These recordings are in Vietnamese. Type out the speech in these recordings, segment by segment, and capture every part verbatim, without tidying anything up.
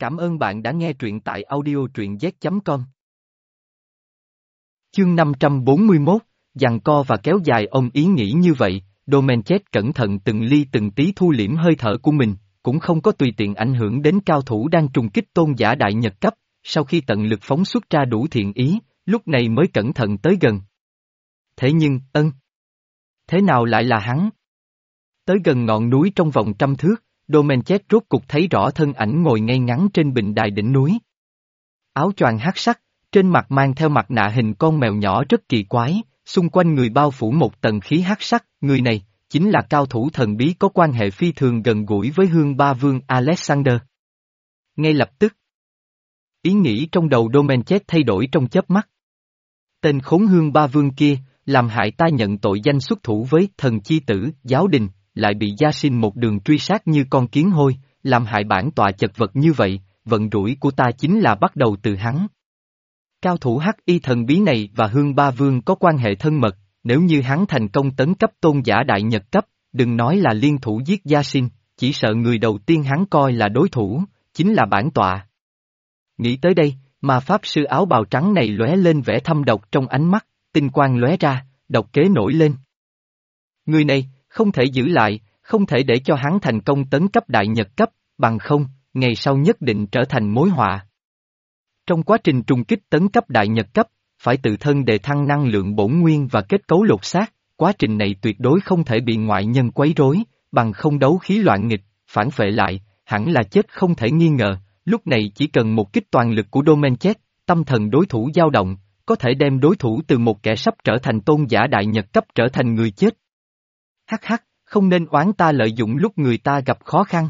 Cảm ơn bạn đã nghe truyện tại audio truyện z chấm com. Chương năm trăm bốn mươi mốt, giằng co và kéo dài. Ông ý nghĩ như vậy, Domenech cẩn thận từng ly từng tí thu liễm hơi thở của mình, cũng không có tùy tiện ảnh hưởng đến cao thủ đang trùng kích tôn giả đại nhật cấp, sau khi tận lực phóng xuất ra đủ thiện ý, lúc này mới cẩn thận tới gần. Thế nhưng, ân, thế nào lại là hắn? Tới gần ngọn núi trong vòng trăm thước, Domenech rốt cục thấy rõ thân ảnh ngồi ngay ngắn trên bình đài đỉnh núi. Áo choàng hắc sắc, trên mặt mang theo mặt nạ hình con mèo nhỏ rất kỳ quái, xung quanh người bao phủ một tầng khí hắc sắc, người này, chính là cao thủ thần bí có quan hệ phi thường gần gũi với Hương Ba Vương Alexander. Ngay lập tức, ý nghĩ trong đầu Domenech thay đổi trong chớp mắt. Tên khốn Hương Ba Vương kia, làm hại ta nhận tội danh xuất thủ với thần chi tử, giáo đình, lại bị gia sinh một đường truy sát như con kiến hôi, làm hại bản tọa chật vật như vậy, vận rủi của ta chính là bắt đầu từ hắn. Cao thủ hắc y thần bí này và Hương Ba Vương có quan hệ thân mật, nếu như hắn thành công tấn cấp tôn giả đại nhật cấp, đừng nói là liên thủ giết gia sinh, chỉ sợ người đầu tiên hắn coi là đối thủ, chính là bản tọa. Nghĩ tới đây, mà pháp sư áo bào trắng này lóe lên vẻ thâm độc trong ánh mắt, tinh quang lóe ra, độc kế nổi lên. Người này, không thể giữ lại, không thể để cho hắn thành công tấn cấp đại nhật cấp, bằng không, ngày sau nhất định trở thành mối họa. Trong quá trình trùng kích tấn cấp đại nhật cấp, phải tự thân đề thăng năng lượng bổn nguyên và kết cấu lột xác, quá trình này tuyệt đối không thể bị ngoại nhân quấy rối, bằng không đấu khí loạn nghịch, phản phệ lại, hẳn là chết không thể nghi ngờ, lúc này chỉ cần một kích toàn lực của Domenech, tâm thần đối thủ dao động, có thể đem đối thủ từ một kẻ sắp trở thành tôn giả đại nhật cấp trở thành người chết. Hắc hắc, không nên oán ta lợi dụng lúc người ta gặp khó khăn.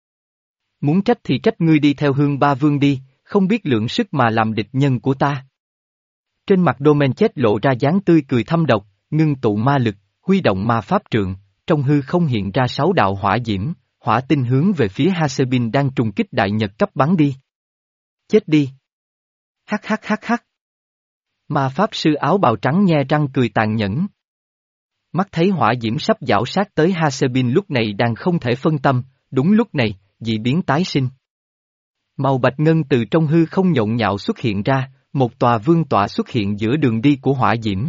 Muốn trách thì trách ngươi đi theo Hương Ba Vương đi, không biết lượng sức mà làm địch nhân của ta. Trên mặt Domenech lộ ra dáng tươi cười thâm độc, ngưng tụ ma lực, huy động ma pháp trượng, trong hư không hiện ra sáu đạo hỏa diễm, hỏa tinh hướng về phía Hasebin đang trùng kích đại nhật cấp bắn đi. Chết đi! Hắc hắc hắc hắc! Ma pháp sư áo bào trắng nhe răng cười tàn nhẫn. Mắt thấy hỏa diễm sắp giảo sát tới Hasebin lúc này đang không thể phân tâm, đúng lúc này, dị biến tái sinh. Màu bạch ngân từ trong hư không nhộn nhạo xuất hiện ra, một tòa vương tọa xuất hiện giữa đường đi của hỏa diễm.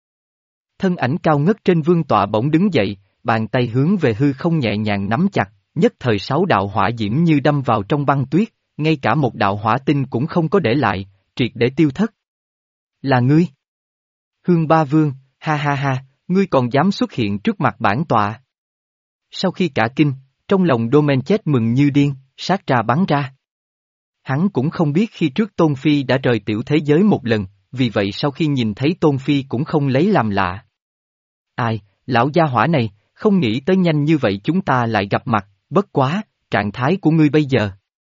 Thân ảnh cao ngất trên vương tọa bỗng đứng dậy, bàn tay hướng về hư không nhẹ nhàng nắm chặt, nhất thời sáu đạo hỏa diễm như đâm vào trong băng tuyết, ngay cả một đạo hỏa tinh cũng không có để lại, triệt để tiêu thất. Là ngươi? Hương Ba Vương, ha ha ha, ngươi còn dám xuất hiện trước mặt bản tọa. Sau khi cả kinh, trong lòng Domenech mừng như điên, sát ra bắn ra. Hắn cũng không biết khi trước Tôn Phi đã rời tiểu thế giới một lần, vì vậy sau khi nhìn thấy Tôn Phi cũng không lấy làm lạ. Ai, lão gia hỏa này, không nghĩ tới nhanh như vậy chúng ta lại gặp mặt, bất quá, trạng thái của ngươi bây giờ.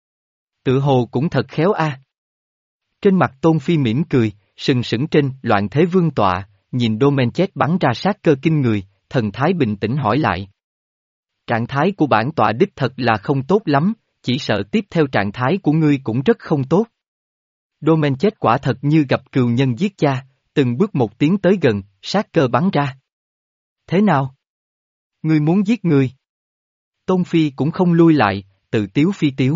Tự hồ cũng thật khéo a. Trên mặt Tôn Phi mỉm cười, sừng sững trên loạn thế vương tọa, nhìn Domenech bắn ra sát cơ kinh người, thần thái bình tĩnh hỏi lại. Trạng thái của bản tọa đích thật là không tốt lắm, chỉ sợ tiếp theo trạng thái của ngươi cũng rất không tốt. Domenech quả thật như gặp cừu nhân giết cha, từng bước một tiến tới gần, sát cơ bắn ra. Thế nào? Ngươi muốn giết người? Tôn Phi cũng không lui lại, tự tiếu phi tiếu.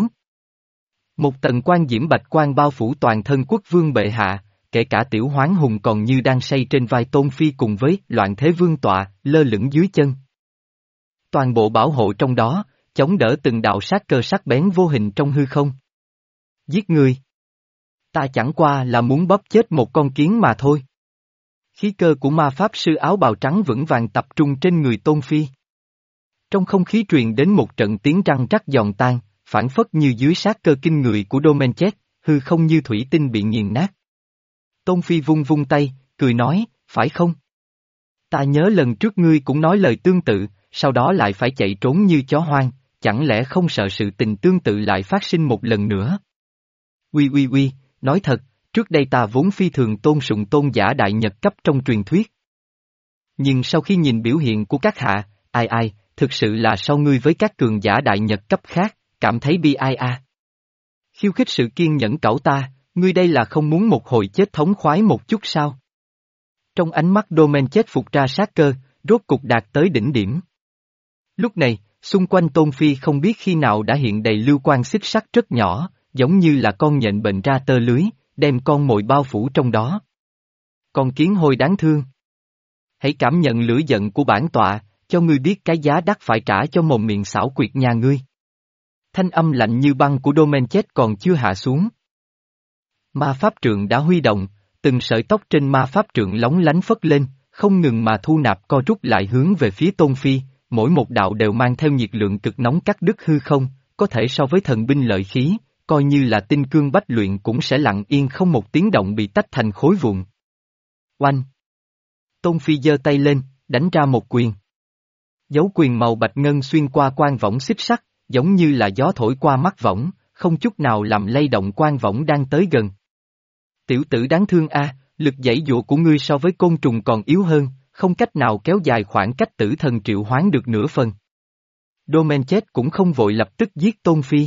Một tầng quan diễm bạch quan bao phủ toàn thân quốc vương bệ hạ, kể cả tiểu hoán hùng còn như đang say trên vai Tôn Phi cùng với loạn thế vương tọa, lơ lửng dưới chân. Toàn bộ bảo hộ trong đó, chống đỡ từng đạo sát cơ sắc bén vô hình trong hư không. Giết người. Ta chẳng qua là muốn bóp chết một con kiến mà thôi. Khí cơ của ma pháp sư áo bào trắng vững vàng tập trung trên người Tôn Phi. Trong không khí truyền đến một trận tiếng răng rắc giòn tan, phản phất như dưới sát cơ kinh người của Domenech, hư không như thủy tinh bị nghiền nát. Tôn Phi vung vung tay, cười nói, phải không? Ta nhớ lần trước ngươi cũng nói lời tương tự, sau đó lại phải chạy trốn như chó hoang, chẳng lẽ không sợ sự tình tương tự lại phát sinh một lần nữa? Uy uy uy, nói thật, trước đây ta vốn phi thường tôn sùng tôn giả đại nhật cấp trong truyền thuyết. Nhưng sau khi nhìn biểu hiện của các hạ, ai ai, thực sự là so ngươi với các cường giả đại nhật cấp khác, cảm thấy bi ai a. Khiêu khích sự kiên nhẫn cẩu ta, ngươi đây là không muốn một hồi chết thống khoái một chút sao? Trong ánh mắt Domenech phục ra sát cơ, rốt cục đạt tới đỉnh điểm. Lúc này, xung quanh Tôn Phi không biết khi nào đã hiện đầy lưu quang xích sắt rất nhỏ, giống như là con nhện bệnh ra tơ lưới, đem con mồi bao phủ trong đó. Con kiến hôi đáng thương. Hãy cảm nhận lửa giận của bản tọa, cho ngươi biết cái giá đắt phải trả cho mồm miệng xảo quyệt nhà ngươi. Thanh âm lạnh như băng của Domenchet còn chưa hạ xuống. Ma pháp trượng đã huy động, từng sợi tóc trên ma pháp trượng lóng lánh phất lên, không ngừng mà thu nạp co rút lại hướng về phía Tôn Phi, mỗi một đạo đều mang theo nhiệt lượng cực nóng cắt đứt hư không, có thể so với thần binh lợi khí, coi như là tinh cương bách luyện cũng sẽ lặng yên không một tiếng động bị tách thành khối vụn. Oanh! Tôn Phi giơ tay lên, đánh ra một quyền. Dấu quyền màu bạch ngân xuyên qua quan võng xích sắt, giống như là gió thổi qua mắt võng, không chút nào làm lay động quan võng đang tới gần. Tiểu tử đáng thương a, lực giãy giụa của ngươi so với côn trùng còn yếu hơn, không cách nào kéo dài khoảng cách tử thần triệu hoán được nửa phần. Domenchet cũng không vội lập tức giết Tôn Phi.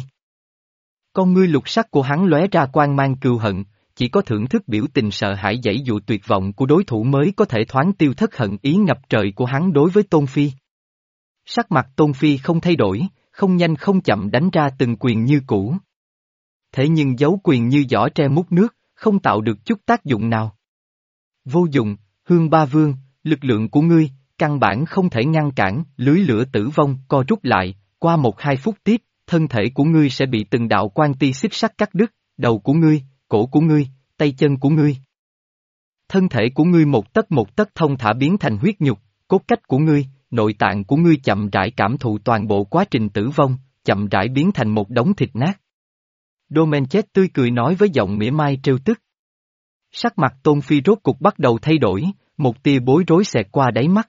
Con ngươi lục sắc của hắn lóe ra quang mang cừu hận, chỉ có thưởng thức biểu tình sợ hãi giãy dụ tuyệt vọng của đối thủ mới có thể thoáng tiêu thất hận ý ngập trời của hắn đối với Tôn Phi. Sắc mặt Tôn Phi không thay đổi, không nhanh không chậm đánh ra từng quyền như cũ. Thế nhưng dấu quyền như giỏ tre múc nước, không tạo được chút tác dụng nào. Vô dụng, Hương Ba Vương, lực lượng của ngươi, căn bản không thể ngăn cản, lưới lửa tử vong co rút lại, qua một hai phút tiếp, thân thể của ngươi sẽ bị từng đạo quan ti xích sắt cắt đứt, đầu của ngươi, cổ của ngươi, tay chân của ngươi. Thân thể của ngươi một tấc một tấc thông thả biến thành huyết nhục, cốt cách của ngươi, nội tạng của ngươi chậm rãi cảm thụ toàn bộ quá trình tử vong, chậm rãi biến thành một đống thịt nát. Domenchet tươi cười nói với giọng mỉa mai trêu tức. Sắc mặt Tôn Phi rốt cục bắt đầu thay đổi, một tia bối rối xẹt qua đáy mắt.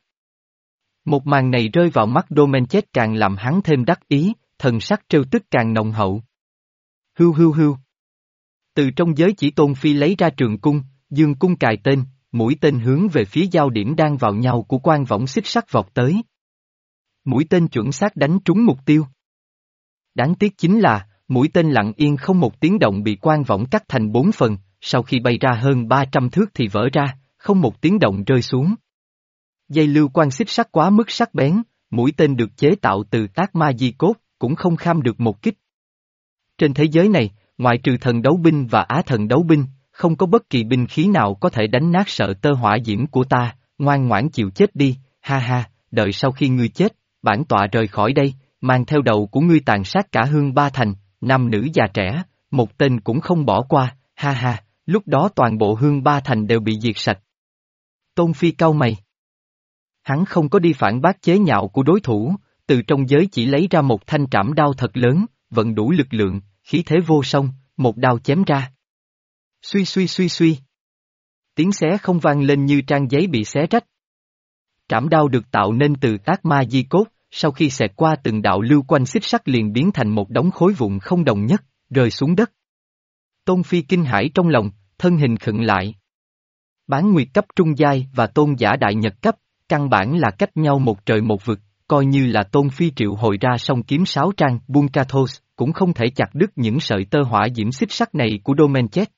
Một màn này rơi vào mắt Domenchet càng làm hắn thêm đắc ý, thần sắc trêu tức càng nồng hậu. Hưu hưu hưu. Từ trong giới chỉ Tôn Phi lấy ra trường cung, dương cung cài tên, mũi tên hướng về phía giao điểm đang vào nhau của quan võng xích sắt vọt tới. Mũi tên chuẩn xác đánh trúng mục tiêu. Đáng tiếc chính là, mũi tên lặng yên không một tiếng động bị quan võng cắt thành bốn phần, sau khi bay ra hơn ba trăm thước thì vỡ ra, không một tiếng động rơi xuống. Dây lưu quan xích sắt quá mức sắc bén, mũi tên được chế tạo từ ác ma di cốt, cũng không kham được một kích. Trên thế giới này, ngoại trừ thần đấu binh và á thần đấu binh, không có bất kỳ binh khí nào có thể đánh nát sợ tơ hỏa diễm của ta, ngoan ngoãn chịu chết đi, ha ha, đợi sau khi ngươi chết, bản tọa rời khỏi đây, mang theo đầu của ngươi tàn sát cả Hương Ba Thành, nam nữ già trẻ, một tên cũng không bỏ qua, ha ha, lúc đó toàn bộ Hương Ba Thành đều bị diệt sạch. Tôn Phi cau mày. Hắn không có đi phản bác chế nhạo của đối thủ, từ trong giới chỉ lấy ra một thanh trảm đao thật lớn, vận đủ lực lượng, khí thế vô song, một đao chém ra. Suy suy suy suy. Tiếng xé không vang lên như trang giấy bị xé rách. Trảm đao được tạo nên từ ác ma di cốt, sau khi xẹt qua từng đạo lưu quanh xích sắt liền biến thành một đống khối vụn không đồng nhất, rơi xuống đất. Tôn Phi kinh hãi trong lòng, thân hình khựng lại. Bán nguyệt cấp trung giai và tôn giả đại nhật cấp, căn bản là cách nhau một trời một vực, coi như là Tôn Phi triệu hồi ra song kiếm sáu trang Bunkathos, cũng không thể chặt đứt những sợi tơ hỏa diễm xích sắt này của Domenchet.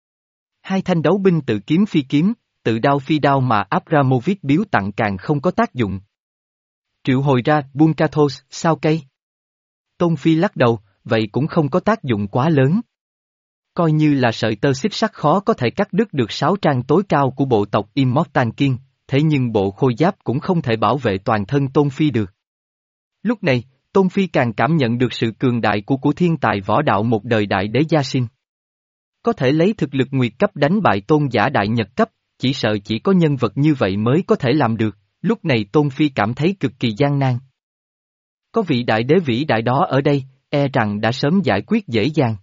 Hai thanh đấu binh tự kiếm phi kiếm, tự đao phi đao mà Abramovich biếu tặng càng không có tác dụng. Triệu hồi ra Bunkathos, sao cây? Tôn Phi lắc đầu, vậy cũng không có tác dụng quá lớn. Coi như là sợi tơ xích sắt khó có thể cắt đứt được sáu trang tối cao của bộ tộc Immortankin, thế nhưng bộ khôi giáp cũng không thể bảo vệ toàn thân Tôn Phi được. Lúc này, Tôn Phi càng cảm nhận được sự cường đại của của thiên tài võ đạo một đời đại đế gia sinh. Có thể lấy thực lực nguyệt cấp đánh bại tôn giả đại nhật cấp, chỉ sợ chỉ có nhân vật như vậy mới có thể làm được, lúc này Tôn Phi cảm thấy cực kỳ gian nan. Có vị đại đế vĩ đại đó ở đây, e rằng đã sớm giải quyết dễ dàng.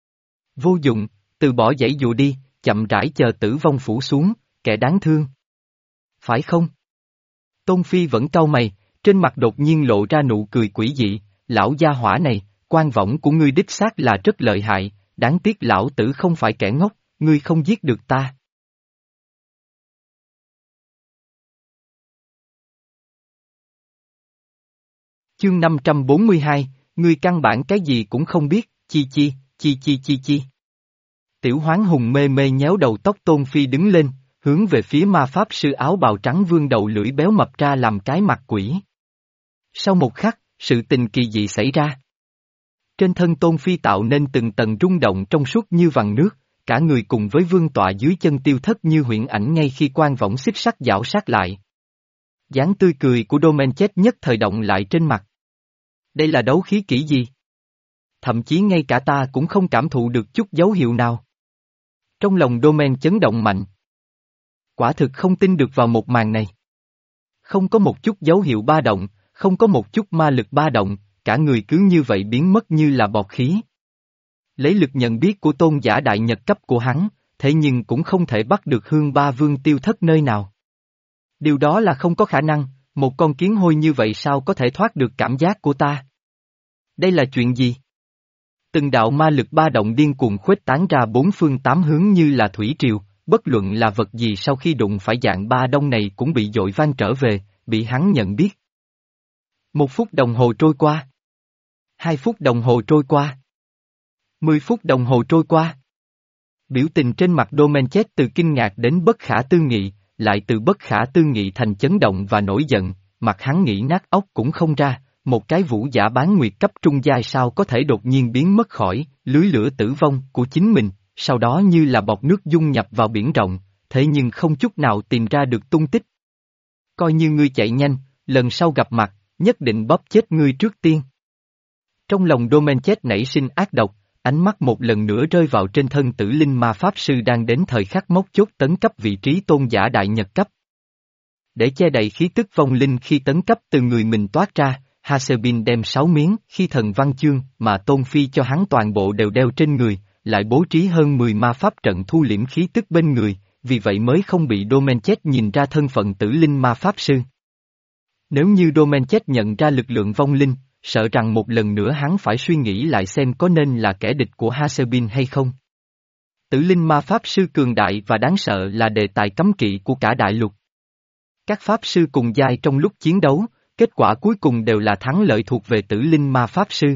Vô dụng, từ bỏ giãy dụ đi, chậm rãi chờ tử vong phủ xuống, kẻ đáng thương. Phải không? Tôn Phi vẫn cau mày, trên mặt đột nhiên lộ ra nụ cười quỷ dị, lão gia hỏa này, quan võng của ngươi đích xác là rất lợi hại, đáng tiếc lão tử không phải kẻ ngốc, ngươi không giết được ta. Chương năm trăm bốn mươi hai, ngươi căn bản cái gì cũng không biết, chi chi, chi chi chi chi. Tiểu Hoán Hùng mê mê nhéo đầu tóc Tôn Phi đứng lên, hướng về phía ma pháp sư áo bào trắng vươn đầu lưỡi béo mập ra làm cái mặt quỷ. Sau một khắc, sự tình kỳ dị xảy ra. Trên thân Tôn Phi tạo nên từng tầng rung động trong suốt như vằn nước, cả người cùng với vương tọa dưới chân tiêu thất như huyễn ảnh ngay khi quan võng xích sắt giảo sát lại. Dáng tươi cười của Domenchet nhất thời động lại trên mặt. Đây là đấu khí kỹ gì? Thậm chí ngay cả ta cũng không cảm thụ được chút dấu hiệu nào. Trong lòng Domen chấn động mạnh. Quả thực không tin được vào một màn này. Không có một chút dấu hiệu ba động, không có một chút ma lực ba động, cả người cứ như vậy biến mất như là bọt khí. Lấy lực nhận biết của tôn giả đại nhật cấp của hắn, thế nhưng cũng không thể bắt được hương ba vương tiêu thất nơi nào. Điều đó là không có khả năng, một con kiến hôi như vậy sao có thể thoát được cảm giác của ta? Đây là chuyện gì? Từng đạo ma lực ba động điên cuồng khuếch tán ra bốn phương tám hướng như là thủy triều, bất luận là vật gì sau khi đụng phải dạng ba đông này cũng bị dội vang trở về, bị hắn nhận biết. Một phút đồng hồ trôi qua. Hai phút đồng hồ trôi qua. Mười phút đồng hồ trôi qua. Biểu tình trên mặt Domenchet từ kinh ngạc đến bất khả tư nghị, lại từ bất khả tư nghị thành chấn động và nổi giận, mặt hắn nghĩ nát óc cũng không ra, một cái vũ giả bán nguyệt cấp trung giai sao có thể đột nhiên biến mất khỏi lưới lửa tử vong của chính mình, sau đó như là bọt nước dung nhập vào biển rộng, thế nhưng không chút nào tìm ra được tung tích. Coi như ngươi chạy nhanh, lần sau gặp mặt, nhất định bóp chết ngươi trước tiên. Trong lòng Domenchet nảy sinh ác độc, ánh mắt một lần nữa rơi vào trên thân tử linh ma pháp sư đang đến thời khắc mấu chốt tấn cấp vị trí tôn giả đại nhật cấp. Để che đậy khí tức vong linh khi tấn cấp từ người mình toát ra, Hasebin đem sáu miếng khi thần văn chương mà Tôn Phi cho hắn toàn bộ đều đeo trên người, lại bố trí hơn mười ma pháp trận thu liễm khí tức bên người, vì vậy mới không bị Domenchet nhìn ra thân phận tử linh ma pháp sư. Nếu như Domenchet nhận ra lực lượng vong linh, sợ rằng một lần nữa hắn phải suy nghĩ lại xem có nên là kẻ địch của Hasebin hay không. Tử linh ma pháp sư cường đại và đáng sợ là đề tài cấm kỵ của cả đại lục. Các pháp sư cùng giai trong lúc chiến đấu, kết quả cuối cùng đều là thắng lợi thuộc về tử linh ma pháp sư.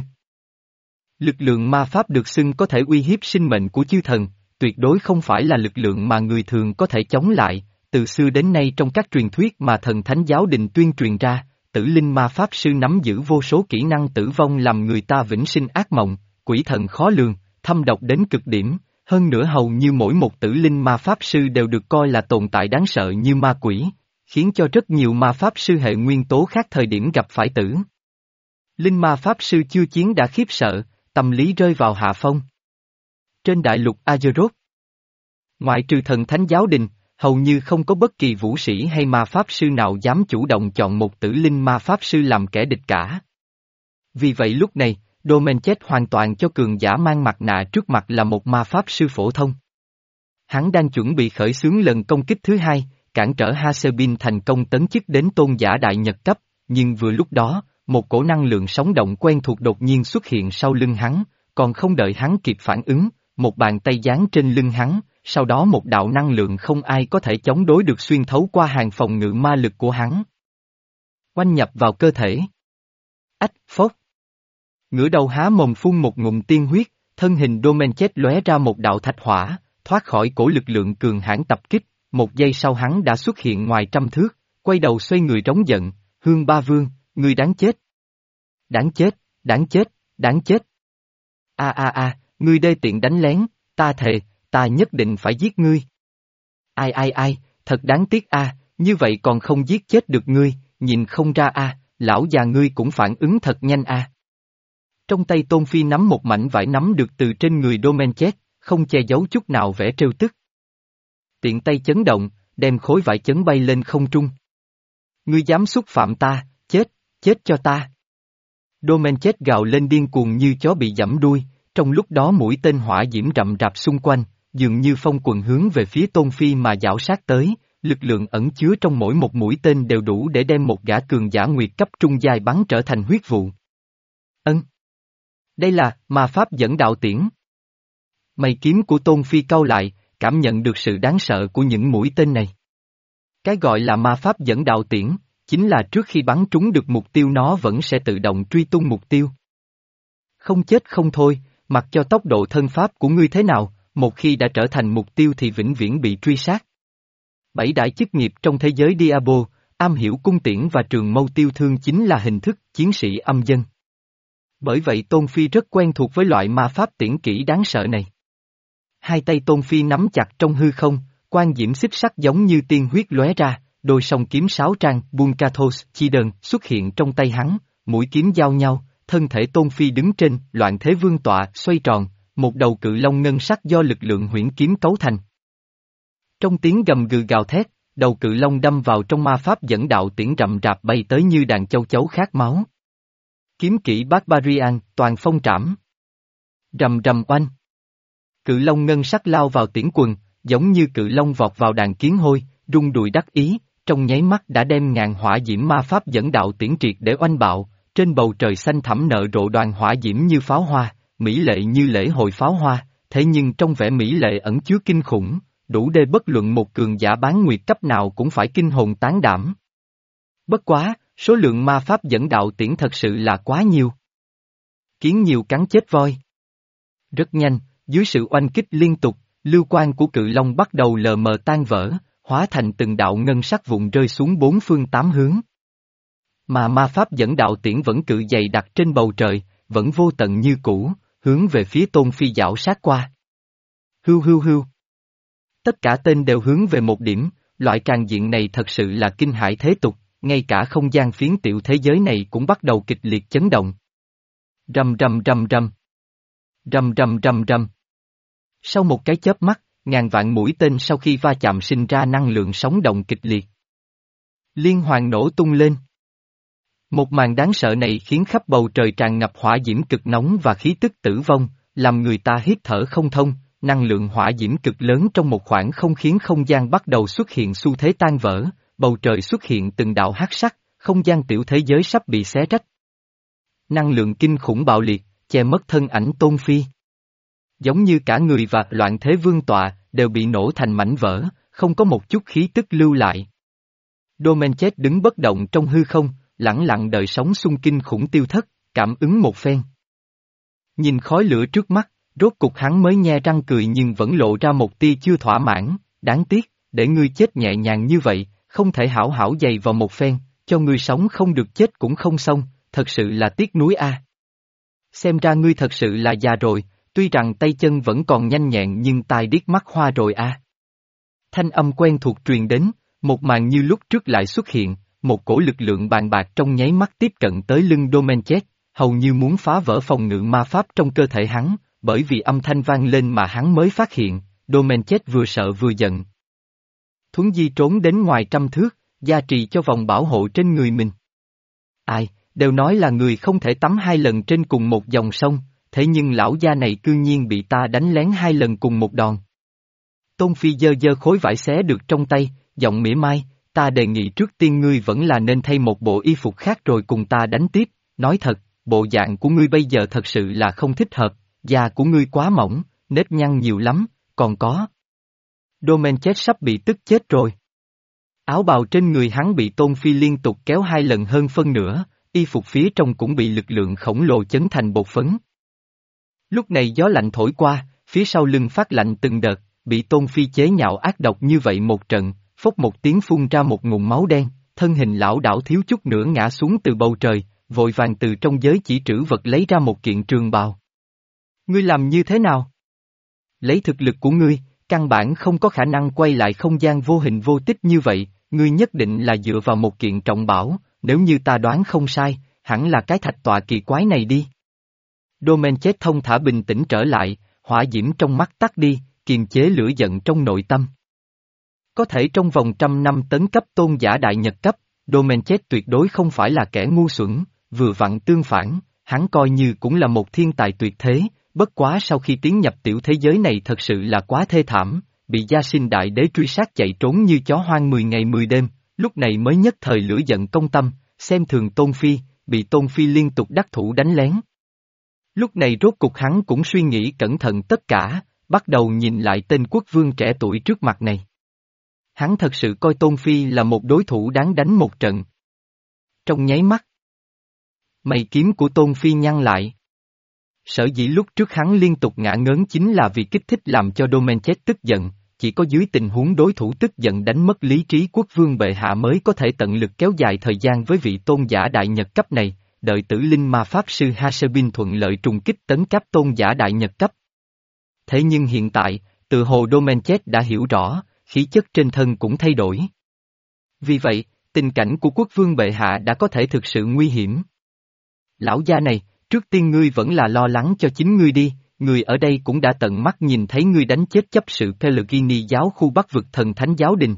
Lực lượng ma pháp được xưng có thể uy hiếp sinh mệnh của chư thần, tuyệt đối không phải là lực lượng mà người thường có thể chống lại, từ xưa đến nay trong các truyền thuyết mà thần thánh giáo đình tuyên truyền ra, tử linh ma pháp sư nắm giữ vô số kỹ năng tử vong làm người ta vĩnh sinh ác mộng, quỷ thần khó lường, thâm độc đến cực điểm, hơn nữa hầu như mỗi một tử linh ma pháp sư đều được coi là tồn tại đáng sợ như ma quỷ, khiến cho rất nhiều ma pháp sư hệ nguyên tố khác thời điểm gặp phải tử linh ma pháp sư chưa chiến đã khiếp sợ, tâm lý rơi vào hạ phong. Trên đại lục Azeroth, ngoại trừ thần thánh giáo đình, hầu như không có bất kỳ vũ sĩ hay ma pháp sư nào dám chủ động chọn một tử linh ma pháp sư làm kẻ địch cả. Vì vậy lúc này, Domenchet hoàn toàn cho cường giả mang mặt nạ trước mặt là một ma pháp sư phổ thông. Hắn đang chuẩn bị khởi xướng lần công kích thứ hai, cản trở Hasebin thành công tấn chức đến tôn giả đại nhật cấp, nhưng vừa lúc đó, một cổ năng lượng sóng động quen thuộc đột nhiên xuất hiện sau lưng hắn, còn không đợi hắn kịp phản ứng, một bàn tay giáng trên lưng hắn, sau đó một đạo năng lượng không ai có thể chống đối được xuyên thấu qua hàng phòng ngự ma lực của hắn. Oanh nhập vào cơ thể. Ách, phốc. Ngửa đầu há mồm phun một ngụm tiên huyết, thân hình Domenchet lóe ra một đạo thạch hỏa, thoát khỏi cổ lực lượng cường hãn tập kích, một giây sau hắn đã xuất hiện ngoài trăm thước, quay đầu xoay người trống giận, Hương Ba Vương, ngươi đáng chết. Đáng chết, đáng chết, đáng chết. A a a, ngươi đê tiện đánh lén, ta thề, ta nhất định phải giết ngươi. Ai ai ai, thật đáng tiếc a, như vậy còn không giết chết được ngươi, nhìn không ra a, lão già ngươi cũng phản ứng thật nhanh a. Trong tay Tôn Phi nắm một mảnh vải nắm được từ trên người Domenchet, không che giấu chút nào vẻ trêu tức. Tiện tay chấn động, đem khối vải chấn bay lên không trung. Ngươi dám xúc phạm ta, chết, chết cho ta. Domenchet gào lên điên cuồng như chó bị giẫm đuôi, trong lúc đó mũi tên hỏa diễm rậm rạp xung quanh, dường như phong quần hướng về phía Tôn Phi mà dảo sát tới, lực lượng ẩn chứa trong mỗi một mũi tên đều đủ để đem một gã cường giả nguyệt cấp trung giai bắn trở thành huyết vụ. Ân. Đây là ma pháp dẫn đạo tiễn. Mày kiếm của Tôn Phi cau lại, cảm nhận được sự đáng sợ của những mũi tên này. Cái gọi là ma pháp dẫn đạo tiễn, chính là trước khi bắn trúng được mục tiêu nó vẫn sẽ tự động truy tung mục tiêu. Không chết không thôi, mặc cho tốc độ thân pháp của ngươi thế nào, một khi đã trở thành mục tiêu thì vĩnh viễn bị truy sát. Bảy đại chức nghiệp trong thế giới Diablo, am hiểu cung tiễn và trường mâu tiêu thương chính là hình thức chiến sĩ âm dân. Bởi vậy Tôn Phi rất quen thuộc với loại ma pháp tiễn kỹ đáng sợ này. Hai tay Tôn Phi nắm chặt trong hư không, quan diễm xích sắc giống như tiên huyết lóe ra, đôi song kiếm sáu trang Bunkathos chi đơn xuất hiện trong tay hắn, mũi kiếm giao nhau, thân thể Tôn Phi đứng trên loạn thế vương tọa xoay tròn, một đầu cự long ngân sắc do lực lượng huyễn kiếm cấu thành. Trong tiếng gầm gừ gào thét, đầu cự long đâm vào trong ma pháp dẫn đạo tiễn rậm rạp bay tới như đàn châu chấu khát máu. Kiếm kỹ Barbarian, toàn phong trảm. Rầm rầm oanh. Cự long ngân sắc lao vào tiễn quần, giống như cự long vọt vào đàn kiến hôi, rung đùi đắc ý, trong nháy mắt đã đem ngàn hỏa diễm ma pháp dẫn đạo tiễn triệt để oanh bạo, trên bầu trời xanh thẳm nở rộ đoàn hỏa diễm như pháo hoa, mỹ lệ như lễ hội pháo hoa, thế nhưng trong vẻ mỹ lệ ẩn chứa kinh khủng, đủ để bất luận một cường giả bán nguyệt cấp nào cũng phải kinh hồn tán đảm. Bất quá, số lượng ma pháp dẫn đạo tiễn thật sự là quá nhiều. Kiến nhiều cắn chết voi. Rất nhanh, dưới sự oanh kích liên tục, lưu quang của cự long bắt đầu lờ mờ tan vỡ, hóa thành từng đạo ngân sắc vụn rơi xuống bốn phương tám hướng. Mà ma pháp dẫn đạo tiễn vẫn cự dày đặt trên bầu trời, vẫn vô tận như cũ, hướng về phía Tôn Phi dảo sát qua. Hưu hưu hưu. Tất cả tên đều hướng về một điểm, loại tràng diện này thật sự là kinh hãi thế tục, ngay cả không gian phiến tiểu thế giới này cũng bắt đầu kịch liệt chấn động. Rầm rầm rầm rầm. Rầm rầm rầm rầm. Sau một cái chớp mắt, ngàn vạn mũi tên sau khi va chạm sinh ra năng lượng sóng động kịch liệt. Liên hoàn nổ tung lên. Một màn đáng sợ này khiến khắp bầu trời tràn ngập hỏa diễm cực nóng và khí tức tử vong, làm người ta hít thở không thông, năng lượng hỏa diễm cực lớn trong một khoảng không khiến không gian bắt đầu xuất hiện xu thế tan vỡ, bầu trời xuất hiện từng đạo hắc sắc, không gian tiểu thế giới sắp bị xé rách. Năng lượng kinh khủng bạo liệt, che mất thân ảnh Tôn Phi. Giống như cả người và loạn thế vương tọa, đều bị nổ thành mảnh vỡ, không có một chút khí tức lưu lại. Domenchet đứng bất động trong hư không, lẳng lặng đợi sóng xung kinh khủng tiêu thất, cảm ứng một phen. Nhìn khói lửa trước mắt, rốt cục hắn mới nhe răng cười nhưng vẫn lộ ra một tia chưa thỏa mãn, đáng tiếc, để ngươi chết nhẹ nhàng như vậy, không thể hảo hảo dày vào một phen, cho ngươi sống không được chết cũng không xong, thật sự là tiếc nuối a. Xem ra ngươi thật sự là già rồi, tuy rằng tay chân vẫn còn nhanh nhẹn nhưng tai điếc mắt hoa rồi a. Thanh âm quen thuộc truyền đến, một màn như lúc trước lại xuất hiện, một cổ lực lượng bàn bạc trong nháy mắt tiếp cận tới lưng Domenchet, hầu như muốn phá vỡ phòng ngự ma pháp trong cơ thể hắn, bởi vì âm thanh vang lên mà hắn mới phát hiện, Domenchet vừa sợ vừa giận. Thuấn di trốn đến ngoài trăm thước, gia trì cho vòng bảo hộ trên người mình. Ai, đều nói là người không thể tắm hai lần trên cùng một dòng sông, thế nhưng lão gia này cư nhiên bị ta đánh lén hai lần cùng một đòn. Tôn Phi giơ giơ khối vải xé được trong tay, giọng mỉa mai, ta đề nghị trước tiên ngươi vẫn là nên thay một bộ y phục khác rồi cùng ta đánh tiếp, nói thật, bộ dạng của ngươi bây giờ thật sự là không thích hợp, da của ngươi quá mỏng, nếp nhăn nhiều lắm, còn có. Domenchet sắp bị tức chết rồi. Áo bào trên người hắn bị Tôn Phi liên tục kéo hai lần hơn phân nửa, y phục phía trong cũng bị lực lượng khổng lồ chấn thành bột phấn. Lúc này gió lạnh thổi qua, phía sau lưng phát lạnh từng đợt, bị Tôn Phi chế nhạo ác độc như vậy một trận, phốc một tiếng phun ra một ngụm máu đen, thân hình lão đảo thiếu chút nữa ngã xuống từ bầu trời, vội vàng từ trong giới chỉ trữ vật lấy ra một kiện trường bào. Ngươi làm như thế nào? Lấy thực lực của ngươi, căn bản không có khả năng quay lại không gian vô hình vô tích như vậy, ngươi nhất định là dựa vào một kiện trọng bảo, nếu như ta đoán không sai, hẳn là cái thạch tọa kỳ quái này đi. Domenchet thông thả bình tĩnh trở lại, hỏa diễm trong mắt tắt đi, kiềm chế lửa giận trong nội tâm. Có thể trong vòng trăm năm tấn cấp tôn giả đại nhật cấp, Domenchet tuyệt đối không phải là kẻ ngu xuẩn, vừa vặn tương phản, hắn coi như cũng là một thiên tài tuyệt thế, bất quá sau khi tiến nhập tiểu thế giới này thật sự là quá thê thảm, bị gia sinh đại đế truy sát chạy trốn như chó hoang mười ngày mười đêm, lúc này mới nhất thời lửa giận công tâm, xem thường Tôn Phi, bị Tôn Phi liên tục đắc thủ đánh lén. Lúc này rốt cục hắn cũng suy nghĩ cẩn thận tất cả, bắt đầu nhìn lại tên quốc vương trẻ tuổi trước mặt này. Hắn thật sự coi Tôn Phi là một đối thủ đáng đánh một trận. Trong nháy mắt, mày kiếm của Tôn Phi nhăn lại. Sở dĩ lúc trước hắn liên tục ngã ngớn chính là vì kích thích làm cho Domenchet tức giận, chỉ có dưới tình huống đối thủ tức giận đánh mất lý trí quốc vương bệ hạ mới có thể tận lực kéo dài thời gian với vị tôn giả đại nhật cấp này, đợi tử linh ma pháp sư Hasebin thuận lợi trùng kích tấn cấp tôn giả đại nhật cấp. Thế nhưng hiện tại, tự hồ Domenchet đã hiểu rõ, khí chất trên thân cũng thay đổi. Vì vậy, tình cảnh của quốc vương bệ hạ đã có thể thực sự nguy hiểm. Lão gia này, trước tiên ngươi vẫn là lo lắng cho chính ngươi đi, người ở đây cũng đã tận mắt nhìn thấy ngươi đánh chết chấp sự Pellegrini giáo khu Bắc vực thần thánh giáo đình.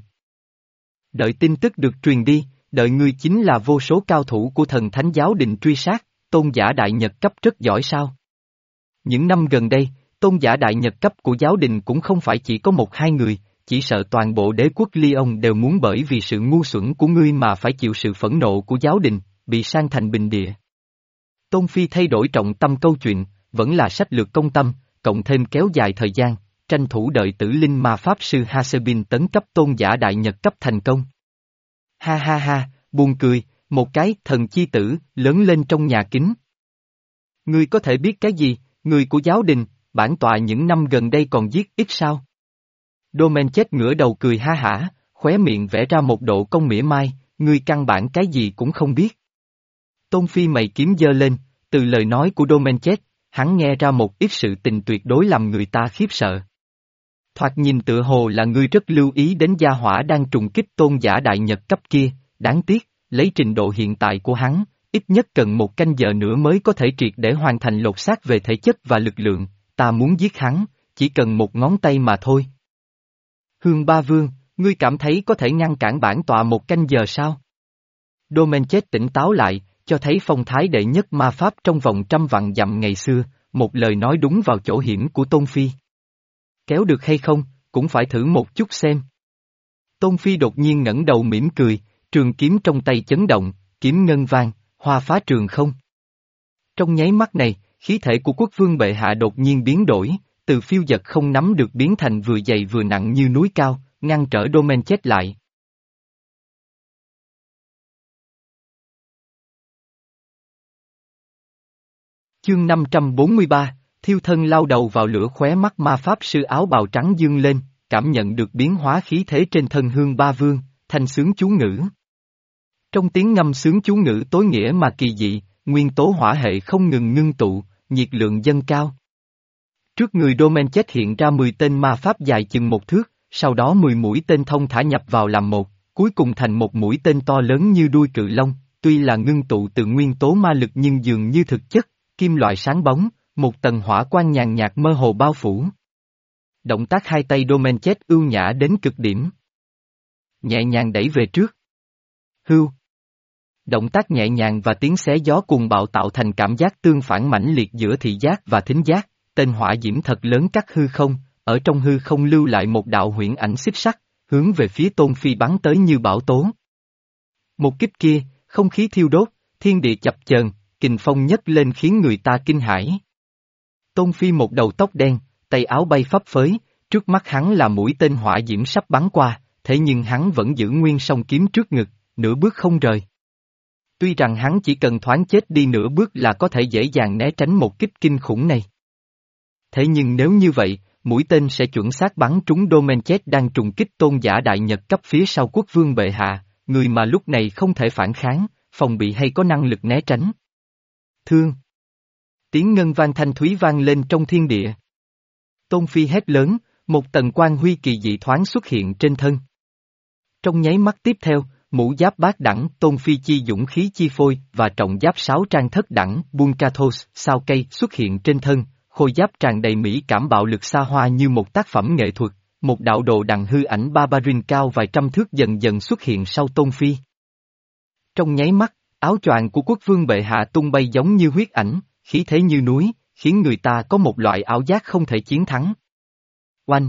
Đợi tin tức được truyền đi, đợi ngươi chính là vô số cao thủ của thần thánh giáo đình truy sát, tôn giả đại nhật cấp rất giỏi sao. Những năm gần đây, tôn giả đại nhật cấp của giáo đình cũng không phải chỉ có một hai người, chỉ sợ toàn bộ đế quốc Lyon đều muốn bởi vì sự ngu xuẩn của ngươi mà phải chịu sự phẫn nộ của giáo đình, bị san thành bình địa. Tôn Phi thay đổi trọng tâm câu chuyện, vẫn là sách lược công tâm, cộng thêm kéo dài thời gian, tranh thủ đợi tử linh ma pháp sư Hasebin tấn cấp tôn giả đại nhật cấp thành công. Ha ha ha, buồn cười, một cái thần chi tử, lớn lên trong nhà kính. Ngươi có thể biết cái gì, người của giáo đình, bản tọa những năm gần đây còn giết ít sao? Domenchet ngửa đầu cười ha hả, khóe miệng vẽ ra một độ cong mỉa mai, ngươi căn bản cái gì cũng không biết. Tôn Phi mày kiếm giơ lên, từ lời nói của Domenchet, hắn nghe ra một ít sự tình tuyệt đối làm người ta khiếp sợ. Thoạt nhìn tựa hồ là ngươi rất lưu ý đến gia hỏa đang trùng kích tôn giả đại nhật cấp kia, đáng tiếc, lấy trình độ hiện tại của hắn, ít nhất cần một canh giờ nữa mới có thể triệt để hoàn thành lột xác về thể chất và lực lượng, ta muốn giết hắn, chỉ cần một ngón tay mà thôi. Hương Ba Vương, ngươi cảm thấy có thể ngăn cản bản tọa một canh giờ sao? Domenchet tỉnh táo lại, cho thấy phong thái đệ nhất ma pháp trong vòng trăm vạn dặm ngày xưa, một lời nói đúng vào chỗ hiểm của Tôn Phi. Kéo được hay không, cũng phải thử một chút xem. Tôn Phi đột nhiên ngẩng đầu mỉm cười, trường kiếm trong tay chấn động, kiếm ngân vang, hoa phá trường không. Trong nháy mắt này, khí thể của quốc vương bệ hạ đột nhiên biến đổi, từ phiêu dật không nắm được biến thành vừa dày vừa nặng như núi cao, ngăn trở Domenchet lại. Chương năm trăm bốn mươi ba, thiêu thân lao đầu vào lửa, khóe mắt ma pháp sư áo bào trắng dương lên, cảm nhận được biến hóa khí thế trên thân Hương Ba Vương, thanh sướng chú ngữ. Trong tiếng ngâm sướng chú ngữ tối nghĩa mà kỳ dị, nguyên tố hỏa hệ không ngừng ngưng tụ, nhiệt lượng dâng cao. Trước người Domenchet hiện ra mười tên ma pháp dài chừng một thước, sau đó mười mũi tên thông thả nhập vào làm một, cuối cùng thành một mũi tên to lớn như đuôi cự long, tuy là ngưng tụ từ nguyên tố ma lực nhưng dường như thực chất, kim loại sáng bóng, một tầng hỏa quang nhàn nhạt mơ hồ bao phủ. Động tác hai tay Domenchet ưu nhã đến cực điểm. Nhẹ nhàng đẩy về trước. Hưu. Động tác nhẹ nhàng và tiếng xé gió cuồng bạo tạo thành cảm giác tương phản mãnh liệt giữa thị giác và thính giác, tên hỏa diễm thật lớn cắt hư không, ở trong hư không lưu lại một đạo huyễn ảnh xích sắc, hướng về phía Tôn Phi bắn tới như bão tố. Một kích kia, không khí thiêu đốt, thiên địa chập chờn, kình phong nhấc lên khiến người ta kinh hãi. Tôn Phi một đầu tóc đen, tay áo bay phấp phới, trước mắt hắn là mũi tên hỏa diễm sắp bắn qua, thế nhưng hắn vẫn giữ nguyên song kiếm trước ngực, nửa bước không rời. Tuy rằng hắn chỉ cần thoáng chết đi nửa bước là có thể dễ dàng né tránh một kích kinh khủng này. Thế nhưng nếu như vậy, mũi tên sẽ chuẩn xác bắn trúng Domenchet đang trùng kích tôn giả đại nhật cấp phía sau quốc vương bệ hạ, người mà lúc này không thể phản kháng, phòng bị hay có năng lực né tránh. Thương. Tiếng ngân vang thanh thúy vang lên trong thiên địa. Tôn Phi hét lớn, một tầng quang huy kỳ dị thoáng xuất hiện trên thân. Trong nháy mắt tiếp theo, mũ giáp bát đẳng, Tôn Phi chi dũng khí chi phôi và trọng giáp sáu trang thất đẳng, Bunkathos, sao cây xuất hiện trên thân, khôi giáp tràn đầy mỹ cảm bạo lực xa hoa như một tác phẩm nghệ thuật, một đạo đồ đằng hư ảnh Barbarin cao vài trăm thước dần dần xuất hiện sau Tôn Phi. Trong nháy mắt, áo choàng của quốc vương bệ hạ tung bay giống như huyết ảnh, khí thế như núi, khiến người ta có một loại ảo giác không thể chiến thắng. Oanh!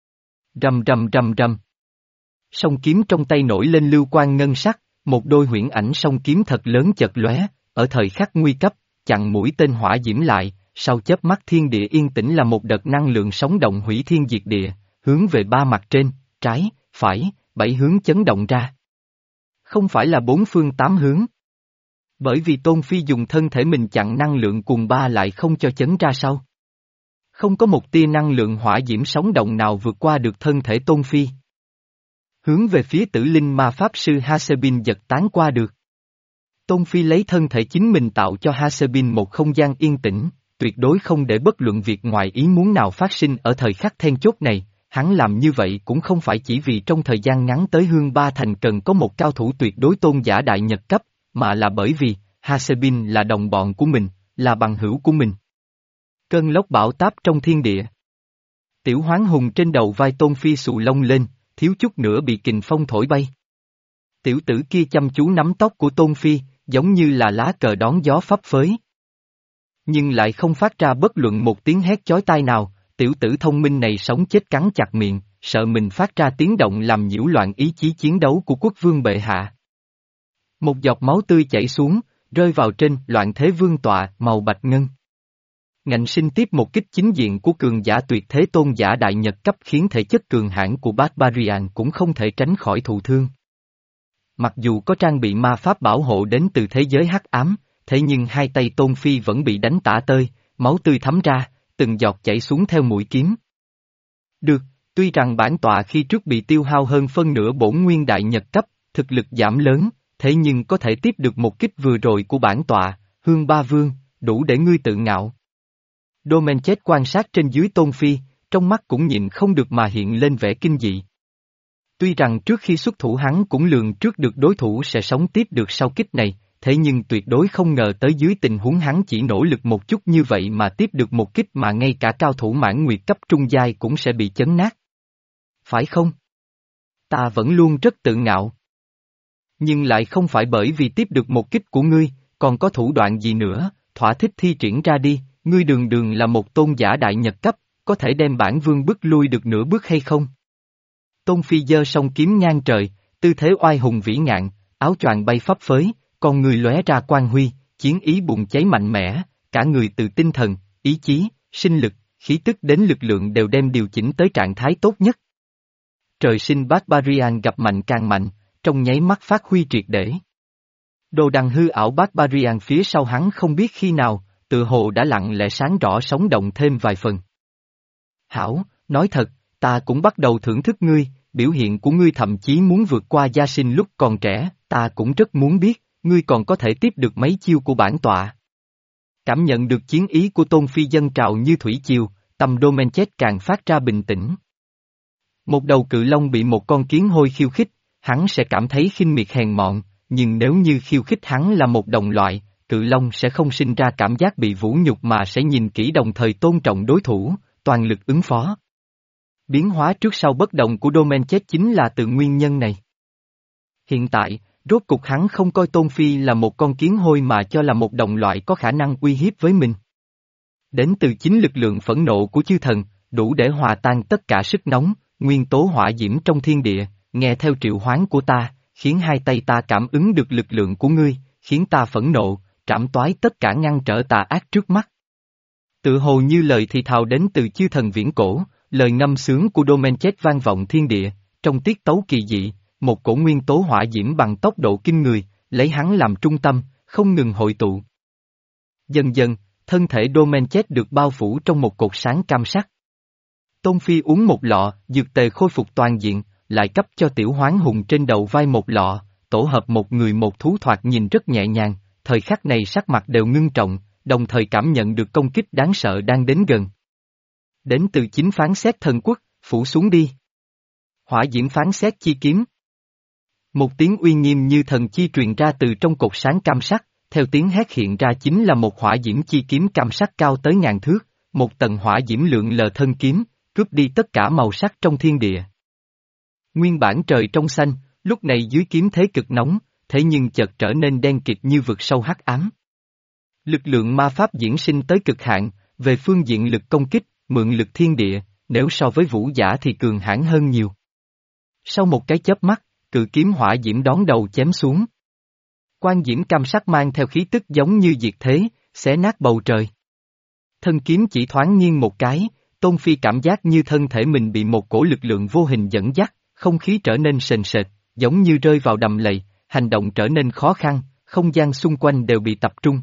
Rầm rầm rầm rầm. Song kiếm trong tay nổi lên lưu quang ngân sắc, một đôi huyễn ảnh song kiếm thật lớn chật lóe, ở thời khắc nguy cấp, chặn mũi tên hỏa diễm lại, sau chớp mắt thiên địa yên tĩnh là một đợt năng lượng sống động hủy thiên diệt địa, hướng về ba mặt trên, trái, phải, bảy hướng chấn động ra. Không phải là bốn phương tám hướng. Bởi vì Tôn Phi dùng thân thể mình chặn năng lượng cuồng ba lại không cho chấn ra sau. Không có một tia năng lượng hỏa diễm sống động nào vượt qua được thân thể Tôn Phi. Hướng về phía tử linh ma pháp sư Hasebin giật tán qua được. Tôn Phi lấy thân thể chính mình tạo cho Hasebin một không gian yên tĩnh, tuyệt đối không để bất luận việc ngoài ý muốn nào phát sinh ở thời khắc then chốt này, hắn làm như vậy cũng không phải chỉ vì trong thời gian ngắn tới Hương Ba Thành cần có một cao thủ tuyệt đối tôn giả đại nhật cấp, mà là bởi vì, Hasebin là đồng bọn của mình, là bằng hữu của mình. Cơn lốc bão táp trong thiên địa. Tiểu Hoán Hùng trên đầu vai Tôn Phi xù lông lên, thiếu chút nữa bị kình phong thổi bay. Tiểu tử kia chăm chú nắm tóc của Tôn Phi, giống như là lá cờ đón gió phấp phới. Nhưng lại không phát ra bất luận một tiếng hét chói tai nào, tiểu tử thông minh này sống chết cắn chặt miệng, sợ mình phát ra tiếng động làm nhiễu loạn ý chí chiến đấu của quốc vương bệ hạ. Một giọt máu tươi chảy xuống, rơi vào trên loạn thế vương tọa màu bạch ngân. Ngạnh sinh tiếp một kích chính diện của cường giả tuyệt thế tôn giả đại nhật cấp khiến thể chất cường hãn của Barbarian cũng không thể tránh khỏi thụ thương. Mặc dù có trang bị ma pháp bảo hộ đến từ thế giới hắc ám, thế nhưng hai tay Tôn Phi vẫn bị đánh tả tơi, máu tươi thấm ra, từng giọt chảy xuống theo mũi kiếm. Được, tuy rằng bản tọa khi trước bị tiêu hao hơn phân nửa bổn nguyên đại nhật cấp, thực lực giảm lớn, thế nhưng có thể tiếp được một kích vừa rồi của bản tọa, Hương Ba Vương, đủ để ngươi tự ngạo. Domenchet quan sát trên dưới Tôn Phi, trong mắt cũng nhịn không được mà hiện lên vẻ kinh dị. Tuy rằng trước khi xuất thủ hắn cũng lường trước được đối thủ sẽ sống tiếp được sau kích này, thế nhưng tuyệt đối không ngờ tới dưới tình huống hắn chỉ nỗ lực một chút như vậy mà tiếp được một kích mà ngay cả cao thủ mãn nguyệt cấp trung giai cũng sẽ bị chấn nát. Phải không? Ta vẫn luôn rất tự ngạo. Nhưng lại không phải bởi vì tiếp được một kích của ngươi, còn có thủ đoạn gì nữa, thỏa thích thi triển ra đi, ngươi đường đường là một tôn giả đại nhật cấp, có thể đem bản vương bức lui được nửa bước hay không? Tôn Phi giơ song kiếm ngang trời, tư thế oai hùng vĩ ngạn, áo choàng bay phấp phới, con người lóe ra quang huy, chiến ý bùng cháy mạnh mẽ, cả người từ tinh thần, ý chí, sinh lực, khí tức đến lực lượng đều đem điều chỉnh tới trạng thái tốt nhất. Trời sinh Barbarian gặp mạnh càng mạnh, trong nháy mắt phát huy triệt để. Đồ đằng hư ảo Barbarian phía sau hắn không biết khi nào, tự hồ đã lặng lẽ sáng rõ sống động thêm vài phần. Hảo, nói thật, ta cũng bắt đầu thưởng thức ngươi, biểu hiện của ngươi thậm chí muốn vượt qua Gia Sinh lúc còn trẻ, ta cũng rất muốn biết, ngươi còn có thể tiếp được mấy chiêu của bản tọa. Cảm nhận được chiến ý của Tôn Phi dâng trào như thủy triều, tâm Domenchet càng phát ra bình tĩnh. Một đầu cự long bị một con kiến hôi khiêu khích, hắn sẽ cảm thấy khinh miệt hèn mọn, nhưng nếu như khiêu khích hắn là một đồng loại, cự long sẽ không sinh ra cảm giác bị vũ nhục mà sẽ nhìn kỹ đồng thời tôn trọng đối thủ, toàn lực ứng phó. Biến hóa trước sau bất đồng của Domenchet chính là từ nguyên nhân này. Hiện tại, rốt cục hắn không coi Tôn Phi là một con kiến hôi mà cho là một đồng loại có khả năng uy hiếp với mình. Đến từ chính lực lượng phẫn nộ của chư thần, đủ để hòa tan tất cả sức nóng, nguyên tố hỏa diễm trong thiên địa, nghe theo triệu hoán của ta, khiến hai tay ta cảm ứng được lực lượng của ngươi, khiến ta phẫn nộ, trảm toái tất cả ngăn trở tà ác trước mắt. Tự hồ như lời thì thào đến từ chư thần viễn cổ, lời ngâm sướng của Domenchet vang vọng thiên địa, trong tiết tấu kỳ dị, một cổ nguyên tố hỏa diễm bằng tốc độ kinh người, lấy hắn làm trung tâm, không ngừng hội tụ. Dần dần, thân thể Domenchet được bao phủ trong một cột sáng cam sắc. Tôn Phi uống một lọ, dược tề khôi phục toàn diện, lại cấp cho Tiểu Hoán Hùng trên đầu vai một lọ, tổ hợp một người một thú thoạt nhìn rất nhẹ nhàng, thời khắc này sắc mặt đều ngưng trọng, đồng thời cảm nhận được công kích đáng sợ đang đến gần. Đến từ chính phán xét thần quốc, phủ xuống đi. Hỏa diễm phán xét chi kiếm. Một tiếng uy nghiêm như thần chi truyền ra từ trong cột sáng cam sắc, theo tiếng hét hiện ra chính là một hỏa diễm chi kiếm cam sắc cao tới ngàn thước, một tầng hỏa diễm lượn lờ thân kiếm, cướp đi tất cả màu sắc trong thiên địa. Nguyên bản trời trong xanh, lúc này dưới kiếm thế cực nóng, thế nhưng chợt trở nên đen kịt như vực sâu hắc ám. Lực lượng ma pháp diễn sinh tới cực hạn, về phương diện lực công kích, mượn lực thiên địa, nếu so với vũ giả thì cường hãn hơn nhiều. Sau một cái chớp mắt, cự kiếm hỏa diễm đón đầu chém xuống. Quan diễm cam sắc mang theo khí tức giống như diệt thế, xé nát bầu trời. Thân kiếm chỉ thoáng nghiêng một cái, Tôn Phi cảm giác như thân thể mình bị một cổ lực lượng vô hình dẫn dắt, không khí trở nên sền sệt, giống như rơi vào đầm lầy, hành động trở nên khó khăn, không gian xung quanh đều bị tập trung.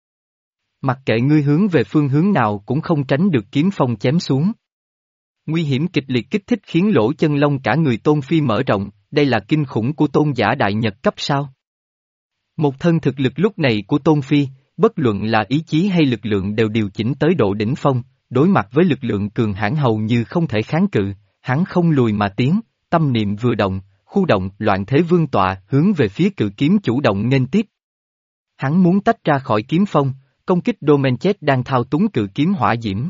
Mặc kệ ngươi hướng về phương hướng nào cũng không tránh được kiếm phong chém xuống. Nguy hiểm kịch liệt kích thích khiến lỗ chân lông cả người Tôn Phi mở rộng, đây là kinh khủng của tôn giả đại nhật cấp sao? Một thân thực lực lúc này của Tôn Phi, bất luận là ý chí hay lực lượng đều điều chỉnh tới độ đỉnh phong, đối mặt với lực lượng cường hãn hầu như không thể kháng cự, hắn không lùi mà tiến, tâm niệm vừa động, khu động loạn thế vương tọa hướng về phía cự kiếm chủ động nghênh tiếp. Hắn muốn tách ra khỏi kiếm phong, công kích Domenchet đang thao túng cự kiếm hỏa diễm.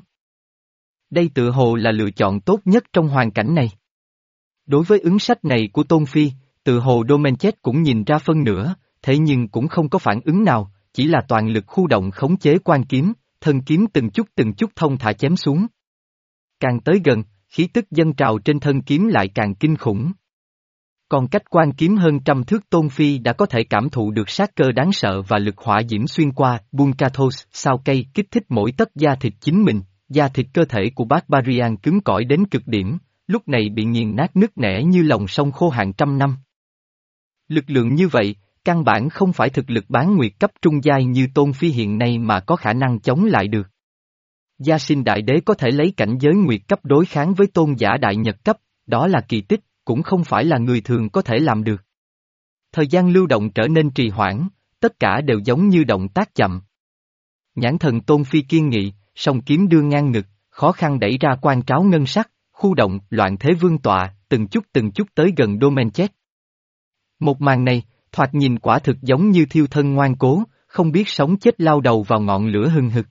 Đây tự hồ là lựa chọn tốt nhất trong hoàn cảnh này. Đối với ứng sách này của Tôn Phi, tự hồ Domenchet cũng nhìn ra phân nửa, thế nhưng cũng không có phản ứng nào, chỉ là toàn lực khu động khống chế quan kiếm, thân kiếm từng chút từng chút thông thả chém xuống. Càng tới gần, khí tức dâng trào trên thân kiếm lại càng kinh khủng. Còn cách quan kiếm hơn trăm thước Tôn Phi đã có thể cảm thụ được sát cơ đáng sợ và lực hỏa diễm xuyên qua, Bunkathos, sao cây kích thích mỗi tấc da thịt chính mình, da thịt cơ thể của Barbarian cứng cỏi đến cực điểm, lúc này bị nghiền nát nứt nẻ như lòng sông khô hạn trăm năm. Lực lượng như vậy, căn bản không phải thực lực bán nguyệt cấp trung giai như Tôn Phi hiện nay mà có khả năng chống lại được. Gia sinh đại đế có thể lấy cảnh giới nguyệt cấp đối kháng với tôn giả đại nhật cấp, đó là kỳ tích, cũng không phải là người thường có thể làm được. Thời gian lưu động trở nên trì hoãn, tất cả đều giống như động tác chậm. Nhãn thần Tôn Phi kiên nghị, song kiếm đưa ngang ngực, khó khăn đẩy ra quan tráo ngân sắc, khu động loạn thế vương tọa, từng chút từng chút tới gần Domenchet. Một màn này, thoạt nhìn quả thực giống như thiêu thân ngoan cố, không biết sống chết lao đầu vào ngọn lửa hừng hực.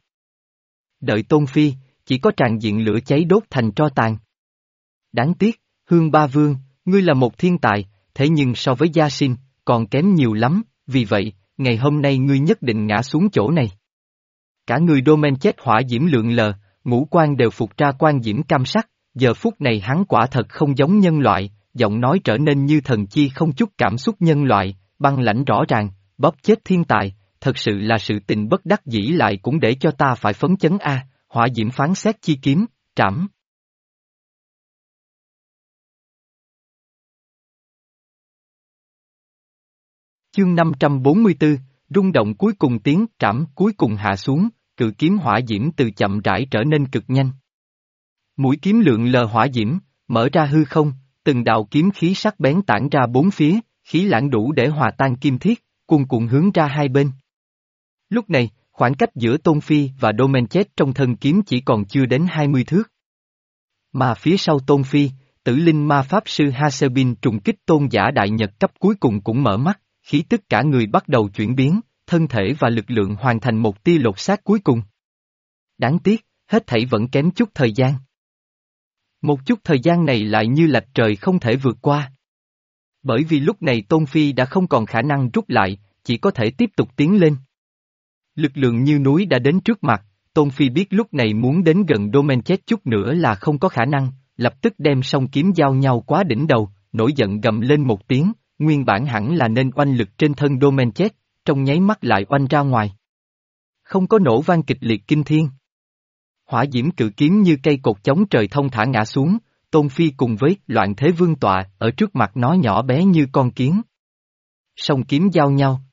Đợi Tôn Phi, chỉ có tràn diện lửa cháy đốt thành tro tàn. Đáng tiếc, Hương Ba Vương, ngươi là một thiên tài, thế nhưng so với Gia Sinh, còn kém nhiều lắm, vì vậy, ngày hôm nay ngươi nhất định ngã xuống chỗ này. Cả người Domenchet hỏa diễm lượn lờ, ngũ quan đều phục ra quan diễm cam sắc, giờ phút này hắn quả thật không giống nhân loại, giọng nói trở nên như thần chi không chút cảm xúc nhân loại, băng lãnh rõ ràng, bóp chết thiên tài, thật sự là sự tình bất đắc dĩ lại cũng để cho ta phải phấn chấn a, hỏa diễm phán xét chi kiếm, trảm. Chương năm trăm bốn mươi tư, rung động cuối cùng tiếng trảm cuối cùng hạ xuống, cự kiếm hỏa diễm từ chậm rãi trở nên cực nhanh. Mũi kiếm lượn lờ hỏa diễm, mở ra hư không, từng đạo kiếm khí sắc bén tản ra bốn phía, khí lãng đủ để hòa tan kim thiết, cuồn cuộn hướng ra hai bên. Lúc này, khoảng cách giữa Tôn Phi và Domenchet trong thân kiếm chỉ còn chưa đến hai mươi thước. Mà phía sau Tôn Phi, tử linh ma pháp sư Hasebin trùng kích tôn giả đại nhật cấp cuối cùng cũng mở mắt, khí tức cả người bắt đầu chuyển biến, thân thể và lực lượng hoàn thành một tia lột xác cuối cùng. Đáng tiếc, hết thảy vẫn kém chút thời gian. Một chút thời gian này lại như lạch trời không thể vượt qua. Bởi vì lúc này Tôn Phi đã không còn khả năng rút lại, chỉ có thể tiếp tục tiến lên. Lực lượng như núi đã đến trước mặt, Tôn Phi biết lúc này muốn đến gần Domenchet chút nữa là không có khả năng, lập tức đem song kiếm giao nhau quá đỉnh đầu, nổi giận gầm lên một tiếng, nguyên bản hẳn là nên oanh lực trên thân Domenchet, trong nháy mắt lại oanh ra ngoài. Không có nổ vang kịch liệt kinh thiên. Hỏa diễm cự kiếm như cây cột chống trời thông thả ngã xuống, Tôn Phi cùng với loạn thế vương tọa ở trước mặt nó nhỏ bé như con kiến. Song kiếm giao nhau.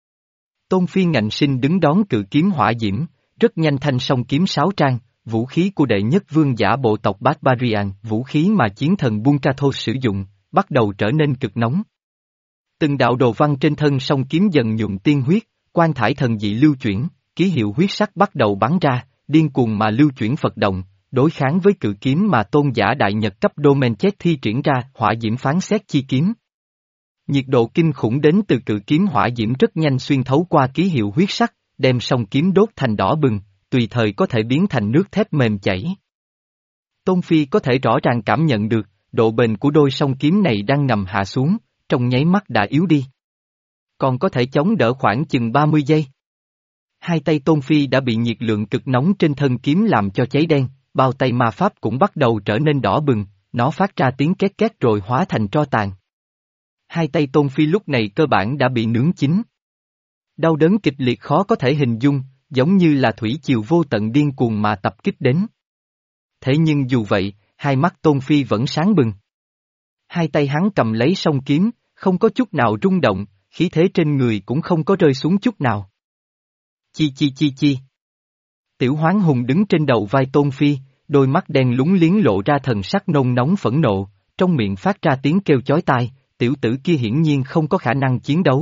Tôn Phi ngạnh sinh đứng đón cự kiếm hỏa diễm, rất nhanh thanh song kiếm sáo trang, vũ khí của đệ nhất vương giả bộ tộc Barbarian, vũ khí mà chiến thần Bunkathos sử dụng, bắt đầu trở nên cực nóng. Từng đạo đồ văn trên thân song kiếm dần nhuộm tiên huyết, quan thải thần dị lưu chuyển, ký hiệu huyết sắc bắt đầu bắn ra, điên cuồng mà lưu chuyển Phật động, đối kháng với cự kiếm mà tôn giả đại nhật cấp Domenchet thi triển ra, hỏa diễm phán xét chi kiếm. Nhiệt độ kinh khủng đến từ cự kiếm hỏa diễm rất nhanh xuyên thấu qua ký hiệu huyết sắc, đem song kiếm đốt thành đỏ bừng, tùy thời có thể biến thành nước thép mềm chảy. Tôn Phi có thể rõ ràng cảm nhận được, độ bền của đôi song kiếm này đang nằm hạ xuống, trong nháy mắt đã yếu đi. Còn có thể chống đỡ khoảng chừng ba mươi giây. Hai tay Tôn Phi đã bị nhiệt lượng cực nóng trên thân kiếm làm cho cháy đen, bao tay ma pháp cũng bắt đầu trở nên đỏ bừng, nó phát ra tiếng két két rồi hóa thành tro tàn. Hai tay Tôn Phi lúc này cơ bản đã bị nướng chín. Đau đớn kịch liệt khó có thể hình dung, giống như là thủy triều vô tận điên cuồng mà tập kích đến. Thế nhưng dù vậy, hai mắt Tôn Phi vẫn sáng bừng. Hai tay hắn cầm lấy song kiếm, không có chút nào rung động, khí thế trên người cũng không có rơi xuống chút nào. Chi chi chi chi. Tiểu Hoán Hùng đứng trên đầu vai Tôn Phi, đôi mắt đen lúng liếng lộ ra thần sắc nôn nóng phẫn nộ, trong miệng phát ra tiếng kêu chói tai, tiểu tử kia hiển nhiên không có khả năng chiến đấu, thế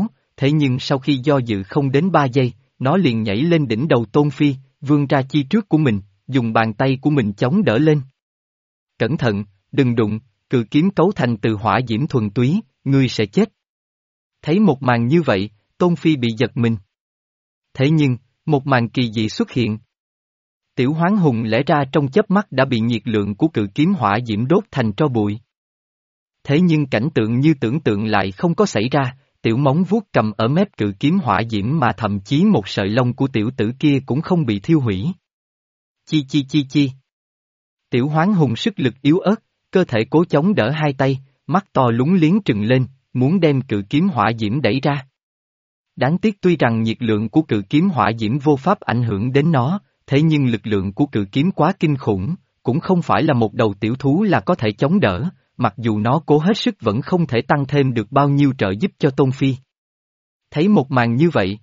thế nhưng sau khi do dự không đến ba giây, nó liền nhảy lên đỉnh đầu Tôn Phi, vươn ra chi trước của mình, dùng bàn tay của mình chống đỡ lên. Cẩn thận, đừng đụng, cự kiếm cấu thành từ hỏa diễm thuần túy, ngươi sẽ chết. Thấy một màn như vậy, Tôn Phi bị giật mình. Thế nhưng, một màn kỳ dị xuất hiện. Tiểu Hoán Hùng lẽ ra trong chớp mắt đã bị nhiệt lượng của cự kiếm hỏa diễm đốt thành tro bụi. Thế nhưng cảnh tượng như tưởng tượng lại không có xảy ra, tiểu móng vuốt cầm ở mép cự kiếm hỏa diễm mà thậm chí một sợi lông của tiểu tử kia cũng không bị thiêu hủy. Chi chi chi chi. Tiểu Hoán Hùng sức lực yếu ớt, cơ thể cố chống đỡ hai tay, mắt to lúng liếng trừng lên, muốn đem cự kiếm hỏa diễm đẩy ra. Đáng tiếc tuy rằng nhiệt lượng của cự kiếm hỏa diễm vô pháp ảnh hưởng đến nó, thế nhưng lực lượng của cự kiếm quá kinh khủng, cũng không phải là một đầu tiểu thú là có thể chống đỡ, mặc dù nó cố hết sức vẫn không thể tăng thêm được bao nhiêu trợ giúp cho Tôn Phi. Thấy một màn như vậy,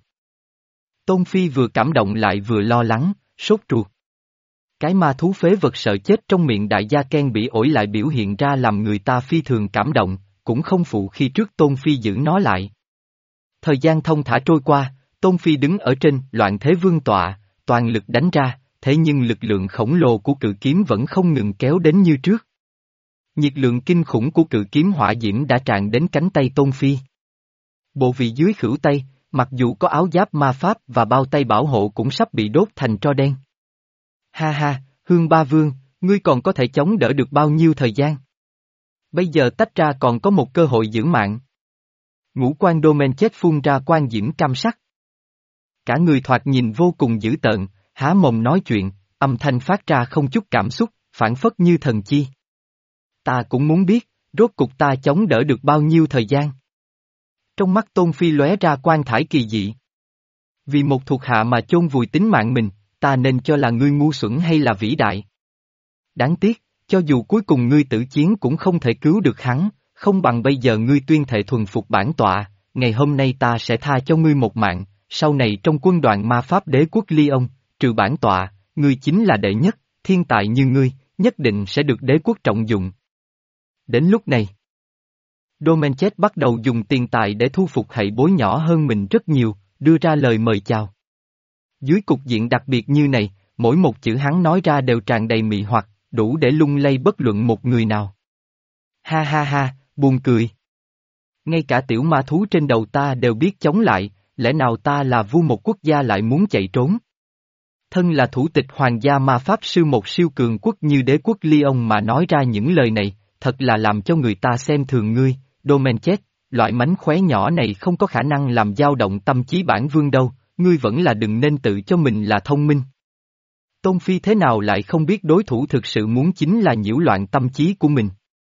Tôn Phi vừa cảm động lại vừa lo lắng, sốt ruột. Cái ma thú phế vật sợ chết trong miệng đại gia Ken bị ổi lại biểu hiện ra làm người ta phi thường cảm động, cũng không phụ khi trước Tôn Phi giữ nó lại. Thời gian thông thả trôi qua, Tôn Phi đứng ở trên loạn thế vương tọa, toàn lực đánh ra, thế nhưng lực lượng khổng lồ của cự kiếm vẫn không ngừng kéo đến như trước. Nhiệt lượng kinh khủng của cự kiếm hỏa diễm đã tràn đến cánh tay Tôn Phi. Bộ vị dưới khuỷu tay, mặc dù có áo giáp ma pháp và bao tay bảo hộ cũng sắp bị đốt thành tro đen. Ha ha, Hương Ba Vương, ngươi còn có thể chống đỡ được bao nhiêu thời gian? Bây giờ tách ra còn có một cơ hội giữ mạng. Ngũ quan Domenchet phun ra quan diễm cam sắc. Cả người thoạt nhìn vô cùng dữ tợn, há mồm nói chuyện, âm thanh phát ra không chút cảm xúc, phảng phất như thần chi. Ta cũng muốn biết, rốt cục ta chống đỡ được bao nhiêu thời gian. Trong mắt Tôn Phi lóe ra quan thải kỳ dị. Vì một thuộc hạ mà chôn vùi tính mạng mình, ta nên cho là ngươi ngu xuẩn hay là vĩ đại. Đáng tiếc, cho dù cuối cùng ngươi tử chiến cũng không thể cứu được hắn, không bằng bây giờ ngươi tuyên thệ thuần phục bản tọa, ngày hôm nay ta sẽ tha cho ngươi một mạng, sau này trong quân đoàn ma pháp đế quốc Lyon, trừ bản tọa, ngươi chính là đệ nhất, thiên tài như ngươi, nhất định sẽ được đế quốc trọng dụng. Đến lúc này, Domenchet bắt đầu dùng tiền tài để thu phục hậu bối nhỏ hơn mình rất nhiều, đưa ra lời mời chào. Dưới cục diện đặc biệt như này, mỗi một chữ hắn nói ra đều tràn đầy mị hoặc, đủ để lung lay bất luận một người nào. Ha ha ha, buồn cười. Ngay cả tiểu ma thú trên đầu ta đều biết chống lại, lẽ nào ta là vua một quốc gia lại muốn chạy trốn? Thân là thủ tịch hoàng gia ma pháp sư một siêu cường quốc như đế quốc Lyon mà nói ra những lời này, thật là làm cho người ta xem thường ngươi, Domenchet, loại mánh khóe nhỏ này không có khả năng làm dao động tâm trí bản vương đâu, ngươi vẫn là đừng nên tự cho mình là thông minh. Tôn Phi thế nào lại không biết đối thủ thực sự muốn chính là nhiễu loạn tâm trí của mình.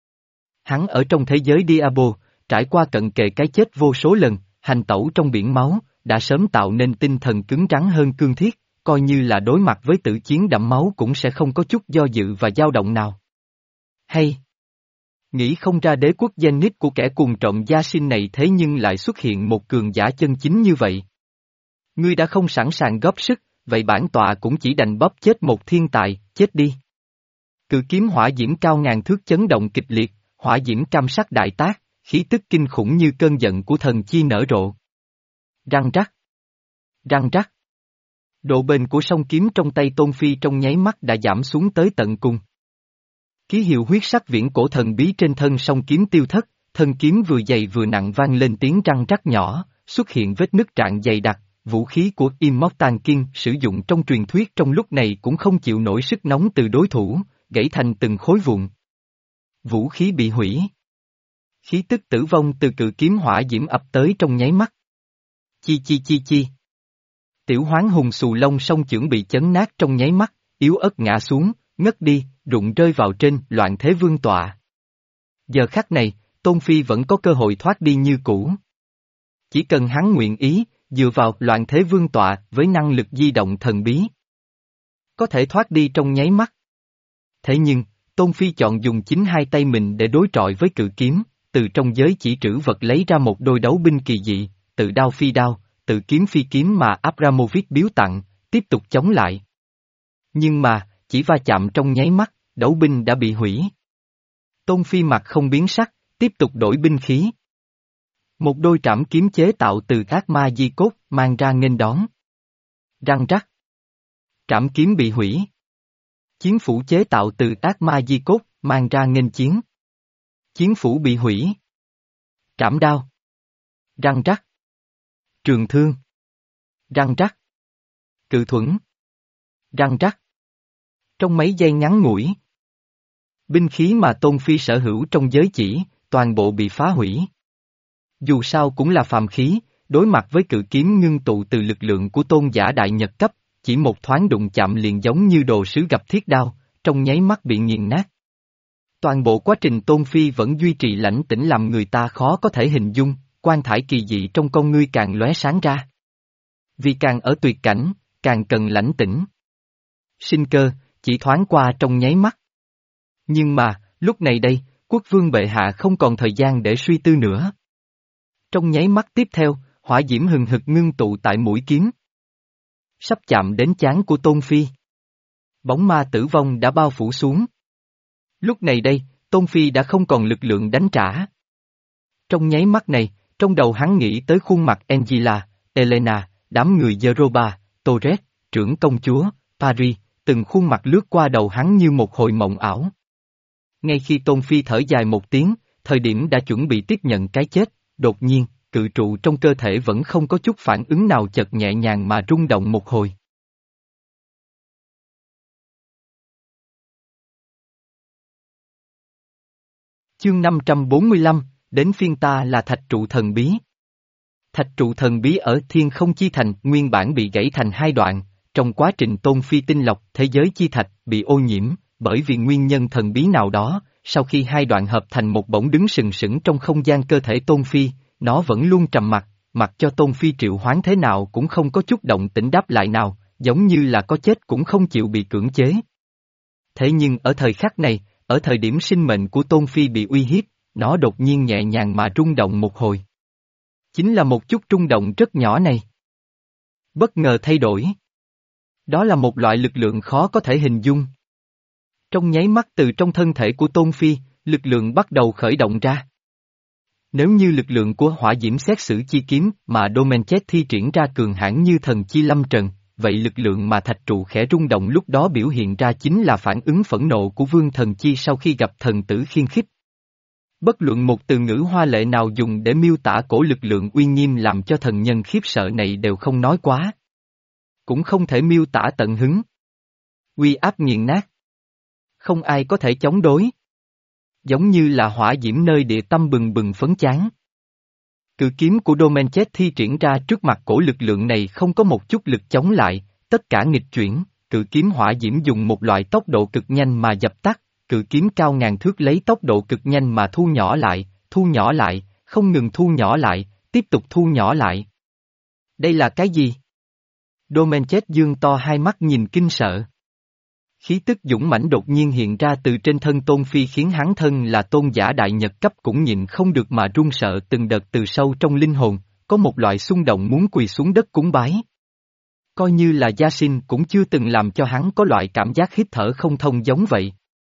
Hắn ở trong thế giới Diablo, trải qua cận kề cái chết vô số lần, hành tẩu trong biển máu, đã sớm tạo nên tinh thần cứng rắn hơn cương thiết, coi như là đối mặt với tử chiến đẫm máu cũng sẽ không có chút do dự và dao động nào. Hay! Nghĩ không ra đế quốc Zenith của kẻ cùng trộm gia sinh này thế nhưng lại xuất hiện một cường giả chân chính như vậy. Ngươi đã không sẵn sàng góp sức, vậy bản tọa cũng chỉ đành bóp chết một thiên tài, chết đi. Cự kiếm hỏa diễm cao ngàn thước chấn động kịch liệt, hỏa diễm cam sắc đại tác, khí tức kinh khủng như cơn giận của thần chi nở rộ. Răng rắc. Răng rắc. Độ bền của song kiếm trong tay Tôn Phi trong nháy mắt đã giảm xuống tới tận cùng. Ký hiệu huyết sắc viễn cổ thần bí trên thân song kiếm tiêu thất, thân kiếm vừa dày vừa nặng vang lên tiếng răng rắc nhỏ, xuất hiện vết nứt rạn dày đặc, vũ khí của Immortal King sử dụng trong truyền thuyết trong lúc này cũng không chịu nổi sức nóng từ đối thủ, gãy thành từng khối vụn. Vũ khí bị hủy. Khí tức tử vong từ cự kiếm hỏa diễm ập tới trong nháy mắt. Chi chi chi chi. Tiểu Hoán Hùng xù lông song chưởng bị chấn nát trong nháy mắt, yếu ớt ngã xuống, ngất đi, rụng rơi vào trên loạn thế vương tọa. Giờ khắc này, Tôn Phi vẫn có cơ hội thoát đi như cũ. Chỉ cần hắn nguyện ý, dựa vào loạn thế vương tọa với năng lực di động thần bí. Có thể thoát đi trong nháy mắt. Thế nhưng, Tôn Phi chọn dùng chính hai tay mình để đối trọi với cự kiếm, từ trong giới chỉ trữ vật lấy ra một đôi đấu binh kỳ dị, tự đao phi đao, tự kiếm phi kiếm mà Abramovich biếu tặng, tiếp tục chống lại. Nhưng mà, chỉ va chạm trong nháy mắt, đấu binh đã bị hủy. Tôn Phi mặt không biến sắc, tiếp tục đổi binh khí. Một đôi trảm kiếm chế tạo từ ác ma di cốt mang ra nghênh đón. Răng rắc. Trảm kiếm bị hủy. Chiến phủ chế tạo từ ác ma di cốt mang ra nghênh chiến. Chiến phủ bị hủy. Trảm đao. Răng rắc. Trường thương. Răng rắc. Cự thuẫn. Răng rắc. Trong mấy giây ngắn ngủi, binh khí mà Tôn Phi sở hữu trong giới chỉ, toàn bộ bị phá hủy. Dù sao cũng là phàm khí, đối mặt với cự kiếm ngưng tụ từ lực lượng của tôn giả đại nhật cấp, chỉ một thoáng đụng chạm liền giống như đồ sứ gặp thiết đao, trong nháy mắt bị nghiền nát. Toàn bộ quá trình Tôn Phi vẫn duy trì lãnh tĩnh làm người ta khó có thể hình dung, quan thải kỳ dị trong con ngươi càng lóe sáng ra. Vì càng ở tuyệt cảnh, càng cần lãnh tĩnh. Sinh cơ, chỉ thoáng qua trong nháy mắt. Nhưng mà, lúc này đây, quốc vương bệ hạ không còn thời gian để suy tư nữa. Trong nháy mắt tiếp theo, hỏa diễm hừng hực ngưng tụ tại mũi kiếm. Sắp chạm đến trán của Tôn Phi. Bóng ma tử vong đã bao phủ xuống. Lúc này đây, Tôn Phi đã không còn lực lượng đánh trả. Trong nháy mắt này, trong đầu hắn nghĩ tới khuôn mặt Angela, Elena, đám người Zeroba, Torres, trưởng công chúa, Paris, từng khuôn mặt lướt qua đầu hắn như một hồi mộng ảo. Ngay khi Tôn Phi thở dài một tiếng, thời điểm đã chuẩn bị tiếp nhận cái chết, đột nhiên, cự trụ trong cơ thể vẫn không có chút phản ứng nào chợt nhẹ nhàng mà rung động một hồi. Chương năm trăm bốn mươi lăm, đến phiên ta là thạch trụ thần bí. Thạch trụ thần bí ở Thiên Không Chi Thành nguyên bản bị gãy thành hai đoạn, trong quá trình Tôn Phi tinh lọc thế giới chi thạch bị ô nhiễm, bởi vì nguyên nhân thần bí nào đó, sau khi hai đoạn hợp thành một bổng đứng sừng sững trong không gian cơ thể Tôn Phi, nó vẫn luôn trầm mặc, mặc cho Tôn Phi triệu hoán thế nào cũng không có chút động tĩnh đáp lại nào, giống như là có chết cũng không chịu bị cưỡng chế. Thế nhưng ở thời khắc này, ở thời điểm sinh mệnh của Tôn Phi bị uy hiếp, nó đột nhiên nhẹ nhàng mà rung động một hồi. Chính là một chút rung động rất nhỏ này. Bất ngờ thay đổi. Đó là một loại lực lượng khó có thể hình dung. Trong nháy mắt từ trong thân thể của Tôn Phi, lực lượng bắt đầu khởi động ra. Nếu như lực lượng của hỏa diễm xét xử chi kiếm mà Domenchet thi triển ra cường hãn như thần chi lâm trần, vậy lực lượng mà thạch trụ khẽ rung động lúc đó biểu hiện ra chính là phản ứng phẫn nộ của vương thần chi sau khi gặp thần tử khiên khích. Bất luận một từ ngữ hoa lệ nào dùng để miêu tả cổ lực lượng uy nghiêm làm cho thần nhân khiếp sợ này đều không nói quá. Cũng không thể miêu tả tận hứng. Uy áp nghiền nát. Không ai có thể chống đối. Giống như là hỏa diễm nơi địa tâm bừng bừng phấn chán. Cự kiếm của Domenchet thi triển ra trước mặt cổ lực lượng này không có một chút lực chống lại, tất cả nghịch chuyển, cự kiếm hỏa diễm dùng một loại tốc độ cực nhanh mà dập tắt, cự kiếm cao ngàn thước lấy tốc độ cực nhanh mà thu nhỏ lại, thu nhỏ lại, không ngừng thu nhỏ lại, tiếp tục thu nhỏ lại. Đây là cái gì? Domenchet dương to hai mắt nhìn kinh sợ. Khí tức dũng mãnh đột nhiên hiện ra từ trên thân Tôn Phi khiến hắn thân là tôn giả đại nhật cấp cũng nhịn không được mà run sợ từng đợt từ sâu trong linh hồn, có một loại xung động muốn quỳ xuống đất cúng bái. Coi như là gia sinh cũng chưa từng làm cho hắn có loại cảm giác hít thở không thông giống vậy.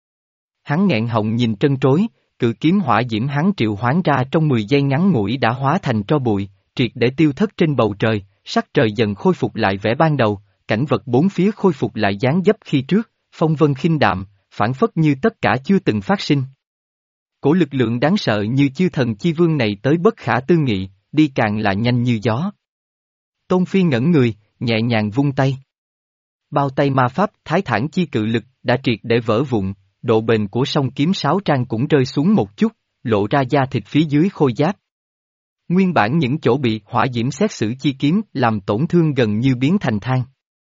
Hắn nghẹn họng nhìn trân trối, cự kiếm hỏa diễm hắn triệu hoán ra trong mười giây ngắn ngủi đã hóa thành tro bụi, triệt để tiêu thất trên bầu trời, sắc trời dần khôi phục lại vẻ ban đầu, cảnh vật bốn phía khôi phục lại dáng dấp khi trước, phong vân khinh đạm, phản phất như tất cả chưa từng phát sinh. Cổ lực lượng đáng sợ như chư thần chi vương này tới bất khả tư nghị, đi càng là nhanh như gió. Tôn Phi ngẩn người, nhẹ nhàng vung tay. Bao tay ma pháp thái thản chi cự lực đã triệt để vỡ vụn, độ bền của song kiếm sáo trang cũng rơi xuống một chút, lộ ra da thịt phía dưới khôi giáp. Nguyên bản những chỗ bị hỏa diễm xét xử chi kiếm làm tổn thương gần như biến thành than.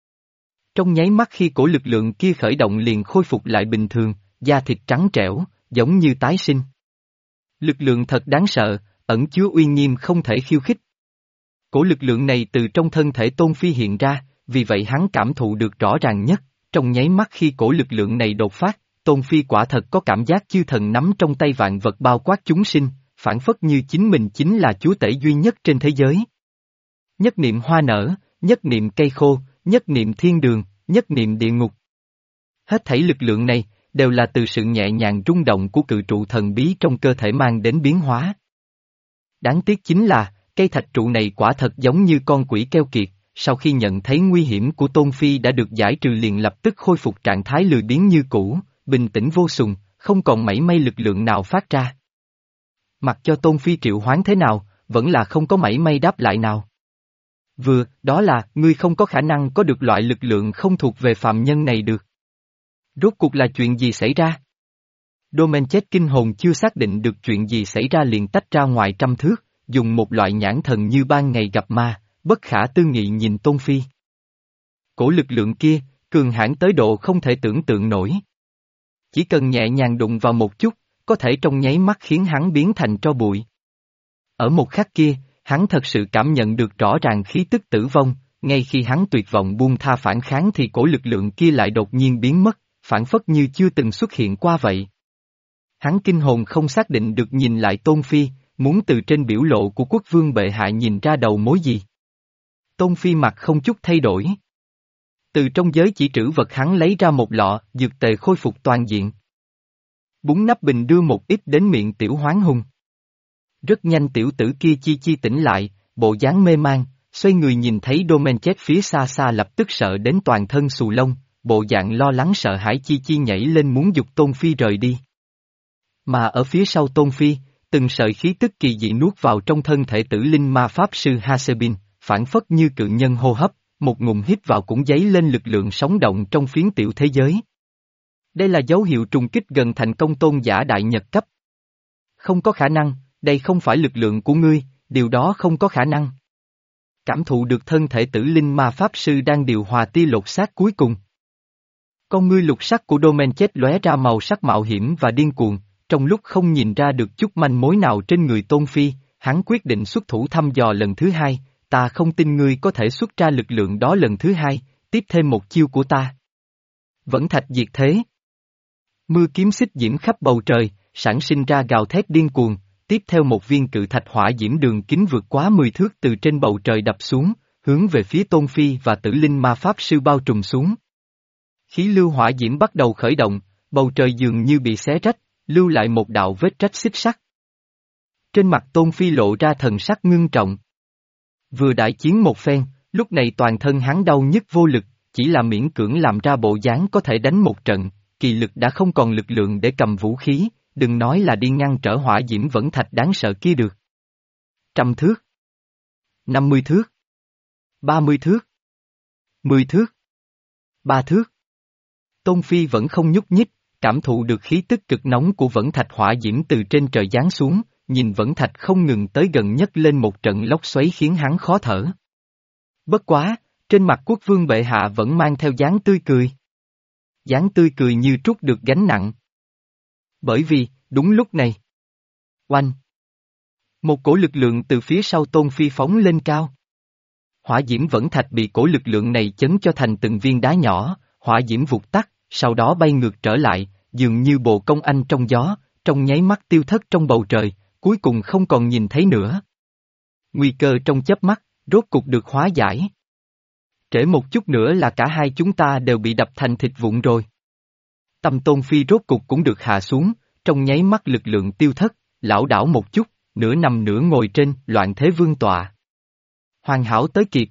Trong nháy mắt khi cổ lực lượng kia khởi động liền khôi phục lại bình thường, da thịt trắng trẻo, giống như tái sinh. Lực lượng thật đáng sợ, ẩn chứa uy nghiêm không thể khiêu khích. Cổ lực lượng này từ trong thân thể Tôn Phi hiện ra, vì vậy hắn cảm thụ được rõ ràng nhất, trong nháy mắt khi cổ lực lượng này đột phát, Tôn Phi quả thật có cảm giác chư thần nắm trong tay vạn vật bao quát chúng sinh, phản phất như chính mình chính là chúa tể duy nhất trên thế giới. Nhất niệm hoa nở, nhất niệm cây khô, nhất niệm thiên đường, nhất niệm địa ngục. Hết thảy lực lượng này, đều là từ sự nhẹ nhàng rung động của cự trụ thần bí trong cơ thể mang đến biến hóa. Đáng tiếc chính là, cây thạch trụ này quả thật giống như con quỷ keo kiệt, sau khi nhận thấy nguy hiểm của Tôn Phi đã được giải trừ liền lập tức khôi phục trạng thái lười biếng như cũ, bình tĩnh vô sùng, không còn mảy may lực lượng nào phát ra. Mặc cho Tôn Phi triệu hoán thế nào, vẫn là không có mảy may đáp lại nào. Vừa, đó là, ngươi không có khả năng có được loại lực lượng không thuộc về phàm nhân này được. Rốt cuộc là chuyện gì xảy ra? Domenchet kinh hồn chưa xác định được chuyện gì xảy ra liền tách ra ngoài trăm thước, dùng một loại nhãn thần như ban ngày gặp ma, bất khả tư nghị nhìn Tôn Phi. Cổ lực lượng kia, cường hãn tới độ không thể tưởng tượng nổi. Chỉ cần nhẹ nhàng đụng vào một chút, có thể trong nháy mắt khiến hắn biến thành tro bụi. Ở một khắc kia, hắn thật sự cảm nhận được rõ ràng khí tức tử vong, ngay khi hắn tuyệt vọng buông tha phản kháng thì cổ lực lượng kia lại đột nhiên biến mất, phản phất như chưa từng xuất hiện qua vậy. Hắn kinh hồn không xác định được nhìn lại Tôn Phi, muốn từ trên biểu lộ của quốc vương bệ hạ nhìn ra đầu mối gì. Tôn Phi mặt không chút thay đổi. Từ trong giới chỉ trữ vật hắn lấy ra một lọ, dược tề khôi phục toàn diện. Búng nắp bình đưa một ít đến miệng tiểu hoán hùng. Rất nhanh tiểu tử kia chi chi tỉnh lại, bộ dáng mê man, xoay người nhìn thấy Domenchet phía xa xa lập tức sợ đến toàn thân xù lông, bộ dạng lo lắng sợ hãi chi chi nhảy lên muốn giục Tôn Phi rời đi. Mà ở phía sau Tôn Phi, từng sợi khí tức kỳ dị nuốt vào trong thân thể tử linh ma pháp sư Hasebin, phản phất như cự nhân hô hấp, một ngụm hít vào cũng dấy lên lực lượng sống động trong phiến tiểu thế giới. Đây là dấu hiệu trùng kích gần thành công tôn giả đại nhật cấp. Không có khả năng, đây không phải lực lượng của ngươi, điều đó không có khả năng. Cảm thụ được thân thể tử linh ma pháp sư đang điều hòa tia lột xác cuối cùng. Con ngươi lục sắc của Domenchet lóe ra màu sắc mạo hiểm và điên cuồng, trong lúc không nhìn ra được chút manh mối nào trên người Tôn Phi, hắn quyết định xuất thủ thăm dò lần thứ hai, ta không tin ngươi có thể xuất ra lực lượng đó lần thứ hai, tiếp thêm một chiêu của ta. Vẫn thạch diệt thế. Mưa kiếm xích diễm khắp bầu trời, sản sinh ra gào thét điên cuồng, tiếp theo một viên cự thạch hỏa diễm đường kính vượt quá mười thước từ trên bầu trời đập xuống, hướng về phía Tôn Phi và tử linh ma pháp sư bao trùm xuống. Khí lưu hỏa diễm bắt đầu khởi động, bầu trời dường như bị xé rách, lưu lại một đạo vết rách xích sắt. Trên mặt Tôn Phi lộ ra thần sắc ngưng trọng. Vừa đại chiến một phen, lúc này toàn thân hắn đau nhức vô lực, chỉ là miễn cưỡng làm ra bộ dáng có thể đánh một trận, kỳ lực đã không còn lực lượng để cầm vũ khí, đừng nói là đi ngăn trở hỏa diễm vẫn thạch đáng sợ kia được. Trăm thước. Năm mươi thước. Ba mươi thước. Mười thước. Ba thước. Tôn Phi vẫn không nhúc nhích, cảm thụ được khí tức cực nóng của vẫn thạch hỏa diễm từ trên trời giáng xuống, nhìn vẫn thạch không ngừng tới gần nhấc lên một trận lốc xoáy khiến hắn khó thở. Bất quá, trên mặt quốc vương bệ hạ vẫn mang theo dáng tươi cười. Dáng tươi cười như trút được gánh nặng. Bởi vì, đúng lúc này. Oanh! Một cổ lực lượng từ phía sau Tôn Phi phóng lên cao. Hỏa diễm vẫn thạch bị cổ lực lượng này chấn cho thành từng viên đá nhỏ, hỏa diễm vụt tắt, sau đó bay ngược trở lại, dường như bồ công anh trong gió, trong nháy mắt tiêu thất trong bầu trời, cuối cùng không còn nhìn thấy nữa. Nguy cơ trong chớp mắt, rốt cục được hóa giải. Trễ một chút nữa là cả hai chúng ta đều bị đập thành thịt vụn rồi. Tâm Tôn Phi rốt cục cũng được hạ xuống, trong nháy mắt lực lượng tiêu thất, lảo đảo một chút, nửa nằm nửa ngồi trên loạn thế vương tọa. Hoàn hảo tới kịp.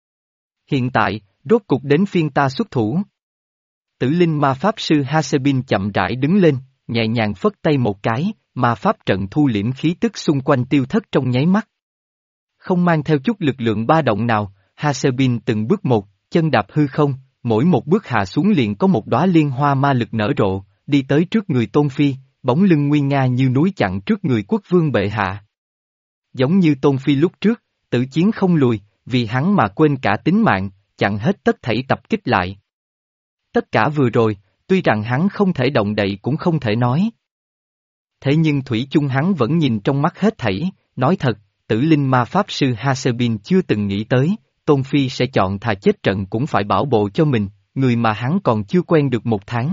Hiện tại, rốt cục đến phiên ta xuất thủ. Tử linh ma pháp sư Hasebin chậm rãi đứng lên, nhẹ nhàng phất tay một cái, ma pháp trận thu liễm khí tức xung quanh tiêu thất trong nháy mắt. Không mang theo chút lực lượng ba động nào, Hasebin từng bước một, chân đạp hư không, mỗi một bước hạ xuống liền có một đóa liên hoa ma lực nở rộ, đi tới trước người Tôn Phi, bóng lưng nguy nga như núi chặn trước người quốc vương bệ hạ. Giống như Tôn Phi lúc trước, tử chiến không lùi, vì hắn mà quên cả tính mạng, chặn hết tất thảy tập kích lại. Tất cả vừa rồi, tuy rằng hắn không thể động đậy cũng không thể nói. Thế nhưng thủy chung hắn vẫn nhìn trong mắt hết thảy, nói thật, tử linh ma pháp sư Hasebin chưa từng nghĩ tới, Tôn Phi sẽ chọn thà chết trận cũng phải bảo bộ cho mình, người mà hắn còn chưa quen được một tháng.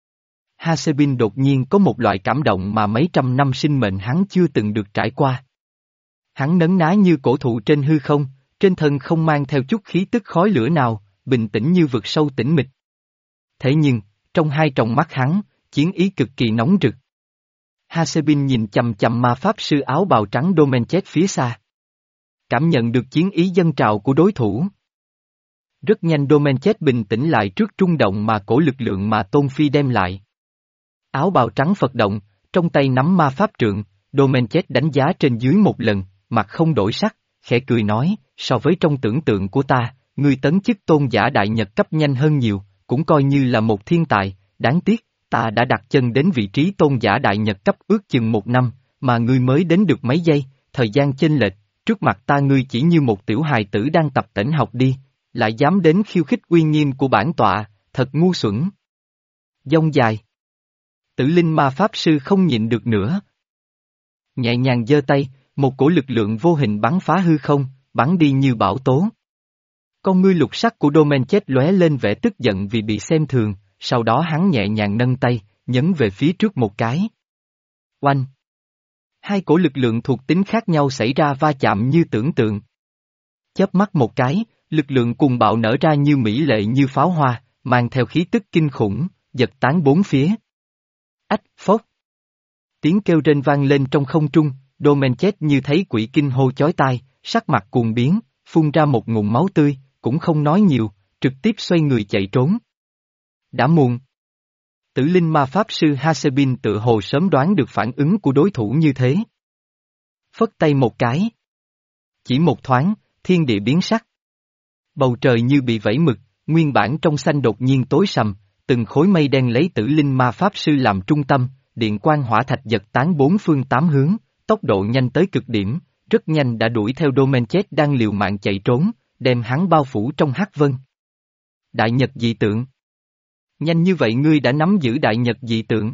Hasebin đột nhiên có một loại cảm động mà mấy trăm năm sinh mệnh hắn chưa từng được trải qua. Hắn nấn ná như cổ thụ trên hư không, trên thân không mang theo chút khí tức khói lửa nào, bình tĩnh như vực sâu tĩnh mịch. Thế nhưng, trong hai tròng mắt hắn, chiến ý cực kỳ nóng rực. Hasebin nhìn chằm chằm ma pháp sư áo bào trắng Domenchet phía xa. Cảm nhận được chiến ý dâng trào của đối thủ. Rất nhanh Domenchet bình tĩnh lại trước trung động mà cổ lực lượng mà Tôn Phi đem lại. Áo bào trắng phật động, trong tay nắm ma pháp trượng, Domenchet đánh giá trên dưới một lần, mặt không đổi sắc, khẽ cười nói, so với trong tưởng tượng của ta, ngươi tấn chức tôn giả đại nhật cấp nhanh hơn nhiều, cũng coi như là một thiên tài, đáng tiếc, ta đã đặt chân đến vị trí tôn giả đại nhật cấp ước chừng một năm, mà ngươi mới đến được mấy giây, thời gian chênh lệch, trước mặt ta ngươi chỉ như một tiểu hài tử đang tập tễnh học đi, lại dám đến khiêu khích uy nghiêm của bản tọa, thật ngu xuẩn. Dông dài. Tử linh ma pháp sư không nhịn được nữa. Nhẹ nhàng giơ tay, một cổ lực lượng vô hình bắn phá hư không, bắn đi như bão tố. Con ngươi lục sắc của Domenchet lóe lên vẻ tức giận vì bị xem thường, sau đó hắn nhẹ nhàng nâng tay, nhấn về phía trước một cái. Oanh! Hai cổ lực lượng thuộc tính khác nhau xảy ra va chạm như tưởng tượng. Chớp mắt một cái, lực lượng cùng bạo nở ra như mỹ lệ như pháo hoa, mang theo khí tức kinh khủng, giật tán bốn phía. Ách, phốc! Tiếng kêu rên vang lên trong không trung, Domenchet như thấy quỷ kinh hô chói tai, sắc mặt cuồng biến, phun ra một ngụm máu tươi, cũng không nói nhiều, trực tiếp xoay người chạy trốn. Đã muộn. Tử linh ma pháp sư Hasebin tự hồ sớm đoán được phản ứng của đối thủ như thế. Phất tay một cái. Chỉ một thoáng, thiên địa biến sắc. Bầu trời như bị vẩy mực, nguyên bản trong xanh đột nhiên tối sầm, từng khối mây đen lấy tử linh ma pháp sư làm trung tâm, điện quang hỏa thạch giật tán bốn phương tám hướng, tốc độ nhanh tới cực điểm, rất nhanh đã đuổi theo Domenchet đang liều mạng chạy trốn, đem hắn bao phủ trong hắc vân. Đại nhật dị tượng. Nhanh như vậy ngươi đã nắm giữ đại nhật dị tượng.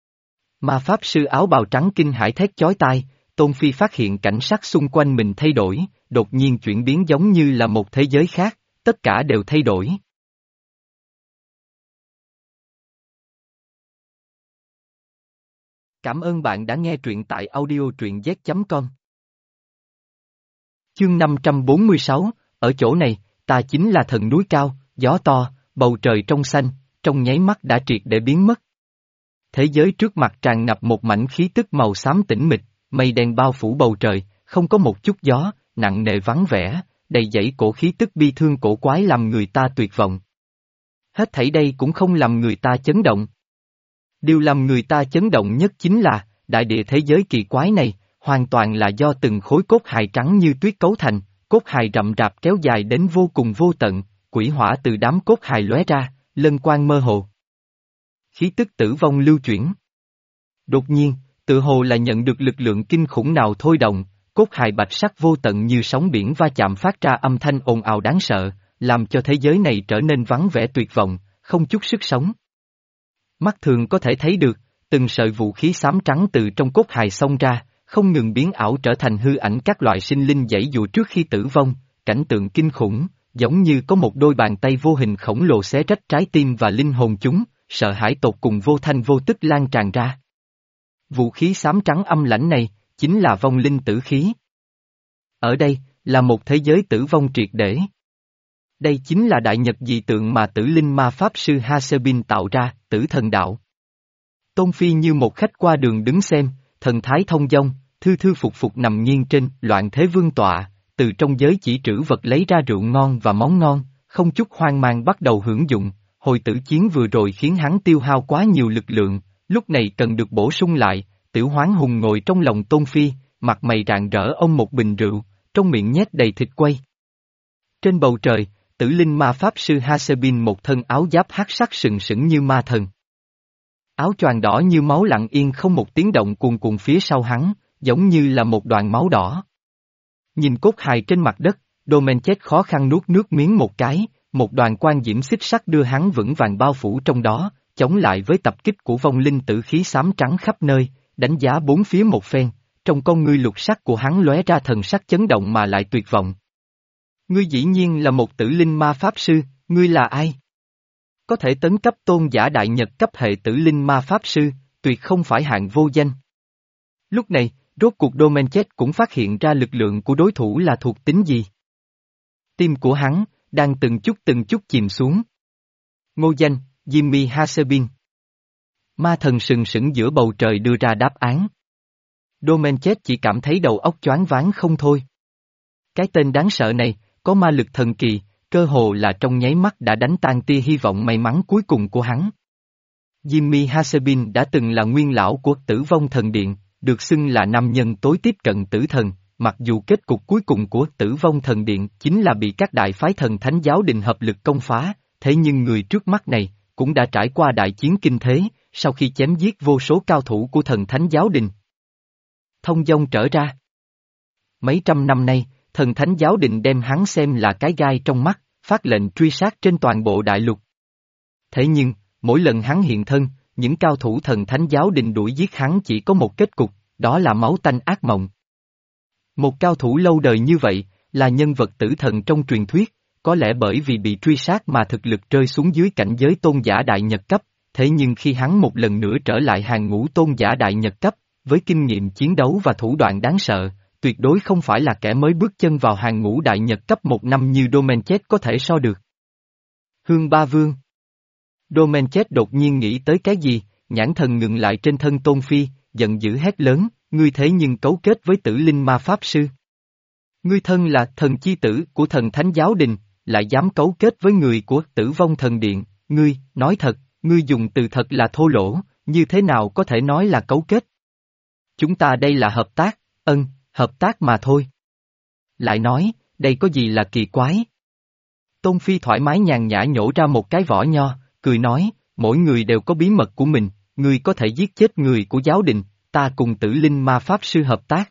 Ma pháp sư áo bào trắng kinh hãi thét chói tai, Tôn Phi phát hiện cảnh sắc xung quanh mình thay đổi, đột nhiên chuyển biến giống như là một thế giới khác, tất cả đều thay đổi. Cảm ơn bạn đã nghe truyện tại audio truyện z chấm com. Chương năm trăm bốn mươi sáu, ở chỗ này, ta chính là thần núi cao, gió to, bầu trời trong xanh, trong nháy mắt đã triệt để biến mất. Thế giới trước mặt tràn ngập một mảnh khí tức màu xám tĩnh mịch, mây đen bao phủ bầu trời, không có một chút gió, nặng nề vắng vẻ, đầy dẫy cổ khí tức bi thương cổ quái làm người ta tuyệt vọng. Hết thảy đây cũng không làm người ta chấn động. Điều làm người ta chấn động nhất chính là, đại địa thế giới kỳ quái này, hoàn toàn là do từng khối cốt hài trắng như tuyết cấu thành, cốt hài rậm rạp kéo dài đến vô cùng vô tận, quỷ hỏa từ đám cốt hài lóe ra, lân quang mơ hồ. Khí tức tử vong lưu chuyển. Đột nhiên, tự hồ là nhận được lực lượng kinh khủng nào thôi động, cốt hài bạch sắc vô tận như sóng biển va chạm phát ra âm thanh ồn ào đáng sợ, làm cho thế giới này trở nên vắng vẻ tuyệt vọng, không chút sức sống. Mắt thường có thể thấy được, từng sợi vũ khí xám trắng từ trong cốt hài xông ra, không ngừng biến ảo trở thành hư ảnh các loại sinh linh giãy dụa trước khi tử vong, cảnh tượng kinh khủng, giống như có một đôi bàn tay vô hình khổng lồ xé rách trái tim và linh hồn chúng, sợ hãi tột cùng vô thanh vô tức lan tràn ra. Vũ khí xám trắng âm lãnh này, chính là vong linh tử khí. Ở đây, là một thế giới tử vong triệt để. Đây chính là đại nhật dị tượng mà tử linh ma pháp sư Hasebin tạo ra, tử thần đạo. Tôn Phi như một khách qua đường đứng xem, thần thái thông dong, thư thư phục phục nằm nghiêng trên loạn thế vương tọa, từ trong giới chỉ trữ vật lấy ra rượu ngon và món ngon, không chút hoang mang bắt đầu hưởng dụng, hồi tử chiến vừa rồi khiến hắn tiêu hao quá nhiều lực lượng, lúc này cần được bổ sung lại, tiểu hoán hùng ngồi trong lòng Tôn Phi, mặt mày rạng rỡ ông một bình rượu, trong miệng nhét đầy thịt quay. Trên bầu trời, tử linh ma pháp sư Hasebin một thân áo giáp hắc sắc sừng sững như ma thần. Áo choàng đỏ như máu lặng yên không một tiếng động cuồn cuộn phía sau hắn, giống như là một đoàn máu đỏ. Nhìn cốt hài trên mặt đất, Domenchet khó khăn nuốt nước miếng một cái, một đoàn quan diễm xích sắc đưa hắn vững vàng bao phủ trong đó, chống lại với tập kích của vong linh tử khí xám trắng khắp nơi, đánh giá bốn phía một phen, trong con ngươi lục sắc của hắn lóe ra thần sắc chấn động mà lại tuyệt vọng. Ngươi dĩ nhiên là một tử linh ma pháp sư, ngươi là ai? Có thể tấn cấp tôn giả đại nhật cấp hệ tử linh ma pháp sư, tuyệt không phải hạng vô danh. Lúc này, rốt cuộc Domenchet cũng phát hiện ra lực lượng của đối thủ là thuộc tính gì. Tim của hắn, đang từng chút từng chút chìm xuống. Ngô danh, Jimmy Hasebin. Ma thần sừng sững giữa bầu trời đưa ra đáp án. Domenchet chỉ cảm thấy đầu óc choáng váng không thôi. Cái tên đáng sợ này, có ma lực thần kỳ, cơ hồ là trong nháy mắt đã đánh tan tia hy vọng may mắn cuối cùng của hắn. Jimmy Hasebin đã từng là nguyên lão của Tử Vong Thần Điện, được xưng là nam nhân tối tiếp cận tử thần, mặc dù kết cục cuối cùng của Tử Vong Thần Điện chính là bị các đại phái thần thánh giáo đình hợp lực công phá, thế nhưng người trước mắt này cũng đã trải qua đại chiến kinh thế, sau khi chém giết vô số cao thủ của thần thánh giáo đình. Thông dong trở ra. Mấy trăm năm nay, thần thánh giáo đình đem hắn xem là cái gai trong mắt, phát lệnh truy sát trên toàn bộ đại lục. Thế nhưng, mỗi lần hắn hiện thân, những cao thủ thần thánh giáo đình đuổi giết hắn chỉ có một kết cục, đó là máu tanh ác mộng. Một cao thủ lâu đời như vậy, là nhân vật tử thần trong truyền thuyết, có lẽ bởi vì bị truy sát mà thực lực rơi xuống dưới cảnh giới tôn giả đại nhật cấp, thế nhưng khi hắn một lần nữa trở lại hàng ngũ tôn giả đại nhật cấp, với kinh nghiệm chiến đấu và thủ đoạn đáng sợ, tuyệt đối không phải là kẻ mới bước chân vào hàng ngũ đại nhật cấp một năm như Domenchet có thể so được. Hương Ba Vương. Domenchet đột nhiên nghĩ tới cái gì, nhãn thần ngừng lại trên thân Tôn Phi, giận dữ hét lớn, ngươi thế nhưng cấu kết với Tử Linh Ma Pháp Sư. Ngươi thân là thần chi tử của thần thánh giáo đình, lại dám cấu kết với người của Tử Vong Thần Điện, ngươi, nói thật, ngươi dùng từ thật là thô lỗ, như thế nào có thể nói là cấu kết? Chúng ta đây là hợp tác, ân, hợp tác mà thôi. Lại nói, đây có gì là kỳ quái? Tôn Phi thoải mái nhàn nhã nhổ ra một cái vỏ nho, cười nói, mỗi người đều có bí mật của mình, ngươi có thể giết chết người của giáo đình, ta cùng Tử Linh Ma Pháp Sư hợp tác.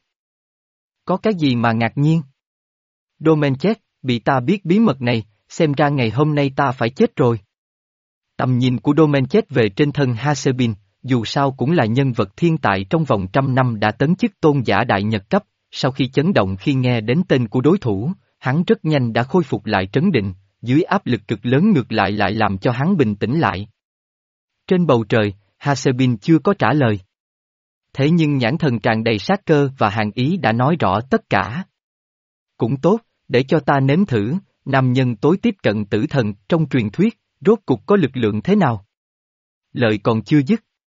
Có cái gì mà ngạc nhiên? Domenchet, bị ta biết bí mật này, xem ra ngày hôm nay ta phải chết rồi. Tầm nhìn của Domenchet về trên thân Hasebin, dù sao cũng là nhân vật thiên tài trong vòng trăm năm đã tấn chức tôn giả đại nhật cấp, sau khi chấn động khi nghe đến tên của đối thủ, hắn rất nhanh đã khôi phục lại trấn định, dưới áp lực cực lớn ngược lại lại làm cho hắn bình tĩnh lại. Trên bầu trời, Hasebin chưa có trả lời. Thế nhưng nhãn thần tràn đầy sát cơ và hàn ý đã nói rõ tất cả. Cũng tốt, để cho ta nếm thử, nam nhân tối tiếp cận tử thần trong truyền thuyết, rốt cục có lực lượng thế nào? Lời còn chưa dứt.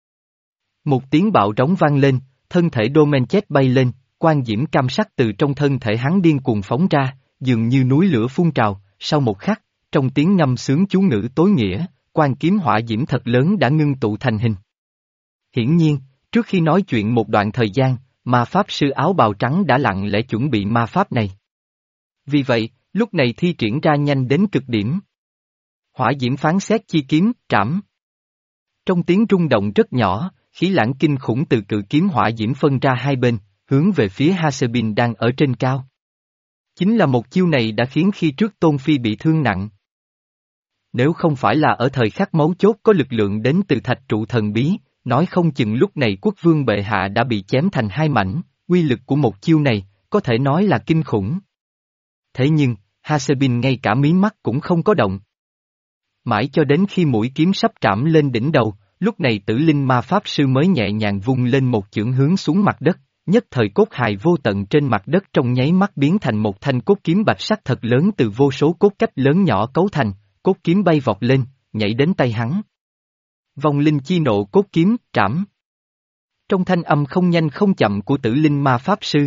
Một tiếng bạo trống vang lên, thân thể Domenchet bay lên, quang diễm cam sắc từ trong thân thể hắn điên cuồng phóng ra, dường như núi lửa phun trào, sau một khắc, trong tiếng ngâm sướng chú ngữ tối nghĩa, quang kiếm hỏa diễm thật lớn đã ngưng tụ thành hình. Hiển nhiên, trước khi nói chuyện một đoạn thời gian, ma pháp sư áo bào trắng đã lặng lẽ chuẩn bị ma pháp này. Vì vậy, lúc này thi triển ra nhanh đến cực điểm. Hỏa diễm phán xét chi kiếm, trảm. Trong tiếng rung động rất nhỏ, khí lãng kinh khủng từ cự kiếm hỏa diễm phân ra hai bên, hướng về phía Hasebin đang ở trên cao. Chính là một chiêu này đã khiến khi trước Tôn Phi bị thương nặng. Nếu không phải là ở thời khắc mấu chốt có lực lượng đến từ thạch trụ thần bí, nói không chừng lúc này quốc vương bệ hạ đã bị chém thành hai mảnh, uy lực của một chiêu này, có thể nói là kinh khủng. Thế nhưng, Hasebin ngay cả mí mắt cũng không có động. Mãi cho đến khi mũi kiếm sắp trảm lên đỉnh đầu, lúc này Tử Linh Ma Pháp Sư mới nhẹ nhàng vung lên một chưởng hướng xuống mặt đất, nhất thời cốt hài vô tận trên mặt đất trong nháy mắt biến thành một thanh cốt kiếm bạch sắc thật lớn từ vô số cốt cách lớn nhỏ cấu thành, cốt kiếm bay vọt lên, nhảy đến tay hắn. Vong linh chi nộ cốt kiếm, trảm. Trong thanh âm không nhanh không chậm của Tử Linh Ma Pháp Sư.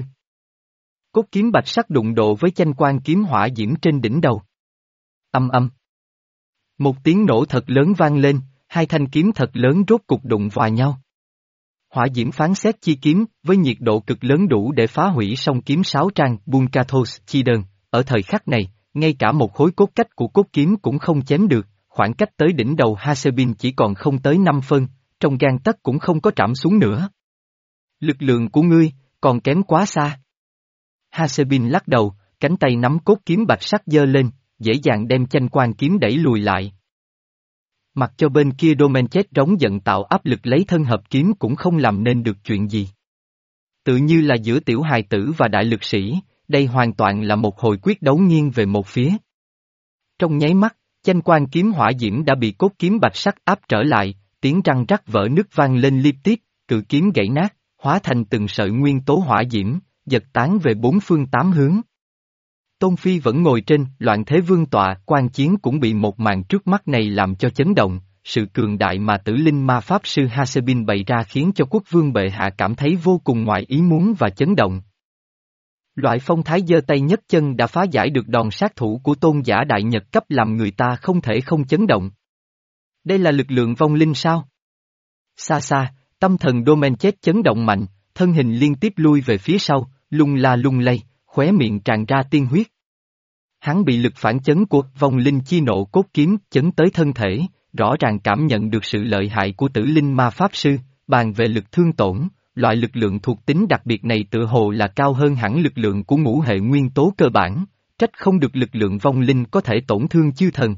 Cốt kiếm bạch sắc đụng độ với chanh quang kiếm hỏa diễm trên đỉnh đầu. Âm âm. Một tiếng nổ thật lớn vang lên, hai thanh kiếm thật lớn rốt cục đụng vào nhau. Hỏa diễm phán xét chi kiếm, với nhiệt độ cực lớn đủ để phá hủy song kiếm sáu trang Bunkathos chi đơn, ở thời khắc này, ngay cả một khối cốt cách của cốt kiếm cũng không chém được, khoảng cách tới đỉnh đầu Hasebin chỉ còn không tới năm phân, trong gang tấc cũng không có trảm xuống nữa. Lực lượng của ngươi, còn kém quá xa. Hasebin lắc đầu, cánh tay nắm cốt kiếm bạch sắc giơ lên, dễ dàng đem chanh quang kiếm đẩy lùi lại. Mặc cho bên kia Domenchet rống giận tạo áp lực lấy thân hợp kiếm cũng không làm nên được chuyện gì. Tự như là giữa tiểu hài tử và đại lực sĩ, đây hoàn toàn là một hồi quyết đấu nghiêng về một phía. Trong nháy mắt, chanh quang kiếm hỏa diễm đã bị cốt kiếm bạch sắc áp trở lại, tiếng răng rắc vỡ nứt vang lên liên tiếp, cự kiếm gãy nát, hóa thành từng sợi nguyên tố hỏa diễm, giật tán về bốn phương tám hướng. Tôn Phi vẫn ngồi trên loạn thế vương tọa, quan chiến cũng bị một màn trước mắt này làm cho chấn động, sự cường đại mà tử linh ma pháp sư Hasebin bày ra khiến cho quốc vương bệ hạ cảm thấy vô cùng ngoài ý muốn và chấn động. Loại phong thái giơ tay nhấc chân đã phá giải được đòn sát thủ của tôn giả đại nhật cấp làm người ta không thể không chấn động. Đây là lực lượng vong linh sao? Xa xa, tâm thần Domenchet chấn động mạnh, thân hình liên tiếp lui về phía sau, lung la lung lay, khóe miệng tràn ra tiên huyết. Hắn bị lực phản chấn của vong linh chi nộ cốt kiếm chấn tới thân thể, rõ ràng cảm nhận được sự lợi hại của tử linh ma pháp sư, bàn về lực thương tổn, loại lực lượng thuộc tính đặc biệt này tựa hồ là cao hơn hẳn lực lượng của ngũ hệ nguyên tố cơ bản, trách không được lực lượng vong linh có thể tổn thương chư thần.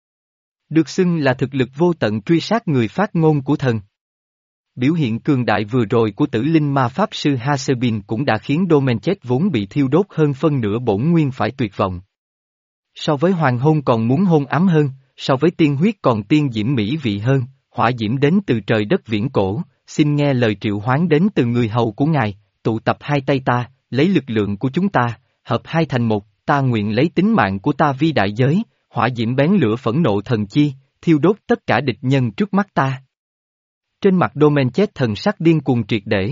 Được xưng là thực lực vô tận truy sát người phát ngôn của thần. Biểu hiện cường đại vừa rồi của tử linh ma pháp sư Hasebin cũng đã khiến Domenchet vốn bị thiêu đốt hơn phân nửa bổn nguyên phải tuyệt vọng. So với hoàng hôn còn muốn hôn ám hơn, so với tiên huyết còn tiên diễm mỹ vị hơn, hỏa diễm đến từ trời đất viễn cổ, xin nghe lời triệu hoán đến từ người hầu của ngài, tụ tập hai tay ta, lấy lực lượng của chúng ta, hợp hai thành một, ta nguyện lấy tính mạng của ta vi đại giới, hỏa diễm bén lửa phẫn nộ thần chi, thiêu đốt tất cả địch nhân trước mắt ta. Trên mặt Domenchet thần sắc điên cuồng triệt để.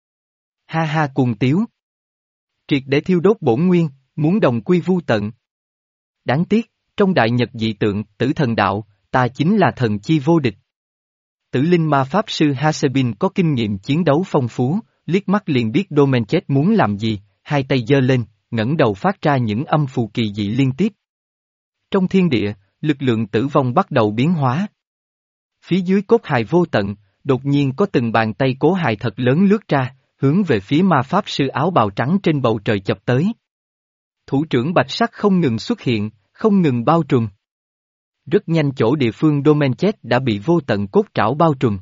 Ha ha cuồng tiếu. Triệt để thiêu đốt bổn nguyên, muốn đồng quy vu tận. Đáng tiếc, trong đại nhật dị tượng, tử thần đạo, ta chính là thần chi vô địch. Tử linh ma pháp sư Hasebin có kinh nghiệm chiến đấu phong phú, liếc mắt liền biết Domenchet muốn làm gì, hai tay giơ lên, ngẩng đầu phát ra những âm phù kỳ dị liên tiếp. Trong thiên địa, lực lượng tử vong bắt đầu biến hóa. Phía dưới cốt hài vô tận, đột nhiên có từng bàn tay cố hài thật lớn lướt ra, hướng về phía ma pháp sư áo bào trắng trên bầu trời chập tới. Thủ trưởng bạch sắc không ngừng xuất hiện, không ngừng bao trùm. Rất nhanh chỗ địa phương Domenchet đã bị vô tận cốt trảo bao trùm.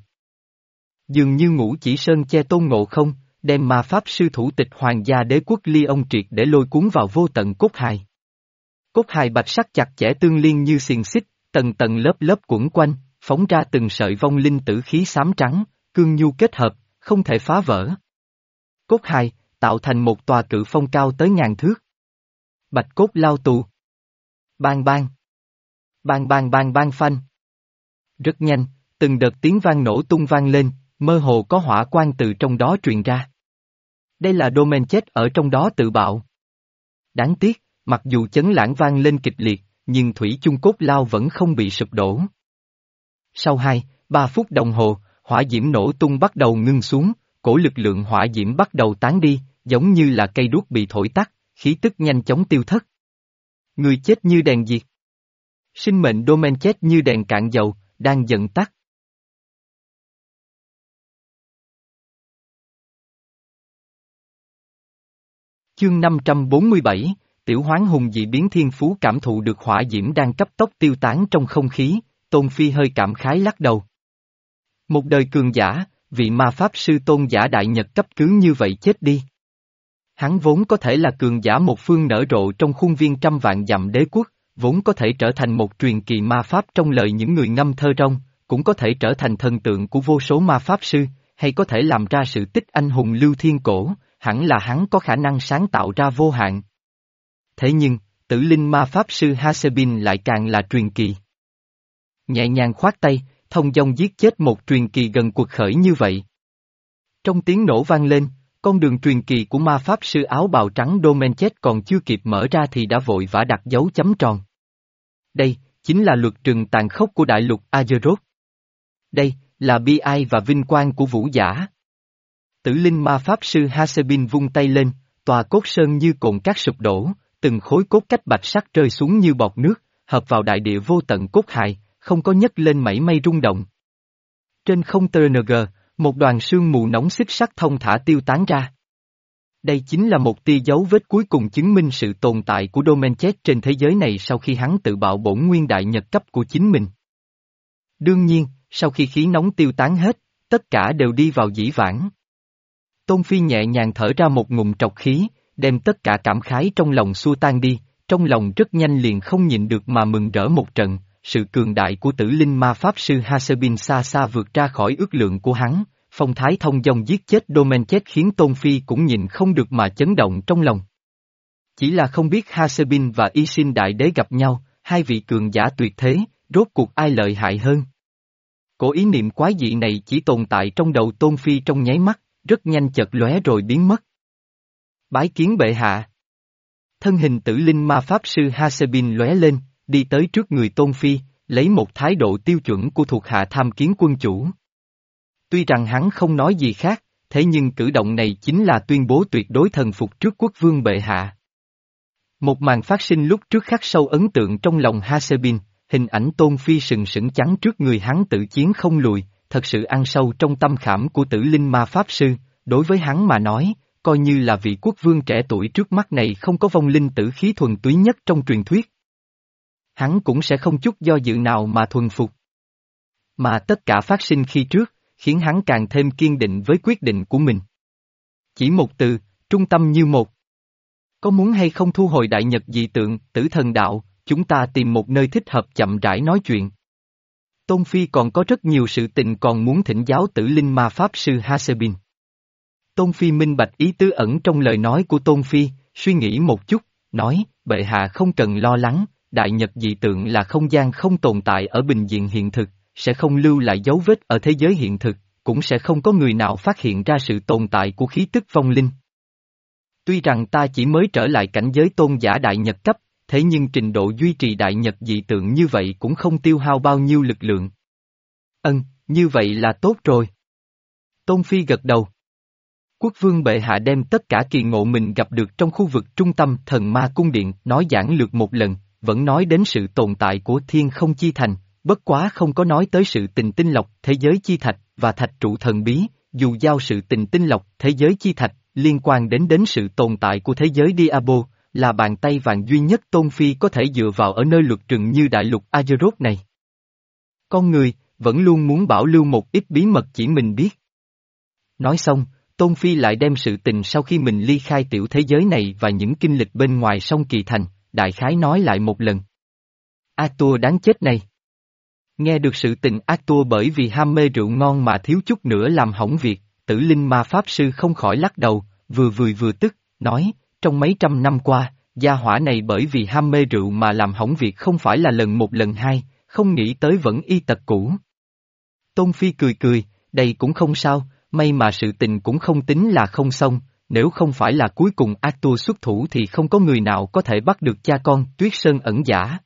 Dường như ngũ chỉ sơn che tôn ngộ không, đem ma pháp sư thủ tịch hoàng gia đế quốc Lyon triệt để lôi cuốn vào vô tận cốt hài. Cốt hài bạch sắc chặt chẽ tương liên như xiềng xích, tầng tầng lớp lớp quẩn quanh, phóng ra từng sợi vong linh tử khí xám trắng, cương nhu kết hợp, không thể phá vỡ. Cốt hài, tạo thành một tòa cự phong cao tới ngàn thước. Bạch cốt lao tù. Bang bang. Bang bang bang bang phanh. Rất nhanh, từng đợt tiếng vang nổ tung vang lên, mơ hồ có hỏa quang từ trong đó truyền ra. Đây là Domenchet ở trong đó tự bạo. Đáng tiếc, mặc dù chấn lãng vang lên kịch liệt, nhưng thủy chung cốt lao vẫn không bị sụp đổ. Sau hai, ba phút đồng hồ, hỏa diễm nổ tung bắt đầu ngưng xuống, cổ lực lượng hỏa diễm bắt đầu tán đi, giống như là cây đuốc bị thổi tắt, khí tức nhanh chóng tiêu thất. Người chết như đèn diệt. Sinh mệnh Domenchet như đèn cạn dầu, đang dần tắt. Chương năm trăm bốn mươi bảy, Tiểu Hoán Hùng dị biến thiên phú cảm thụ được hỏa diễm đang cấp tốc tiêu tán trong không khí, Tôn Phi hơi cảm khái lắc đầu. Một đời cường giả, vị ma pháp sư tôn giả đại nhật cấp cứ như vậy chết đi. Hắn vốn có thể là cường giả một phương nở rộ trong khuôn viên trăm vạn dặm đế quốc, vốn có thể trở thành một truyền kỳ ma pháp trong lời những người ngâm thơ rong, cũng có thể trở thành thần tượng của vô số ma pháp sư, hay có thể làm ra sự tích anh hùng lưu thiên cổ, hẳn là hắn có khả năng sáng tạo ra vô hạn. Thế nhưng, tử linh ma pháp sư Hasebin lại càng là truyền kỳ. Nhẹ nhàng khoát tay, thông dong giết chết một truyền kỳ gần cuộc khởi như vậy. Trong tiếng nổ vang lên, con đường truyền kỳ của ma pháp sư áo bào trắng Domenchet còn chưa kịp mở ra thì đã vội vã đặt dấu chấm tròn. Đây, chính là luật trừng tàn khốc của đại lục Azeroth. Đây, là bi ai và vinh quang của vũ giả. Tử linh ma pháp sư Hasebin vung tay lên, tòa cốt sơn như cồn cát sụp đổ, từng khối cốt cách bạch sắc rơi xuống như bọt nước, hợp vào đại địa vô tận cốt hài, không có nhấc lên mảy may rung động. Trên không tê en giê, một đoàn sương mù nóng xích sắc thông thả tiêu tán ra. Đây chính là một tia dấu vết cuối cùng chứng minh sự tồn tại của Domenchet trên thế giới này sau khi hắn tự bạo bổn nguyên đại nhật cấp của chính mình. Đương nhiên, sau khi khí nóng tiêu tán hết, tất cả đều đi vào dĩ vãng. Tôn Phi nhẹ nhàng thở ra một ngụm trọc khí, đem tất cả cảm khái trong lòng xua tan đi, trong lòng rất nhanh liền không nhịn được mà mừng rỡ một trận, sự cường đại của tử linh ma pháp sư Hasebin xa xa vượt ra khỏi ước lượng của hắn, phong thái thông dong giết chết Domenchet khiến Tôn Phi cũng nhìn không được mà chấn động trong lòng. Chỉ là không biết Hasebin và Y Sin Đại Đế gặp nhau, hai vị cường giả tuyệt thế, rốt cuộc ai lợi hại hơn. Cổ ý niệm quái dị này chỉ tồn tại trong đầu Tôn Phi trong nháy mắt, rất nhanh chợt lóe rồi biến mất. Bái kiến bệ hạ. Thân hình tử linh ma pháp sư Hasebin lóe lên, đi tới trước người Tôn Phi, lấy một thái độ tiêu chuẩn của thuộc hạ tham kiến quân chủ. Tuy rằng hắn không nói gì khác, thế nhưng cử động này chính là tuyên bố tuyệt đối thần phục trước quốc vương bệ hạ. Một màn phát sinh lúc trước khắc sâu ấn tượng trong lòng Hasebin, hình ảnh Tôn Phi sừng sững chắn trước người hắn tự chiến không lùi, thật sự ăn sâu trong tâm khảm của tử linh ma pháp sư, đối với hắn mà nói, coi như là vị quốc vương trẻ tuổi trước mắt này không có vong linh tử khí thuần túy nhất trong truyền thuyết. Hắn cũng sẽ không chút do dự nào mà thuần phục. Mà tất cả phát sinh khi trước, khiến hắn càng thêm kiên định với quyết định của mình. Chỉ một từ, trung tâm như một. Có muốn hay không thu hồi đại nhật dị tượng, tử thần đạo, chúng ta tìm một nơi thích hợp chậm rãi nói chuyện. Tôn Phi còn có rất nhiều sự tình còn muốn thỉnh giáo tử linh ma pháp sư Hasebin. Tôn Phi minh bạch ý tứ ẩn trong lời nói của Tôn Phi, suy nghĩ một chút, nói, bệ hạ không cần lo lắng, đại nhật dị tượng là không gian không tồn tại ở bình diện hiện thực, sẽ không lưu lại dấu vết ở thế giới hiện thực, cũng sẽ không có người nào phát hiện ra sự tồn tại của khí tức vong linh. Tuy rằng ta chỉ mới trở lại cảnh giới tôn giả đại nhật cấp, thế nhưng trình độ duy trì đại nhật dị tượng như vậy cũng không tiêu hao bao nhiêu lực lượng. Ân, như vậy là tốt rồi. Tôn Phi gật đầu. Quốc vương bệ hạ đem tất cả kỳ ngộ mình gặp được trong khu vực trung tâm thần ma cung điện nói giảng lược một lần, vẫn nói đến sự tồn tại của thiên không chi thành, bất quá không có nói tới sự tình tinh lọc thế giới chi thạch và thạch trụ thần bí, dù giao sự tình tinh lọc thế giới chi thạch liên quan đến đến sự tồn tại của thế giới Diabo, là bàn tay vàng duy nhất Tôn Phi có thể dựa vào ở nơi luật rừng như đại lục Azeroth này. Con người, vẫn luôn muốn bảo lưu một ít bí mật chỉ mình biết. Nói xong, Tôn Phi lại đem sự tình sau khi mình ly khai tiểu thế giới này và những kinh lịch bên ngoài sông Kỳ Thành, đại khái nói lại một lần. Arthur đáng chết này. Nghe được sự tình Arthur bởi vì ham mê rượu ngon mà thiếu chút nữa làm hỏng việc, tử linh ma pháp sư không khỏi lắc đầu, vừa vừa vừa tức, nói, trong mấy trăm năm qua, gia hỏa này bởi vì ham mê rượu mà làm hỏng việc không phải là lần một lần hai, không nghĩ tới vẫn y tật cũ. Tôn Phi cười cười, đây cũng không sao, may mà sự tình cũng không tính là không xong, nếu không phải là cuối cùng Arthur xuất thủ thì không có người nào có thể bắt được cha con Tuyết Sơn ẩn giả.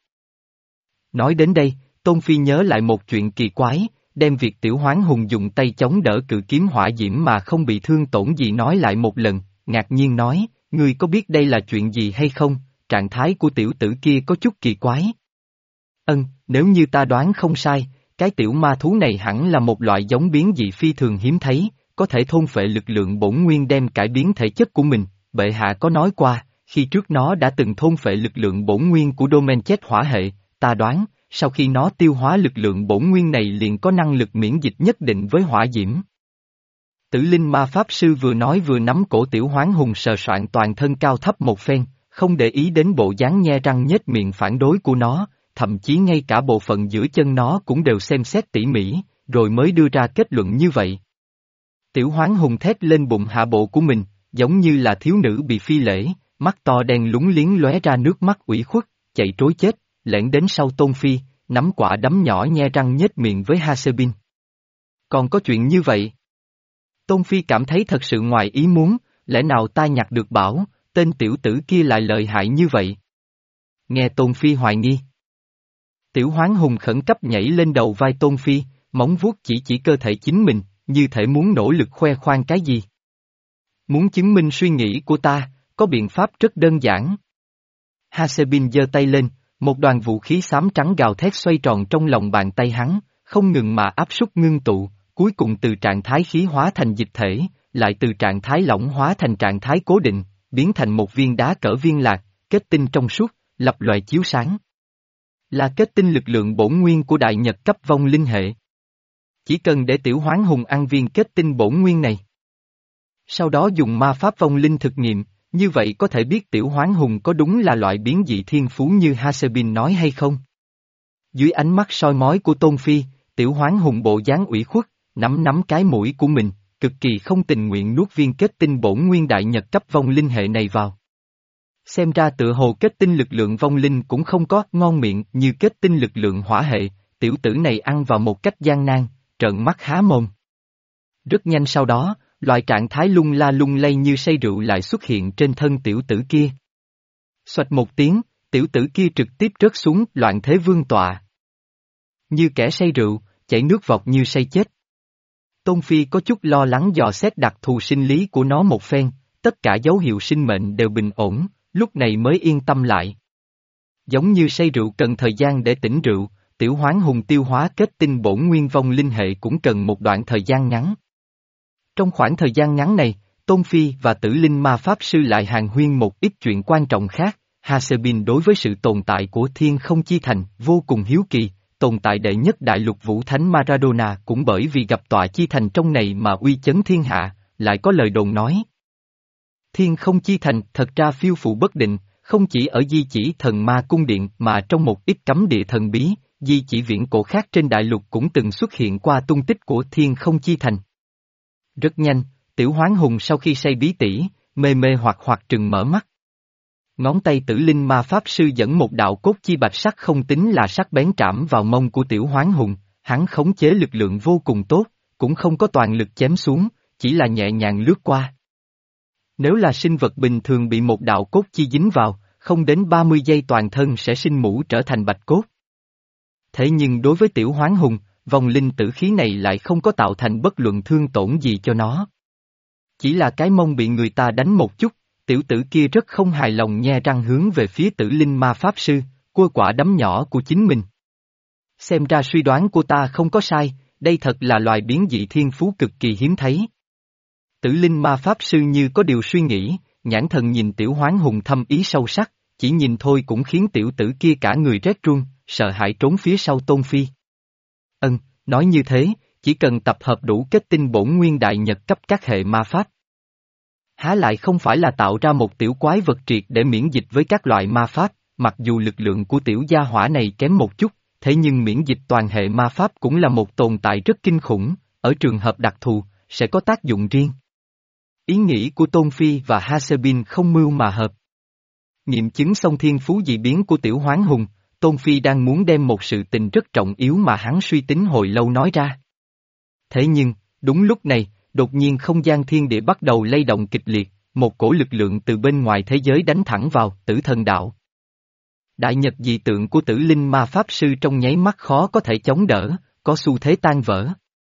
Nói đến đây, Tôn Phi nhớ lại một chuyện kỳ quái, đem việc Tiểu Hoán Hùng dùng tay chống đỡ cự kiếm hỏa diễm mà không bị thương tổn gì nói lại một lần, ngạc nhiên nói, ngươi có biết đây là chuyện gì hay không, trạng thái của tiểu tử kia có chút kỳ quái. Ân, nếu như ta đoán không sai, cái tiểu ma thú này hẳn là một loại giống biến dị phi thường hiếm thấy, có thể thôn phệ lực lượng bổn nguyên đem cải biến thể chất của mình, bệ hạ có nói qua, khi trước nó đã từng thôn phệ lực lượng bổn nguyên của Domenchet hỏa hệ, ta đoán, sau khi nó tiêu hóa lực lượng bổn nguyên này liền có năng lực miễn dịch nhất định với hỏa diễm. Tử linh ma pháp sư vừa nói vừa nắm cổ Tiểu Hoán Hùng sờ soạn toàn thân cao thấp một phen, không để ý đến bộ dáng nhe răng nhếch miệng phản đối của nó, thậm chí ngay cả bộ phận giữa chân nó cũng đều xem xét tỉ mỉ, rồi mới đưa ra kết luận như vậy. Tiểu Hoán Hùng thét lên bụng hạ bộ của mình, giống như là thiếu nữ bị phi lễ, mắt to đen lúng liếng lóe ra nước mắt ủy khuất, chạy trối chết, lẻn đến sau Tôn Phi, nắm quả đấm nhỏ nhe răng nhếch miệng với Hasebin. Còn có chuyện như vậy? Tôn Phi cảm thấy thật sự ngoài ý muốn, lẽ nào ta nhặt được bảo, tên tiểu tử kia lại lợi hại như vậy? Nghe Tôn Phi hoài nghi. Tiểu Hoán Hùng khẩn cấp nhảy lên đầu vai Tôn Phi, móng vuốt chỉ chỉ cơ thể chính mình, như thể muốn nỗ lực khoe khoang cái gì. Muốn chứng minh suy nghĩ của ta, có biện pháp rất đơn giản. Hasebin giơ tay lên, một đoàn vũ khí xám trắng gào thét xoay tròn trong lòng bàn tay hắn, không ngừng mà áp suất ngưng tụ, cuối cùng từ trạng thái khí hóa thành dịch thể, lại từ trạng thái lỏng hóa thành trạng thái cố định, biến thành một viên đá cỡ viên lạc, kết tinh trong suốt, lập loè chiếu sáng. Là kết tinh lực lượng bổn nguyên của đại nhật cấp vong linh hệ. Chỉ cần để Tiểu Hoán Hùng ăn viên kết tinh bổn nguyên này. Sau đó dùng ma pháp vong linh thực nghiệm, như vậy có thể biết Tiểu Hoán Hùng có đúng là loại biến dị thiên phú như Hasebin nói hay không. Dưới ánh mắt soi mói của Tôn Phi, Tiểu Hoán Hùng bộ dáng ủy khuất, nắm nắm cái mũi của mình, cực kỳ không tình nguyện nuốt viên kết tinh bổn nguyên đại nhật cấp vong linh hệ này vào. Xem ra tựa hồ kết tinh lực lượng vong linh cũng không có ngon miệng như kết tinh lực lượng hỏa hệ, tiểu tử này ăn vào một cách gian nan, trợn mắt há mồm. Rất nhanh sau đó, loại trạng thái lung la lung lay như say rượu lại xuất hiện trên thân tiểu tử kia. Xoạch một tiếng, tiểu tử kia trực tiếp rớt xuống loạn thế vương tọa. Như kẻ say rượu, chảy nước vọt như say chết. Tôn Phi có chút lo lắng dò xét đặc thù sinh lý của nó một phen, tất cả dấu hiệu sinh mệnh đều bình ổn, lúc này mới yên tâm lại. Giống như say rượu cần thời gian để tỉnh rượu, tiểu hoán hùng tiêu hóa kết tinh bổn nguyên vong linh hệ cũng cần một đoạn thời gian ngắn. Trong khoảng thời gian ngắn này, Tôn Phi và Tử Linh Ma Pháp Sư lại hàn huyên một ít chuyện quan trọng khác. Hasebin đối với sự tồn tại của Thiên Không Chi Thành vô cùng hiếu kỳ, tồn tại đệ nhất đại lục vũ thánh Maradona cũng bởi vì gặp tọa chi thành trong này mà uy chấn thiên hạ, lại có lời đồn nói. Thiên Không Chi Thành thật ra phiêu phù bất định, không chỉ ở di chỉ thần ma cung điện mà trong một ít cấm địa thần bí, di chỉ viễn cổ khác trên đại lục cũng từng xuất hiện qua tung tích của Thiên Không Chi Thành. Rất nhanh, tiểu hoán hùng sau khi say bí tỉ, mê mê hoặc hoặc trừng mở mắt. Ngón tay Tử Linh Ma Pháp Sư dẫn một đạo cốt chi bạch sắc không tính là sắc bén trảm vào mông của tiểu hoán hùng, hắn khống chế lực lượng vô cùng tốt, cũng không có toàn lực chém xuống, chỉ là nhẹ nhàng lướt qua. Nếu là sinh vật bình thường bị một đạo cốt chi dính vào, không đến ba mươi giây toàn thân sẽ sinh mũ trở thành bạch cốt. Thế nhưng đối với tiểu hoán hùng, vòng linh tử khí này lại không có tạo thành bất luận thương tổn gì cho nó. Chỉ là cái mông bị người ta đánh một chút, tiểu tử kia rất không hài lòng nhe răng hướng về phía Tử Linh Ma Pháp Sư, cua quả đấm nhỏ của chính mình. Xem ra suy đoán của ta không có sai, đây thật là loài biến dị thiên phú cực kỳ hiếm thấy. Tử Linh Ma Pháp Sư như có điều suy nghĩ, nhãn thần nhìn tiểu hoán hùng thâm ý sâu sắc, chỉ nhìn thôi cũng khiến tiểu tử kia cả người rét run, sợ hãi trốn phía sau Tôn Phi. Ân, nói như thế, chỉ cần tập hợp đủ kết tinh bổn nguyên đại nhật cấp các hệ ma pháp. Há lại không phải là tạo ra một tiểu quái vật triệt để miễn dịch với các loại ma pháp, mặc dù lực lượng của tiểu gia hỏa này kém một chút, thế nhưng miễn dịch toàn hệ ma pháp cũng là một tồn tại rất kinh khủng, ở trường hợp đặc thù, sẽ có tác dụng riêng. Ý nghĩ của Tôn Phi và Hasebin không mưu mà hợp. Nghiệm chứng xong thiên phú dị biến của tiểu hoán hùng, Tôn Phi đang muốn đem một sự tình rất trọng yếu mà hắn suy tính hồi lâu nói ra. Thế nhưng, đúng lúc này, đột nhiên không gian thiên địa bắt đầu lay động kịch liệt, một cổ lực lượng từ bên ngoài thế giới đánh thẳng vào Tử Thần Đạo. Đại nhật dị tượng của Tử Linh Ma Pháp Sư trong nháy mắt khó có thể chống đỡ, có xu thế tan vỡ.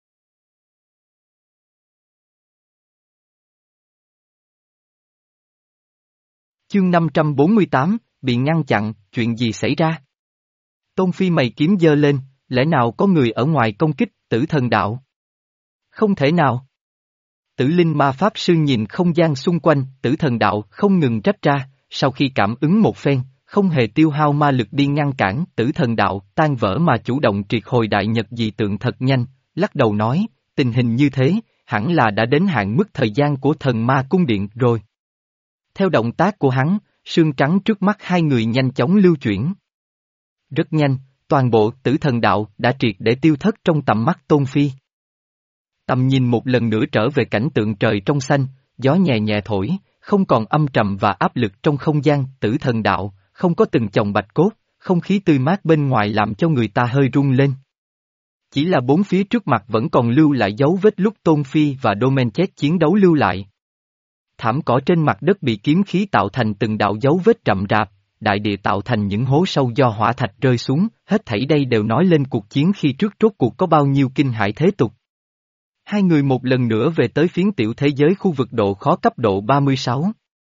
Chương năm trăm bốn mươi tám, bị ngăn chặn, chuyện gì xảy ra? Tôn Phi mày kiếm giơ lên, lẽ nào có người ở ngoài công kích Tử Thần Đạo? Không thể nào. Tử Linh Ma Pháp Sư nhìn không gian xung quanh, Tử Thần Đạo không ngừng trách ra, sau khi cảm ứng một phen, không hề tiêu hao ma lực đi ngăn cản Tử Thần Đạo tan vỡ mà chủ động triệt hồi đại nhật dị tượng thật nhanh, lắc đầu nói, tình hình như thế, hẳn là đã đến hạn mức thời gian của thần ma cung điện rồi. Theo động tác của hắn, sương trắng trước mắt hai người nhanh chóng lưu chuyển. Rất nhanh, toàn bộ Tử Thần Đạo đã triệt để tiêu thất trong tầm mắt Tôn Phi. Tầm nhìn một lần nữa trở về cảnh tượng trời trong xanh, gió nhẹ nhẹ thổi, không còn âm trầm và áp lực trong không gian Tử Thần Đạo, không có từng chồng bạch cốt, không khí tươi mát bên ngoài làm cho người ta hơi rung lên. Chỉ là bốn phía trước mặt vẫn còn lưu lại dấu vết lúc Tôn Phi và Domenchet chiến đấu lưu lại. Thảm cỏ trên mặt đất bị kiếm khí tạo thành từng đạo dấu vết rậm rạp, đại địa tạo thành những hố sâu do hỏa thạch rơi xuống, hết thảy đây đều nói lên cuộc chiến khi trước rốt cuộc có bao nhiêu kinh hãi thế tục. Hai người một lần nữa về tới phiến tiểu thế giới khu vực độ khó cấp độ ba mươi sáu.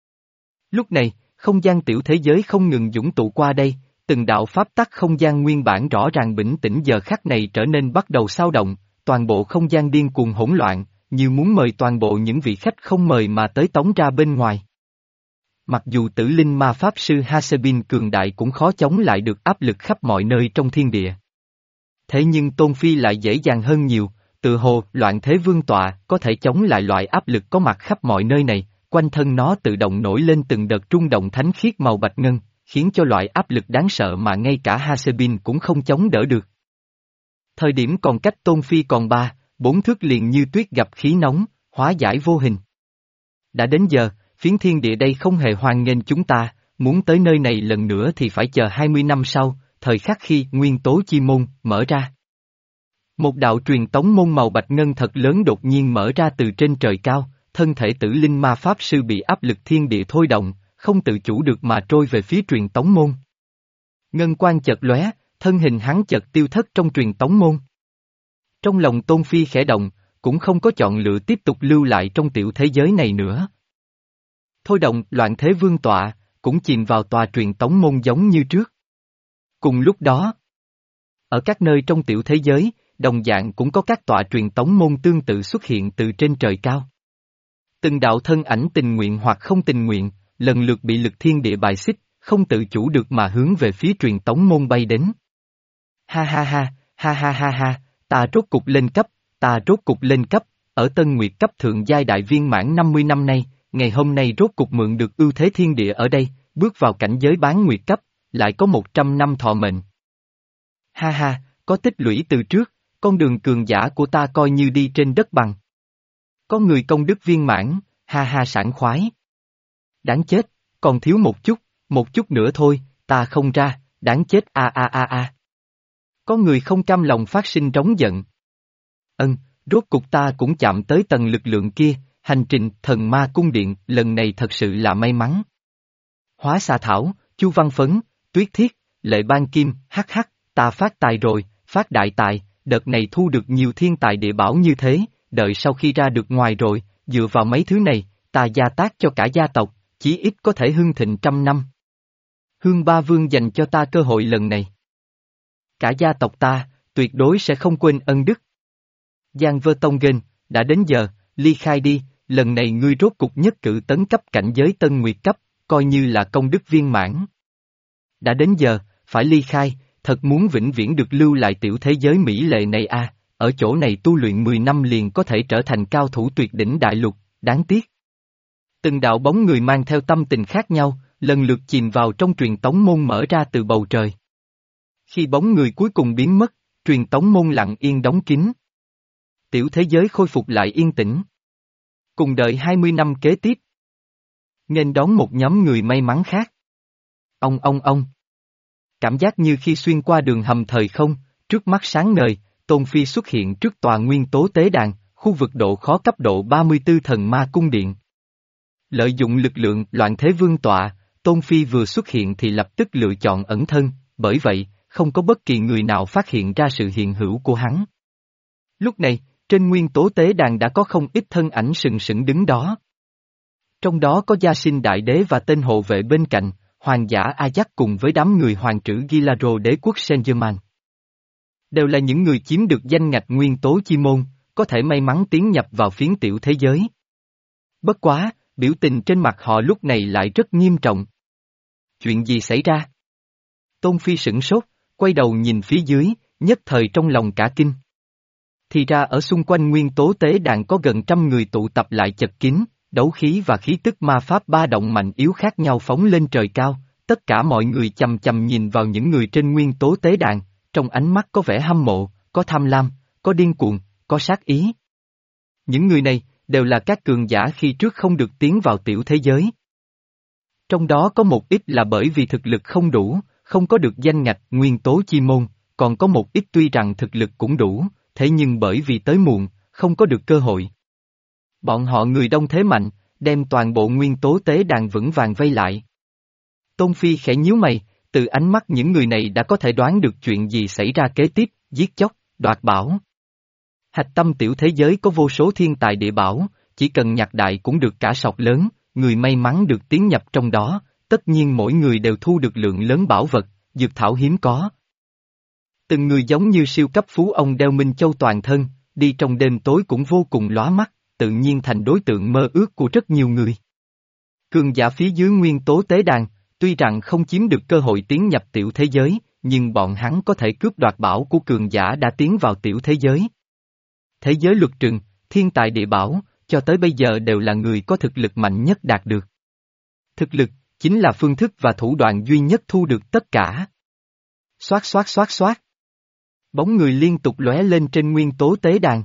Lúc này, không gian tiểu thế giới không ngừng dũng tụ qua đây, từng đạo pháp tắc không gian nguyên bản rõ ràng bình tĩnh giờ khắc này trở nên bắt đầu xao động, toàn bộ không gian điên cuồng hỗn loạn, như muốn mời toàn bộ những vị khách không mời mà tới tống ra bên ngoài. Mặc dù Tử Linh Ma Pháp Sư Hasebin cường đại cũng khó chống lại được áp lực khắp mọi nơi trong thiên địa. Thế nhưng Tôn Phi lại dễ dàng hơn nhiều, tự hồ loạn thế vương tọa có thể chống lại loại áp lực có mặt khắp mọi nơi này, quanh thân nó tự động nổi lên từng đợt rung động thánh khiết màu bạch ngân, khiến cho loại áp lực đáng sợ mà ngay cả Hasebin cũng không chống đỡ được. Thời điểm còn cách Tôn Phi còn ba, bốn thước liền như tuyết gặp khí nóng, hóa giải vô hình. Đã đến giờ, phiến thiên địa đây không hề hoan nghênh chúng ta, muốn tới nơi này lần nữa thì phải chờ hai mươi năm sau, thời khắc khi nguyên tố chi môn mở ra. Một đạo truyền tống môn màu bạch ngân thật lớn đột nhiên mở ra từ trên trời cao, thân thể tử linh ma pháp sư bị áp lực thiên địa thôi động, không tự chủ được mà trôi về phía truyền tống môn. Ngân quang chợt lóe, thân hình hắn chợt tiêu thất trong truyền tống môn. Trong lòng Tôn Phi khẽ động, cũng không có chọn lựa tiếp tục lưu lại trong tiểu thế giới này nữa. Thôi động loạn thế vương tọa, cũng chìm vào tòa truyền tống môn giống như trước. Cùng lúc đó, ở các nơi trong tiểu thế giới, đồng dạng cũng có các tọa truyền tống môn tương tự xuất hiện từ trên trời cao. Từng đạo thân ảnh tình nguyện hoặc không tình nguyện, lần lượt bị lực thiên địa bài xích, không tự chủ được mà hướng về phía truyền tống môn bay đến. Ha ha ha, ha ha ha ha, ta rốt cục lên cấp, ta rốt cục lên cấp, ở Tân Nguyệt cấp thượng giai đại viên mãn năm mươi năm nay, ngày hôm nay rốt cục mượn được ưu thế thiên địa ở đây, bước vào cảnh giới bán nguyệt cấp, lại có một trăm năm thọ mệnh. Ha ha, có tích lũy từ trước, con đường cường giả của ta coi như đi trên đất bằng. Có người công đức viên mãn, ha ha sảng khoái. Đáng chết, còn thiếu một chút, một chút nữa thôi, ta không ra, đáng chết a a a a. Có người không cam lòng phát sinh trống giận. Ân, rốt cục ta cũng chạm tới tầng lực lượng kia, hành trình thần ma cung điện lần này thật sự là may mắn. Hóa xà thảo, chu văn phấn, tuyết thiết, lệ ban kim, hắc hắc, ta phát tài rồi, phát đại tài, đợt này thu được nhiều thiên tài địa bảo như thế, đợi sau khi ra được ngoài rồi, dựa vào mấy thứ này, ta gia tác cho cả gia tộc, chí ít có thể hưng thịnh trăm năm. Hương Ba Vương dành cho ta cơ hội lần này. Cả gia tộc ta, tuyệt đối sẽ không quên ân đức. Giang Vơ Tông Gên, đã đến giờ, ly khai đi, lần này ngươi rốt cục nhất cử tấn cấp cảnh giới Tân Nguyệt cấp, coi như là công đức viên mãn. Đã đến giờ, phải ly khai, thật muốn vĩnh viễn được lưu lại tiểu thế giới mỹ lệ này à, ở chỗ này tu luyện mười năm liền có thể trở thành cao thủ tuyệt đỉnh đại lục, đáng tiếc. Từng đạo bóng người mang theo tâm tình khác nhau, lần lượt chìm vào trong truyền tống môn mở ra từ bầu trời. Khi bóng người cuối cùng biến mất, truyền tống môn lặng yên đóng kín. Tiểu thế giới khôi phục lại yên tĩnh. Cùng đợi hai mươi năm kế tiếp. Nên đón một nhóm người may mắn khác. Ông ông ông. Cảm giác như khi xuyên qua đường hầm thời không, trước mắt sáng ngời, Tôn Phi xuất hiện trước tòa nguyên tố tế đàn, khu vực độ khó cấp độ ba mươi tư thần ma cung điện. Lợi dụng lực lượng loạn thế vương tọa, Tôn Phi vừa xuất hiện thì lập tức lựa chọn ẩn thân, bởi vậy, không có bất kỳ người nào phát hiện ra sự hiện hữu của hắn. Lúc này, trên nguyên tố tế đàn đã có không ít thân ảnh sừng sững đứng đó. Trong đó có Gia Sinh Đại Đế và tên hộ vệ bên cạnh, Hoàng giả Ajax cùng với đám người hoàng trữ Gilaro đế quốc Saint-Germain. Đều là những người chiếm được danh ngạch nguyên tố chi môn, có thể may mắn tiến nhập vào phiến tiểu thế giới. Bất quá, biểu tình trên mặt họ lúc này lại rất nghiêm trọng. Chuyện gì xảy ra? Tôn Phi sửng sốt, quay đầu nhìn phía dưới, nhất thời trong lòng cả kinh. Thì ra ở xung quanh nguyên tố tế đàn có gần trăm người tụ tập lại chật kín, đấu khí và khí tức ma pháp ba động mạnh yếu khác nhau phóng lên trời cao, tất cả mọi người chằm chằm nhìn vào những người trên nguyên tố tế đàn, trong ánh mắt có vẻ hâm mộ, có tham lam, có điên cuồng, có sát ý. Những người này, đều là các cường giả khi trước không được tiến vào tiểu thế giới. Trong đó có một ít là bởi vì thực lực không đủ, không có được danh ngạch nguyên tố chi môn, còn có một ít tuy rằng thực lực cũng đủ, thế nhưng bởi vì tới muộn, không có được cơ hội. Bọn họ người đông thế mạnh, đem toàn bộ nguyên tố tế đàn vững vàng vây lại. Tôn Phi khẽ nhíu mày, từ ánh mắt những người này đã có thể đoán được chuyện gì xảy ra kế tiếp, giết chóc, đoạt bảo. Hạch tâm tiểu thế giới có vô số thiên tài địa bảo, chỉ cần nhặt đại cũng được cả sọt lớn, người may mắn được tiến nhập trong đó, tất nhiên mỗi người đều thu được lượng lớn bảo vật, dược thảo hiếm có. Từng người giống như siêu cấp phú ông đeo minh châu toàn thân, đi trong đêm tối cũng vô cùng lóa mắt, tự nhiên thành đối tượng mơ ước của rất nhiều người. Cường giả phía dưới nguyên tố tế đàn, tuy rằng không chiếm được cơ hội tiến nhập tiểu thế giới, nhưng bọn hắn có thể cướp đoạt bảo của cường giả đã tiến vào tiểu thế giới. Thế giới luật trừng, thiên tài địa bảo, cho tới bây giờ đều là người có thực lực mạnh nhất đạt được. Thực lực, chính là phương thức và thủ đoạn duy nhất thu được tất cả. Xoát xoát xoát xoát. Bóng người liên tục lóe lên trên nguyên tố tế đàn.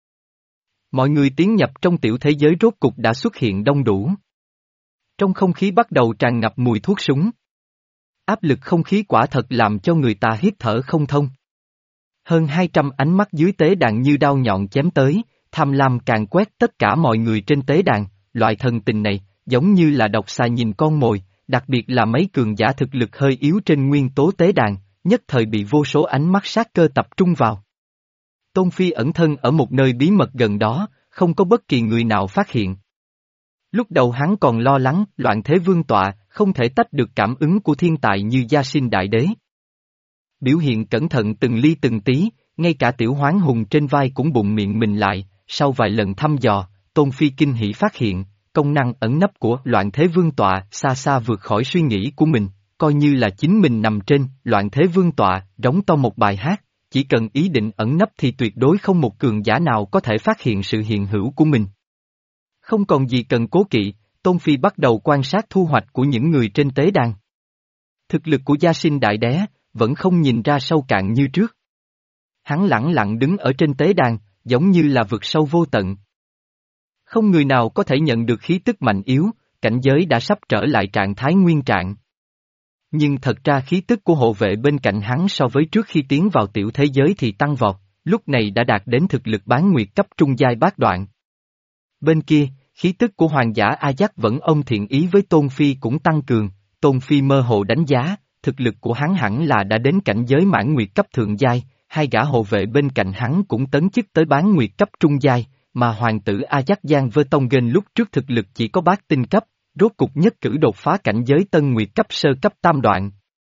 Mọi người tiến nhập trong tiểu thế giới rốt cục đã xuất hiện đông đủ. Trong không khí bắt đầu tràn ngập mùi thuốc súng. Áp lực không khí quả thật làm cho người ta hít thở không thông. Hơn hai trăm ánh mắt dưới tế đàn như đao nhọn chém tới, tham lam càng quét tất cả mọi người trên tế đàn, loại thần tình này, giống như là độc xà nhìn con mồi, đặc biệt là mấy cường giả thực lực hơi yếu trên nguyên tố tế đàn, nhất thời bị vô số ánh mắt sát cơ tập trung vào. Tôn Phi ẩn thân ở một nơi bí mật gần đó, không có bất kỳ người nào phát hiện. Lúc đầu hắn còn lo lắng, loạn thế vương tọa, không thể tách được cảm ứng của thiên tài như Gia Sinh Đại Đế. Biểu hiện cẩn thận từng ly từng tí, ngay cả tiểu hoán hùng trên vai cũng bụng miệng mình lại, sau vài lần thăm dò, Tôn Phi kinh hỉ phát hiện, công năng ẩn nấp của loạn thế vương tọa xa xa vượt khỏi suy nghĩ của mình, coi như là chính mình nằm trên loạn thế vương tọa, đóng to một bài hát, chỉ cần ý định ẩn nấp thì tuyệt đối không một cường giả nào có thể phát hiện sự hiện hữu của mình. Không còn gì cần cố kỵ, Tôn Phi bắt đầu quan sát thu hoạch của những người trên tế đàn. Thực lực của Gia Sinh Đại Đế vẫn không nhìn ra sâu cạn như trước. Hắn lẳng lặng đứng ở trên tế đàn, giống như là vực sâu vô tận. Không người nào có thể nhận được khí tức mạnh yếu, cảnh giới đã sắp trở lại trạng thái nguyên trạng. Nhưng thật ra khí tức của hộ vệ bên cạnh hắn so với trước khi tiến vào tiểu thế giới thì tăng vọt, lúc này đã đạt đến thực lực bán nguyệt cấp trung giai bát đoạn. Bên kia, khí tức của hoàng giả Ajax vẫn ông thiện ý với Tôn Phi cũng tăng cường, Tôn Phi mơ hồ đánh giá, thực lực của hắn hẳn là đã đến cảnh giới mãn nguyệt cấp thượng giai, hai gã hộ vệ bên cạnh hắn cũng tấn chức tới bán nguyệt cấp trung giai, mà hoàng tử Ajax Giang Vơ Tông Gen lúc trước thực lực chỉ có bát tinh cấp, rốt cục nhất cử đột phá cảnh giới tân nguyệt cấp sơ cấp tam đoạn.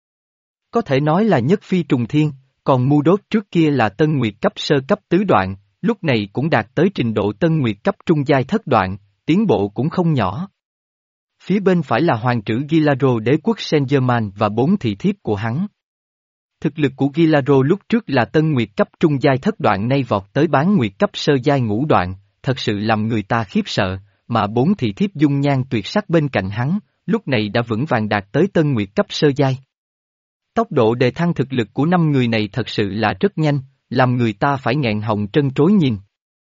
Có thể nói là nhất phi trùng thiên, còn Mu Đốt trước kia là tân nguyệt cấp sơ cấp tứ đoạn, lúc này cũng đạt tới trình độ tân nguyệt cấp trung giai thất đoạn, tiến bộ cũng không nhỏ. Phía bên phải là hoàng tử Gilaro đế quốc Saint-Germain và bốn thị thiếp của hắn. Thực lực của Gilaro lúc trước là tân nguyệt cấp trung giai thất đoạn nay vọt tới bán nguyệt cấp sơ giai ngũ đoạn, thật sự làm người ta khiếp sợ, mà bốn thị thiếp dung nhan tuyệt sắc bên cạnh hắn, lúc này đã vững vàng đạt tới tân nguyệt cấp sơ giai. Tốc độ đề thăng thực lực của năm người này thật sự là rất nhanh, làm người ta phải nghẹn họng trân trối nhìn.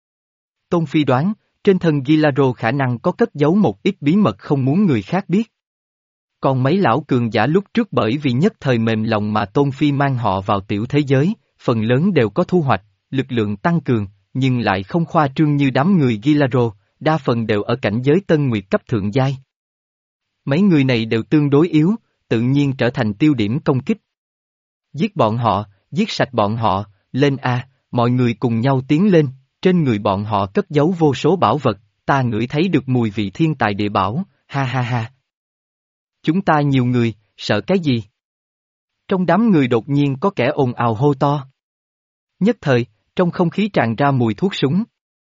Tôn Phi đoán, trên thân Gilaro khả năng có cất giấu một ít bí mật không muốn người khác biết. Còn mấy lão cường giả lúc trước bởi vì nhất thời mềm lòng mà Tôn Phi mang họ vào tiểu thế giới, phần lớn đều có thu hoạch, lực lượng tăng cường, nhưng lại không khoa trương như đám người Gilaro, đa phần đều ở cảnh giới tân nguyệt cấp thượng giai. Mấy người này đều tương đối yếu, tự nhiên trở thành tiêu điểm công kích. Giết bọn họ, giết sạch bọn họ, lên A, mọi người cùng nhau tiến lên, trên người bọn họ cất giấu vô số bảo vật, ta ngửi thấy được mùi vị thiên tài địa bảo, ha ha ha. Chúng ta nhiều người, sợ cái gì? Trong đám người đột nhiên có kẻ ồn ào hô to. Nhất thời, trong không khí tràn ra mùi thuốc súng.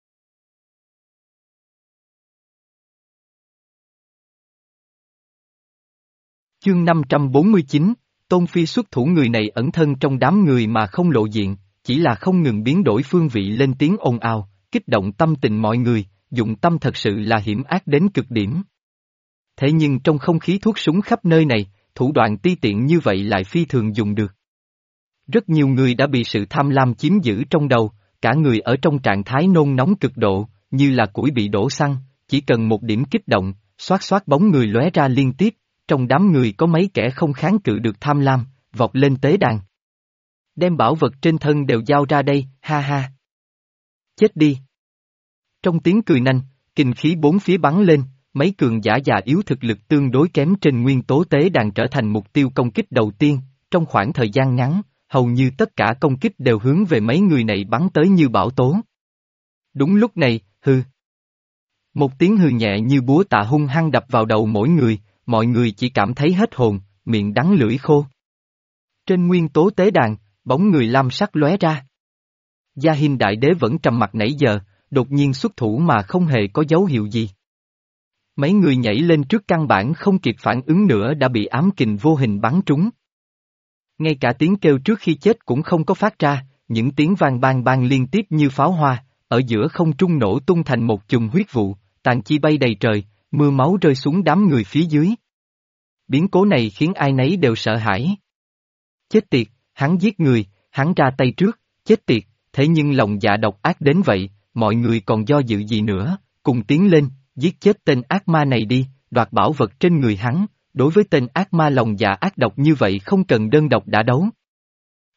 Chương năm trăm bốn mươi chín, Tôn Phi xuất thủ. Người này ẩn thân trong đám người mà không lộ diện, chỉ là không ngừng biến đổi phương vị lên tiếng ồn ào, kích động tâm tình mọi người, dụng tâm thật sự là hiểm ác đến cực điểm. Thế nhưng trong không khí thuốc súng khắp nơi này, thủ đoạn ti tiện như vậy lại phi thường dùng được. Rất nhiều người đã bị sự tham lam chiếm giữ trong đầu, cả người ở trong trạng thái nôn nóng cực độ, như là củi bị đổ xăng, chỉ cần một điểm kích động, xoát xoát bóng người lóe ra liên tiếp, trong đám người có mấy kẻ không kháng cự được tham lam, vọt lên tế đàn. Đem bảo vật trên thân đều giao ra đây, ha ha. Chết đi. Trong tiếng cười nanh, kinh khí bốn phía bắn lên, mấy cường giả già yếu thực lực tương đối kém trên nguyên tố tế đàn trở thành mục tiêu công kích đầu tiên, trong khoảng thời gian ngắn, hầu như tất cả công kích đều hướng về mấy người này bắn tới như bão tố. Đúng lúc này, hư. Một tiếng hư nhẹ như búa tạ hung hăng đập vào đầu mỗi người, mọi người chỉ cảm thấy hết hồn, miệng đắng lưỡi khô. Trên nguyên tố tế đàn, bóng người lam sắc lóe ra. Gia Hiên Đại Đế vẫn trầm mặt nãy giờ, đột nhiên xuất thủ mà không hề có dấu hiệu gì. Mấy người nhảy lên trước căn bản không kịp phản ứng nữa đã bị ám kình vô hình bắn trúng. Ngay cả tiếng kêu trước khi chết cũng không có phát ra, những tiếng vang bang bang liên tiếp như pháo hoa, ở giữa không trung nổ tung thành một chùm huyết vụ, tàn chi bay đầy trời, mưa máu rơi xuống đám người phía dưới. Biến cố này khiến ai nấy đều sợ hãi. Chết tiệt, hắn giết người, hắn ra tay trước, chết tiệt, thế nhưng lòng dạ độc ác đến vậy, mọi người còn do dự gì nữa, cùng tiến lên, giết chết tên ác ma này đi, đoạt bảo vật trên người hắn, đối với tên ác ma lòng dạ ác độc như vậy không cần đơn độc đã đấu.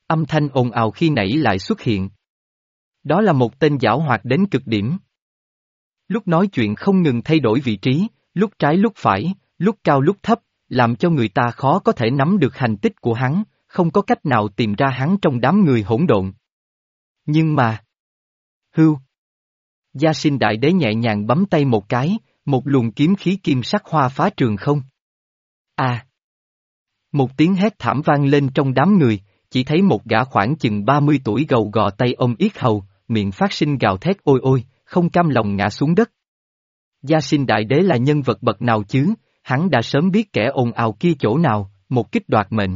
Âm thanh ồn ào khi nãy lại xuất hiện. Đó là một tên giảo hoạt đến cực điểm. Lúc nói chuyện không ngừng thay đổi vị trí, lúc trái lúc phải, lúc cao lúc thấp, làm cho người ta khó có thể nắm được hành tích của hắn, không có cách nào tìm ra hắn trong đám người hỗn độn. Nhưng mà... Hưu! Gia Sinh Đại Đế nhẹ nhàng bấm tay một cái, một luồng kiếm khí kim sắc hoa phá trường không. À! Một tiếng hét thảm vang lên trong đám người, chỉ thấy một gã khoảng chừng ba mươi tuổi gầu gò tay ôm yết hầu, miệng phát sinh gào thét ôi ôi, không cam lòng ngã xuống đất. Gia Sinh Đại Đế là nhân vật bậc nào chứ, hắn đã sớm biết kẻ ồn ào kia chỗ nào, một kích đoạt mệnh.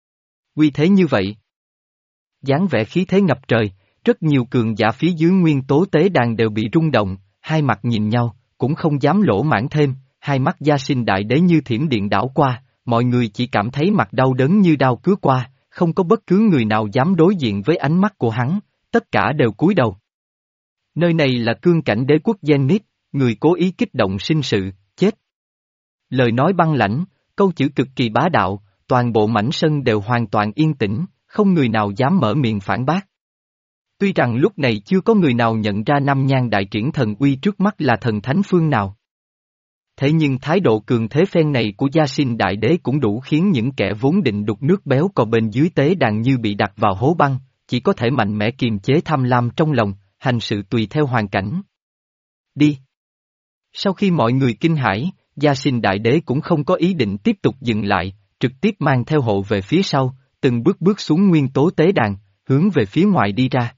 Uy thế như vậy. Dáng vẻ khí thế ngập trời, rất nhiều cường giả phía dưới nguyên tố tế đàn đều bị rung động, hai mặt nhìn nhau, cũng không dám lỗ mãn thêm, hai mắt Gia Sinh Đại Đế như thiểm điện đảo qua, mọi người chỉ cảm thấy mặt đau đớn như đao cứa qua, không có bất cứ người nào dám đối diện với ánh mắt của hắn, tất cả đều cúi đầu. Nơi này là cương cảnh đế quốc Zenith, người cố ý kích động sinh sự, chết. Lời nói băng lãnh, câu chữ cực kỳ bá đạo, toàn bộ mảnh sân đều hoàn toàn yên tĩnh, không người nào dám mở miệng phản bác. Tuy rằng lúc này chưa có người nào nhận ra Nam Nhan đại triển thần uy trước mắt là thần thánh phương nào. Thế nhưng thái độ cường thế phen này của Gia Sinh Đại Đế cũng đủ khiến những kẻ vốn định đục nước béo cò bên dưới tế đàn như bị đặt vào hố băng, chỉ có thể mạnh mẽ kiềm chế tham lam trong lòng, hành sự tùy theo hoàn cảnh. Đi! Sau khi mọi người kinh hãi, Gia Sinh Đại Đế cũng không có ý định tiếp tục dừng lại, trực tiếp mang theo hộ về phía sau, từng bước bước xuống nguyên tố tế đàn, hướng về phía ngoài đi ra.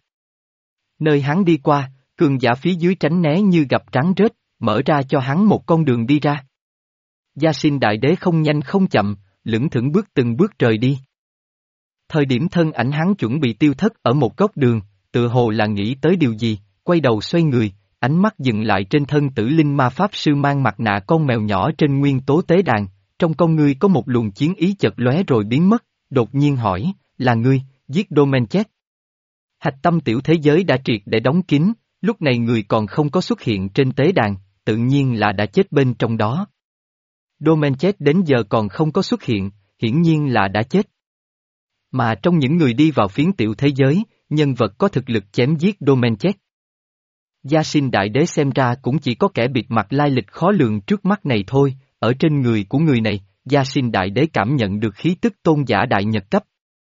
Nơi hắn đi qua, cường giả phía dưới tránh né như gặp rắn rết, mở ra cho hắn một con đường đi ra. Gia Sinh Đại Đế không nhanh không chậm, lững thững bước từng bước rời đi. Thời điểm thân ảnh hắn chuẩn bị tiêu thất ở một góc đường, tựa hồ là nghĩ tới điều gì, quay đầu xoay người, ánh mắt dừng lại trên thân Tử Linh Ma Pháp Sư mang mặt nạ con mèo nhỏ trên nguyên tố tế đàn, trong con ngươi có một luồng chiến ý chợt lóe rồi biến mất, đột nhiên hỏi, là ngươi, giết Domenchet. Hạch tâm tiểu thế giới đã triệt để đóng kín, lúc này người còn không có xuất hiện trên tế đàn, tự nhiên là đã chết bên trong đó. Domenchet đến giờ còn không có xuất hiện, hiển nhiên là đã chết. Mà trong những người đi vào phiến tiểu thế giới, nhân vật có thực lực chém giết Domenchet. Gia Sinh Đại Đế xem ra cũng chỉ có kẻ bịt mặt lai lịch khó lường trước mắt này thôi, ở trên người của người này, Gia Sinh Đại Đế cảm nhận được khí tức tôn giả đại nhật cấp.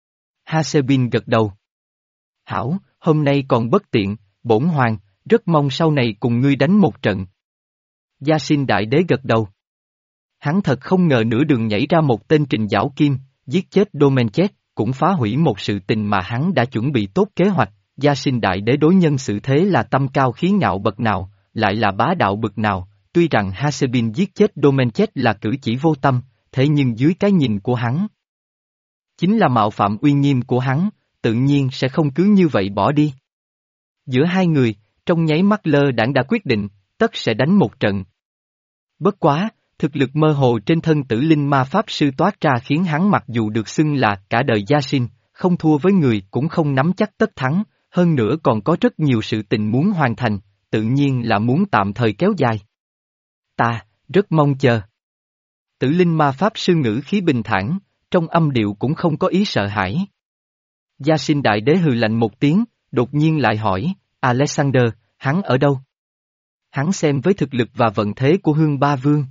Hasebin gật đầu. Hảo, hôm nay còn bất tiện, bổn hoàng, rất mong sau này cùng ngươi đánh một trận. Gia Sinh Đại Đế gật đầu. Hắn thật không ngờ nửa đường nhảy ra một tên Trình Giảo Kim, giết chết Domenchet, cũng phá hủy một sự tình mà hắn đã chuẩn bị tốt kế hoạch. Gia Sinh Đại Đế đối nhân xử thế là tâm cao khí ngạo bậc nào, lại là bá đạo bậc nào, tuy rằng Hasebin giết chết Domenchet là cử chỉ vô tâm, thế nhưng dưới cái nhìn của hắn, chính là mạo phạm uy nghiêm của hắn, tự nhiên sẽ không cứ như vậy bỏ đi. Giữa hai người, trong nháy mắt lơ đãng đã quyết định, tất sẽ đánh một trận. Bất quá, thực lực mơ hồ trên thân Tử Linh Ma Pháp Sư toát ra khiến hắn mặc dù được xưng là cả đời gia sinh, không thua với người cũng không nắm chắc tất thắng, hơn nữa còn có rất nhiều sự tình muốn hoàn thành, tự nhiên là muốn tạm thời kéo dài. Ta, rất mong chờ. Tử Linh Ma Pháp Sư ngữ khí bình thản, trong âm điệu cũng không có ý sợ hãi. Gia Sinh Đại Đế hừ lạnh một tiếng, đột nhiên lại hỏi, Alexander, hắn ở đâu? Hắn xem với thực lực và vận thế của Hương Ba Vương,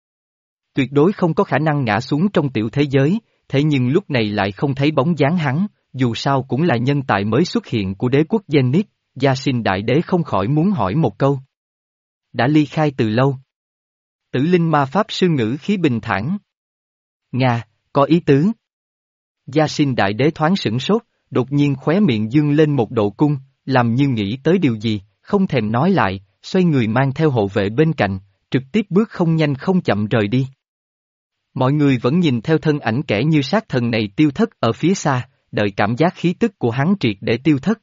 tuyệt đối không có khả năng ngã xuống trong tiểu thế giới, thế nhưng lúc này lại không thấy bóng dáng hắn, dù sao cũng là nhân tài mới xuất hiện của đế quốc Zenith, Gia Sinh Đại Đế không khỏi muốn hỏi một câu. Đã ly khai từ lâu. Tử Linh Ma Pháp Sư ngữ khí bình thản. Nga, có ý tứ. Gia Sinh Đại Đế thoáng sửng sốt, đột nhiên khóe miệng dương lên một độ cung, làm như nghĩ tới điều gì, không thèm nói lại, xoay người mang theo hộ vệ bên cạnh, trực tiếp bước không nhanh không chậm rời đi. Mọi người vẫn nhìn theo thân ảnh kẻ như sát thần này tiêu thất ở phía xa, đợi cảm giác khí tức của hắn triệt để tiêu thất.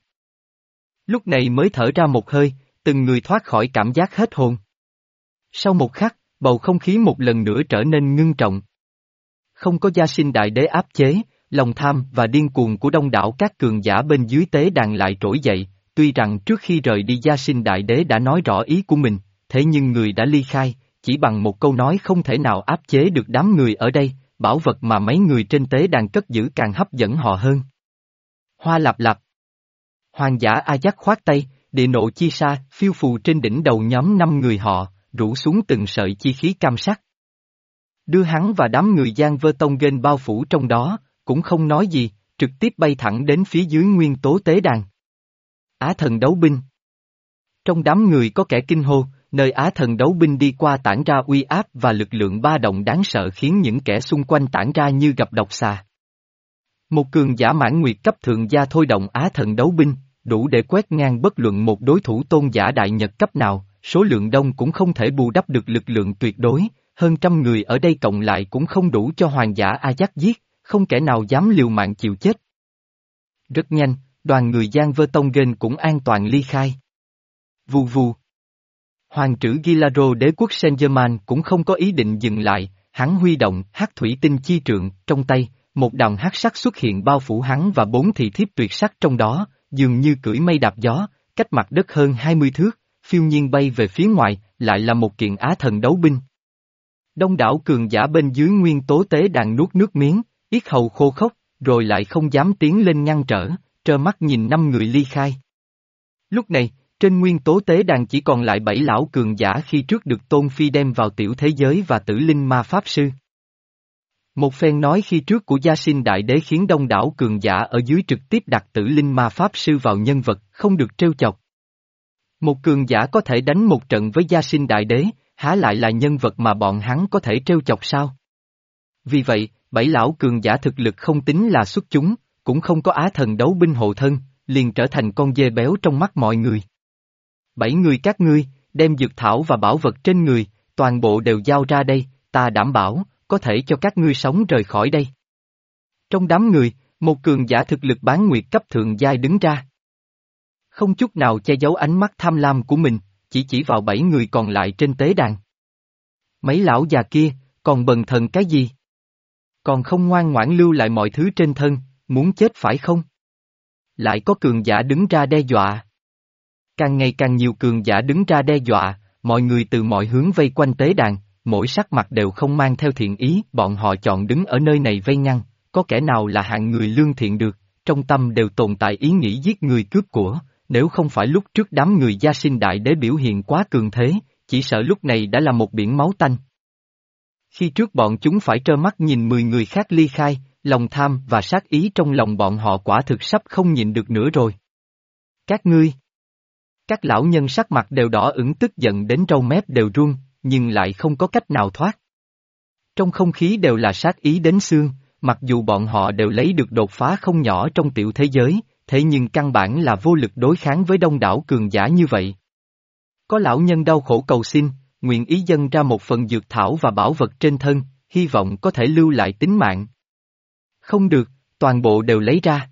Lúc này mới thở ra một hơi, từng người thoát khỏi cảm giác hết hồn. Sau một khắc, bầu không khí một lần nữa trở nên ngưng trọng. Không có Gia Sinh Đại Đế áp chế, lòng tham và điên cuồng của đông đảo các cường giả bên dưới tế đàn lại trỗi dậy, tuy rằng trước khi rời đi Gia Sinh Đại Đế đã nói rõ ý của mình, thế nhưng người đã ly khai, chỉ bằng một câu nói không thể nào áp chế được đám người ở đây, bảo vật mà mấy người trên tế đàn cất giữ càng hấp dẫn họ hơn. Hoa lạp lạp. Hoàng giả Ajax khoát tay, địa nộ chi sa, phiêu phù trên đỉnh đầu nhóm năm người họ, rủ xuống từng sợi chi khí cam sắc. Đưa hắn và đám người Giang Vơ Tông Gên bao phủ trong đó, cũng không nói gì, trực tiếp bay thẳng đến phía dưới nguyên tố tế đàn. Á thần đấu binh. Trong đám người có kẻ kinh hô, nơi Á thần đấu binh đi qua tản ra uy áp và lực lượng ba động đáng sợ khiến những kẻ xung quanh tản ra như gặp độc xà. Một cường giả mãn nguyệt cấp thượng gia thôi động Á thần đấu binh, đủ để quét ngang bất luận một đối thủ tôn giả đại nhật cấp nào, số lượng đông cũng không thể bù đắp được lực lượng tuyệt đối, hơn trăm người ở đây cộng lại cũng không đủ cho hoàng giả Ajax giết, không kẻ nào dám liều mạng chịu chết. Rất nhanh, đoàn người Giang Vơ Tông Gên cũng an toàn ly khai. Vù vù. Hoàng trữ Gilaro đế quốc Saint-Germain cũng không có ý định dừng lại, hắn huy động hắc thủy tinh chi trượng trong tay, một đòn hắc sắc xuất hiện bao phủ hắn và bốn thị thiếp tuyệt sắc trong đó, dường như cưỡi mây đạp gió, cách mặt đất hơn hai mươi thước, phiêu nhiên bay về phía ngoài, lại là một kiện á thần đấu binh. Đông đảo cường giả bên dưới nguyên tố tế đàn nuốt nước miếng, yết hầu khô khốc, rồi lại không dám tiến lên ngăn trở, trơ mắt nhìn năm người ly khai. Lúc này, trên nguyên tố tế đàn chỉ còn lại bảy lão cường giả khi trước được Tôn Phi đem vào tiểu thế giới và tử linh ma pháp sư. Một phen nói khi trước của Gia Sinh Đại Đế khiến đông đảo cường giả ở dưới trực tiếp đặt tử linh ma pháp sư vào nhân vật, không được trêu chọc. Một cường giả có thể đánh một trận với Gia Sinh Đại Đế, há lại là nhân vật mà bọn hắn có thể trêu chọc sao? Vì vậy, bảy lão cường giả thực lực không tính là xuất chúng, cũng không có á thần đấu binh hộ thân, liền trở thành con dê béo trong mắt mọi người. Bảy người các ngươi, đem dược thảo và bảo vật trên người, toàn bộ đều giao ra đây, ta đảm bảo, có thể cho các ngươi sống rời khỏi đây. Trong đám người, một cường giả thực lực bán nguyệt cấp thượng giai đứng ra. Không chút nào che giấu ánh mắt tham lam của mình, chỉ chỉ vào bảy người còn lại trên tế đàn. Mấy lão già kia, còn bần thần cái gì? Còn không ngoan ngoãn lưu lại mọi thứ trên thân, muốn chết phải không? Lại có cường giả đứng ra đe dọa. Càng ngày càng nhiều cường giả đứng ra đe dọa, mọi người từ mọi hướng vây quanh tế đàn, mỗi sắc mặt đều không mang theo thiện ý, bọn họ chọn đứng ở nơi này vây ngăn, có kẻ nào là hạng người lương thiện được, trong tâm đều tồn tại ý nghĩ giết người cướp của, nếu không phải lúc trước đám người Gia Sinh Đại Đế biểu hiện quá cường thế, chỉ sợ lúc này đã là một biển máu tanh. Khi trước bọn chúng phải trơ mắt nhìn mười người khác ly khai, lòng tham và sát ý trong lòng bọn họ quả thực sắp không nhịn được nữa rồi. Các ngươi! Các lão nhân sắc mặt đều đỏ ửng tức giận đến râu mép đều run, nhưng lại không có cách nào thoát. Trong không khí đều là sát ý đến xương, mặc dù bọn họ đều lấy được đột phá không nhỏ trong tiểu thế giới, thế nhưng căn bản là vô lực đối kháng với đông đảo cường giả như vậy. Có lão nhân đau khổ cầu xin, nguyện ý dâng ra một phần dược thảo và bảo vật trên thân, hy vọng có thể lưu lại tính mạng. Không được, toàn bộ đều lấy ra.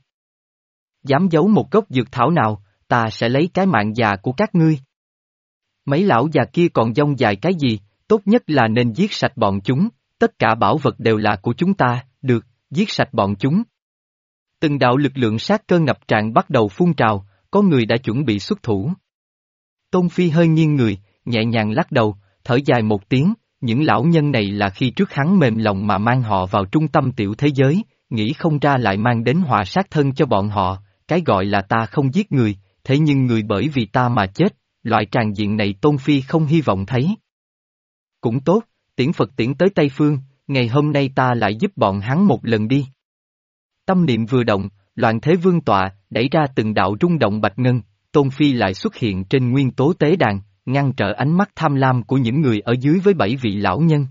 Dám giấu một gốc dược thảo nào, ta sẽ lấy cái mạng già của các ngươi. Mấy lão già kia còn dông dài cái gì, tốt nhất là nên giết sạch bọn chúng, tất cả bảo vật đều là của chúng ta, được, giết sạch bọn chúng. Từng đạo lực lượng sát cơ ngập tràn bắt đầu phun trào, có người đã chuẩn bị xuất thủ. Tôn Phi hơi nghiêng người, nhẹ nhàng lắc đầu, thở dài một tiếng, những lão nhân này là khi trước hắn mềm lòng mà mang họ vào trung tâm tiểu thế giới, nghĩ không ra lại mang đến họa sát thân cho bọn họ, cái gọi là ta không giết người, thế nhưng người bởi vì ta mà chết, loại tràng diện này Tôn Phi không hy vọng thấy. Cũng tốt, tiễn Phật tiễn tới Tây Phương, ngày hôm nay ta lại giúp bọn hắn một lần đi. Tâm niệm vừa động, loạn thế vương tọa, đẩy ra từng đạo rung động bạch ngân, Tôn Phi lại xuất hiện trên nguyên tố tế đàn, ngăn trở ánh mắt tham lam của những người ở dưới với bảy vị lão nhân.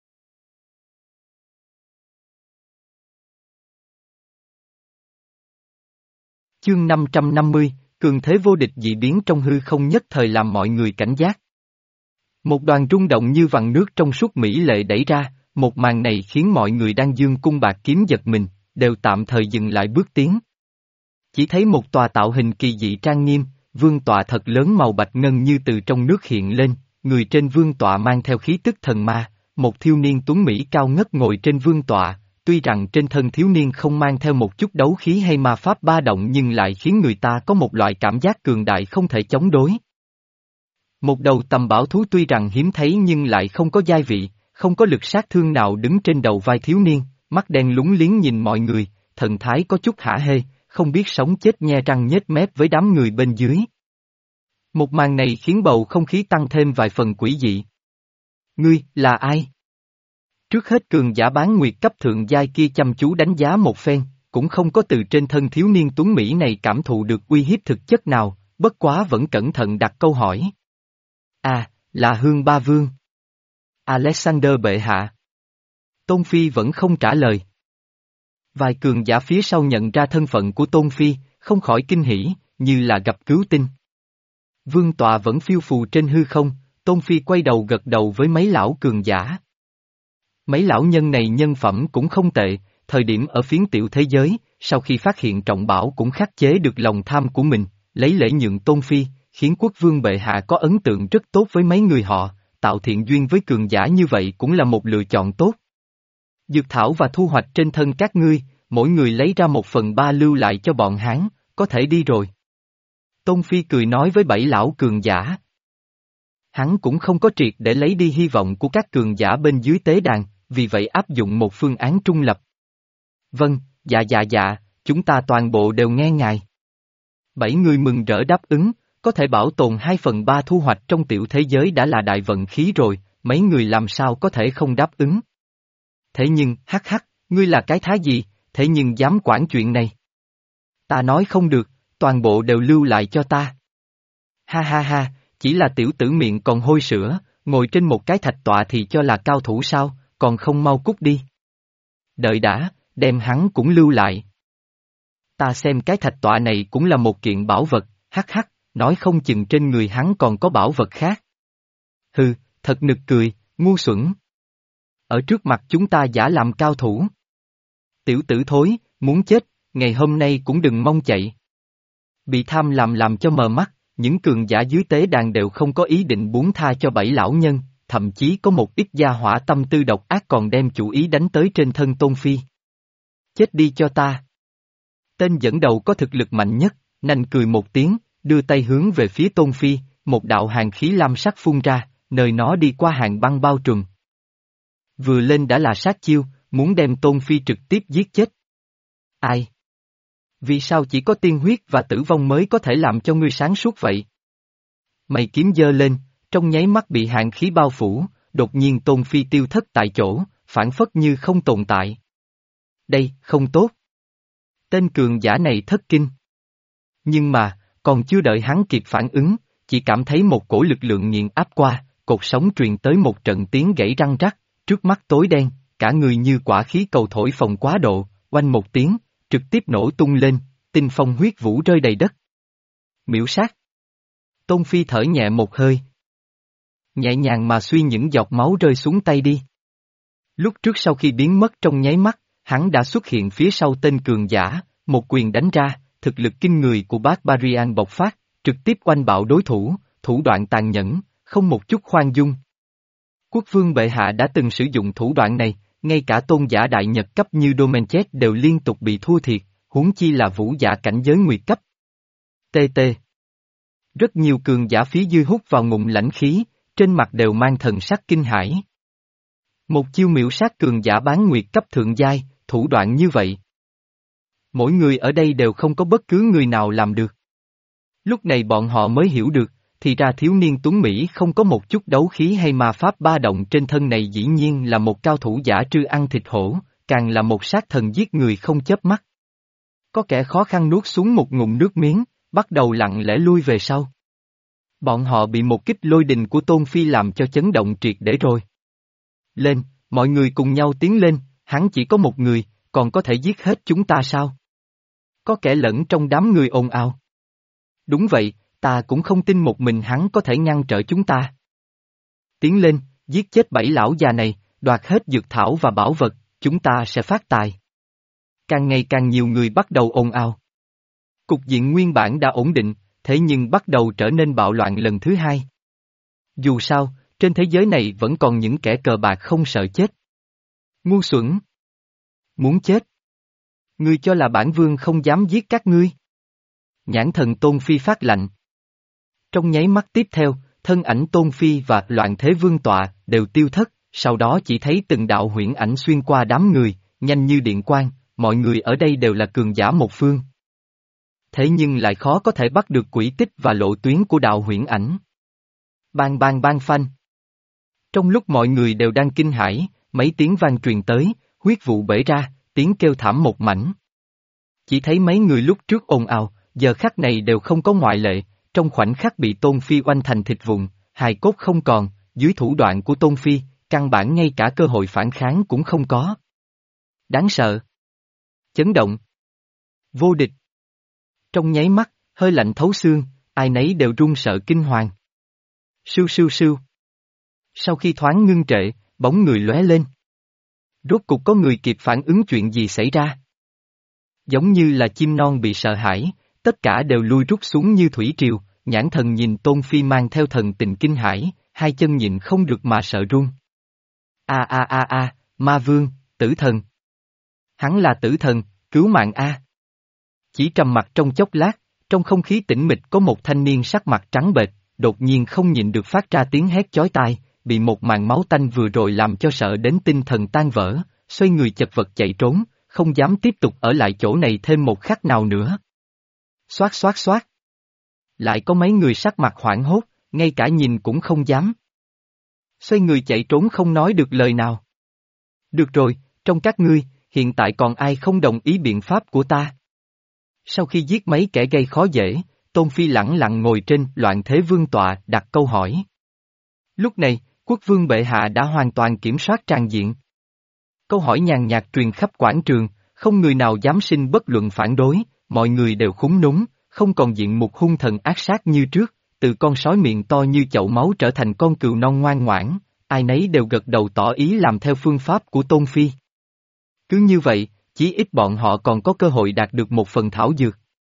Chương năm trăm năm mươi, cường thế vô địch dị biến trong hư không nhất thời làm mọi người cảnh giác. Một đoàn rung động như vằn nước trong suốt mỹ lệ đẩy ra, một màn này khiến mọi người đang dương cung bạc kiếm giật mình, đều tạm thời dừng lại bước tiến. Chỉ thấy một tòa tạo hình kỳ dị trang nghiêm, vương tọa thật lớn màu bạch ngân như từ trong nước hiện lên, người trên vương tọa mang theo khí tức thần ma, một thiếu niên tuấn mỹ cao ngất ngồi trên vương tọa, tuy rằng trên thân thiếu niên không mang theo một chút đấu khí hay ma pháp ba động nhưng lại khiến người ta có một loại cảm giác cường đại không thể chống đối. Một đầu tầm bảo thú tuy rằng hiếm thấy nhưng lại không có giai vị, không có lực sát thương nào đứng trên đầu vai thiếu niên, mắt đen lúng liếng nhìn mọi người, thần thái có chút hả hê, không biết sống chết nhe răng nhếch mép với đám người bên dưới. Một màn này khiến bầu không khí tăng thêm vài phần quỷ dị. Ngươi, là ai? Trước hết cường giả bán nguyệt cấp thượng giai kia chăm chú đánh giá một phen, cũng không có từ trên thân thiếu niên tuấn Mỹ này cảm thụ được uy hiếp thực chất nào, bất quá vẫn cẩn thận đặt câu hỏi. À, là Hương Ba Vương. Alexander bệ hạ. Tôn Phi vẫn không trả lời. Vài cường giả phía sau nhận ra thân phận của Tôn Phi, không khỏi kinh hỉ, như là gặp cứu tinh. Vương tọa vẫn phiêu phù trên hư không, Tôn Phi quay đầu gật đầu với mấy lão cường giả. Mấy lão nhân này nhân phẩm cũng không tệ, thời điểm ở phiến tiểu thế giới, sau khi phát hiện trọng bảo cũng khắc chế được lòng tham của mình, lấy lễ nhượng Tôn Phi, khiến quốc vương bệ hạ có ấn tượng rất tốt với mấy người họ, tạo thiện duyên với cường giả như vậy cũng là một lựa chọn tốt. Dược thảo và thu hoạch trên thân các ngươi, mỗi người lấy ra một phần ba lưu lại cho bọn Hán, có thể đi rồi. Tôn Phi cười nói với bảy lão cường giả. Hắn cũng không có triệt để lấy đi hy vọng của các cường giả bên dưới tế đàn, vì vậy áp dụng một phương án trung lập. Vâng, dạ dạ dạ, chúng ta toàn bộ đều nghe ngài. Bảy người mừng rỡ đáp ứng, có thể bảo tồn hai phần ba thu hoạch trong tiểu thế giới đã là đại vận khí rồi, mấy người làm sao có thể không đáp ứng. Thế nhưng, hắc hắc, ngươi là cái thá gì, thế nhưng dám quản chuyện này. Ta nói không được, toàn bộ đều lưu lại cho ta. Ha ha ha, chỉ là tiểu tử miệng còn hôi sữa, ngồi trên một cái thạch tọa thì cho là cao thủ sao, còn không mau cút đi. Đợi đã, đem hắn cũng lưu lại. Ta xem cái thạch tọa này cũng là một kiện bảo vật, hắc hắc, nói không chừng trên người hắn còn có bảo vật khác. Hừ, thật nực cười, ngu xuẩn. Ở trước mặt chúng ta giả làm cao thủ. Tiểu tử thối, muốn chết, ngày hôm nay cũng đừng mong chạy. Bị tham làm làm cho mờ mắt, những cường giả dưới tế đàn đều không có ý định buông tha cho bảy lão nhân, thậm chí có một ít gia hỏa tâm tư độc ác còn đem chủ ý đánh tới trên thân Tôn Phi. Chết đi cho ta. Tên dẫn đầu có thực lực mạnh nhất, nành cười một tiếng, đưa tay hướng về phía Tôn Phi, một đạo hàn khí lam sắc phun ra, nơi nó đi qua hàng băng bao trùm. Vừa lên đã là sát chiêu, muốn đem Tôn Phi trực tiếp giết chết. Ai? Vì sao chỉ có tiên huyết và tử vong mới có thể làm cho ngươi sáng suốt vậy? Mày kiếm giơ lên, trong nháy mắt bị hàn khí bao phủ, đột nhiên Tôn Phi tiêu thất tại chỗ, phản phất như không tồn tại. Đây, không tốt. Tên cường giả này thất kinh. Nhưng mà, còn chưa đợi hắn kịp phản ứng, chỉ cảm thấy một cổ lực lượng nghiền áp qua, cột sống truyền tới một trận tiếng gãy răng rắc, trước mắt tối đen, cả người như quả khí cầu thổi phồng quá độ, oanh một tiếng, trực tiếp nổ tung lên, tinh phong huyết vũ rơi đầy đất. Miễu sát. Tôn Phi thở nhẹ một hơi. Nhẹ nhàng mà suy những giọt máu rơi xuống tay đi. Lúc trước sau khi biến mất trong nháy mắt, hắn đã xuất hiện phía sau tên cường giả, một quyền đánh ra, thực lực kinh người của Barbarian bộc phát, trực tiếp oanh bạo đối thủ, thủ đoạn tàn nhẫn, không một chút khoan dung. Quốc vương bệ hạ đã từng sử dụng thủ đoạn này, ngay cả tôn giả đại nhật cấp như Domenchet đều liên tục bị thua thiệt, huống chi là vũ giả cảnh giới nguyệt cấp. tê tê. Rất nhiều cường giả phía dưới hút vào ngụm lãnh khí, trên mặt đều mang thần sắc kinh hãi. Một chiêu miễu sát cường giả bán nguyệt cấp thượng giai, thủ đoạn như vậy. Mỗi người ở đây đều không có bất cứ người nào làm được. Lúc này bọn họ mới hiểu được, thì ra thiếu niên tuấn Mỹ không có một chút đấu khí hay ma pháp ba động trên thân này dĩ nhiên là một cao thủ giả trư ăn thịt hổ, càng là một sát thần giết người không chớp mắt. Có kẻ khó khăn nuốt xuống một ngụm nước miếng, bắt đầu lặng lẽ lui về sau. Bọn họ bị một kích lôi đình của Tôn Phi làm cho chấn động triệt để rồi. Lên, mọi người cùng nhau tiến lên, hắn chỉ có một người, còn có thể giết hết chúng ta sao? Có kẻ lẫn trong đám người ồn ào. Đúng vậy, ta cũng không tin một mình hắn có thể ngăn trở chúng ta. Tiến lên, giết chết bảy lão già này, đoạt hết dược thảo và bảo vật, chúng ta sẽ phát tài. Càng ngày càng nhiều người bắt đầu ồn ào. Cục diện nguyên bản đã ổn định, thế nhưng bắt đầu trở nên bạo loạn lần thứ hai. Dù sao, trên thế giới này vẫn còn những kẻ cờ bạc không sợ chết. Ngu xuẩn. Muốn chết. Ngươi cho là bản vương không dám giết các ngươi. Nhãn thần Tôn Phi phát lạnh. Trong nháy mắt tiếp theo, thân ảnh Tôn Phi và Loạn Thế Vương tọa đều tiêu thất, sau đó chỉ thấy từng đạo huyễn ảnh xuyên qua đám người, nhanh như điện quang, mọi người ở đây đều là cường giả một phương. Thế nhưng lại khó có thể bắt được quỹ tích và lộ tuyến của đạo huyễn ảnh. Bang bang bang phanh. Trong lúc mọi người đều đang kinh hãi, mấy tiếng vang truyền tới, huyết vụ bể ra, tiếng kêu thảm một mảnh. Chỉ thấy mấy người lúc trước ồn ào, giờ khắc này đều không có ngoại lệ, trong khoảnh khắc bị Tôn Phi oanh thành thịt vụn, hài cốt không còn, dưới thủ đoạn của Tôn Phi, căn bản ngay cả cơ hội phản kháng cũng không có. Đáng sợ. Chấn động. Vô địch. Trong nháy mắt, hơi lạnh thấu xương, ai nấy đều run sợ kinh hoàng. Sưu sưu sưu. Sau khi thoáng ngưng trệ, bóng người lóe lên. Rốt cục có người kịp phản ứng chuyện gì xảy ra. Giống như là chim non bị sợ hãi, tất cả đều lui rút xuống như thủy triều, nhãn thần nhìn Tôn Phi mang theo thần tình kinh hãi, hai chân nhịn không được mà sợ run. A a a a, ma vương, tử thần. Hắn là tử thần, cứu mạng a. Chỉ trầm mặt trong chốc lát, trong không khí tĩnh mịch có một thanh niên sắc mặt trắng bệch, đột nhiên không nhịn được phát ra tiếng hét chói tai, bị một màn máu tanh vừa rồi làm cho sợ đến tinh thần tan vỡ, xoay người chật vật chạy trốn, không dám tiếp tục ở lại chỗ này thêm một khắc nào nữa. Xoát xoát xoát. Lại có mấy người sắc mặt hoảng hốt, ngay cả nhìn cũng không dám. Xoay người chạy trốn không nói được lời nào. Được rồi, trong các ngươi, hiện tại còn ai không đồng ý biện pháp của ta? Sau khi giết mấy kẻ gây khó dễ, Tôn Phi lẳng lặng ngồi trên loạn thế vương tọa đặt câu hỏi. Lúc này, quốc vương bệ hạ đã hoàn toàn kiểm soát tràng diện. Câu hỏi nhàn nhạt truyền khắp quảng trường, không người nào dám sinh bất luận phản đối, mọi người đều khúng núng, không còn diện mục hung thần ác sát như trước, từ con sói miệng to như chậu máu trở thành con cừu non ngoan ngoãn, ai nấy đều gật đầu tỏ ý làm theo phương pháp của Tôn Phi. Cứ như vậy, chí ít bọn họ còn có cơ hội đạt được một phần thảo dược.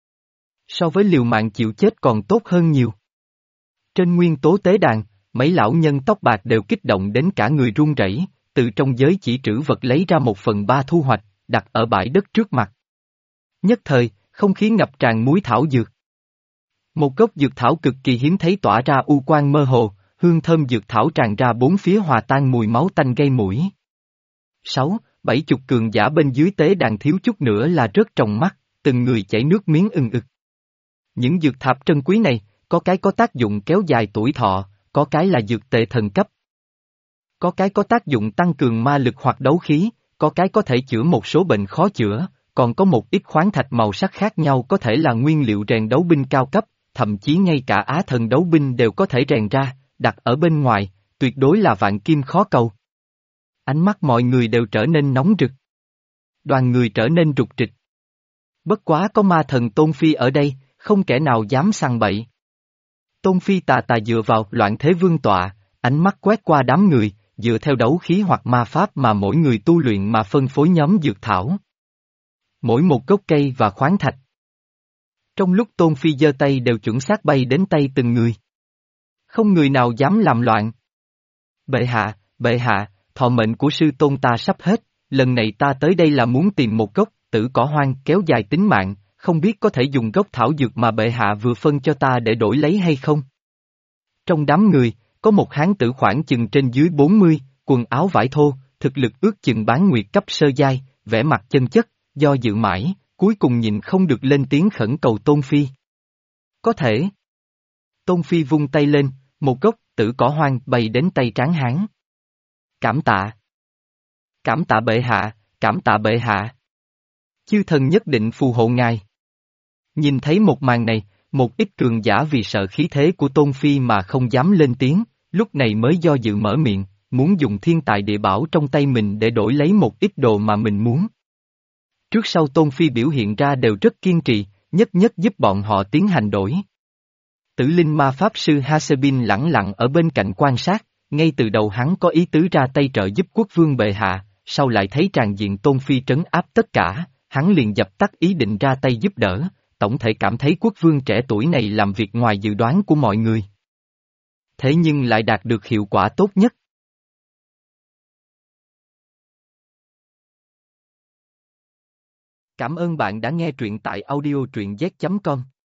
So với liều mạng chịu chết còn tốt hơn nhiều. Trên nguyên tố tế đàn, mấy lão nhân tóc bạc đều kích động đến cả người run rẩy, từ trong giới chỉ trữ vật lấy ra một phần ba thu hoạch, đặt ở bãi đất trước mặt. Nhất thời, không khí ngập tràn muối thảo dược. Một gốc dược thảo cực kỳ hiếm thấy tỏa ra u quang mơ hồ, hương thơm dược thảo tràn ra bốn phía hòa tan mùi máu tanh gây mũi. Sáu, bảy chục cường giả bên dưới tế đàn thiếu chút nữa là rớt trong mắt, từng người chảy nước miếng ưng ực. Những dược thảo trân quý này, có cái có tác dụng kéo dài tuổi thọ, có cái là dược tệ thần cấp. Có cái có tác dụng tăng cường ma lực hoặc đấu khí, có cái có thể chữa một số bệnh khó chữa, còn có một ít khoáng thạch màu sắc khác nhau có thể là nguyên liệu rèn đấu binh cao cấp, thậm chí ngay cả á thần đấu binh đều có thể rèn ra, đặt ở bên ngoài, tuyệt đối là vạn kim khó cầu. Ánh mắt mọi người đều trở nên nóng rực. Đoàn người trở nên rục rịch. Bất quá có ma thần Tôn Phi ở đây, không kẻ nào dám sằng bậy. Tôn Phi tà tà dựa vào loạn thế vương tọa, ánh mắt quét qua đám người, dựa theo đấu khí hoặc ma pháp mà mỗi người tu luyện mà phân phối nhóm dược thảo. Mỗi một gốc cây và khoáng thạch. Trong lúc Tôn Phi giơ tay đều chuẩn xác bay đến tay từng người. Không người nào dám làm loạn. Bệ hạ, bệ hạ, thọ mệnh của sư tôn ta sắp hết, lần này ta tới đây là muốn tìm một gốc tử cỏ hoang kéo dài tính mạng, không biết có thể dùng gốc thảo dược mà bệ hạ vừa phân cho ta để đổi lấy hay không? Trong đám người, có một hán tử khoảng chừng trên dưới bốn mươi, quần áo vải thô, thực lực ước chừng bán nguyệt cấp sơ giai, vẻ mặt chân chất, do dự mãi, cuối cùng nhìn không được lên tiếng khẩn cầu Tôn Phi. Có thể. Tôn Phi vung tay lên, một gốc tử cỏ hoang bay đến tay tráng hán. Cảm tạ. Cảm tạ bệ hạ, cảm tạ bệ hạ. Chư thần nhất định phù hộ ngài. Nhìn thấy một màn này, một ít cường giả vì sợ khí thế của Tôn Phi mà không dám lên tiếng, lúc này mới do dự mở miệng, muốn dùng thiên tài địa bảo trong tay mình để đổi lấy một ít đồ mà mình muốn. Trước sau Tôn Phi biểu hiện ra đều rất kiên trì, nhất nhất giúp bọn họ tiến hành đổi. Tử linh ma pháp sư Hasebin lẳng lặng ở bên cạnh quan sát, ngay từ đầu hắn có ý tứ ra tay trợ giúp quốc vương bệ hạ, sau lại thấy tràn diện Tôn Phi trấn áp tất cả, hắn liền dập tắt ý định ra tay giúp đỡ, tổng thể cảm thấy quốc vương trẻ tuổi này làm việc ngoài dự đoán của mọi người. Thế nhưng lại đạt được hiệu quả tốt nhất. Cảm ơn bạn đã nghe truyện tại audio truyện z chấm com.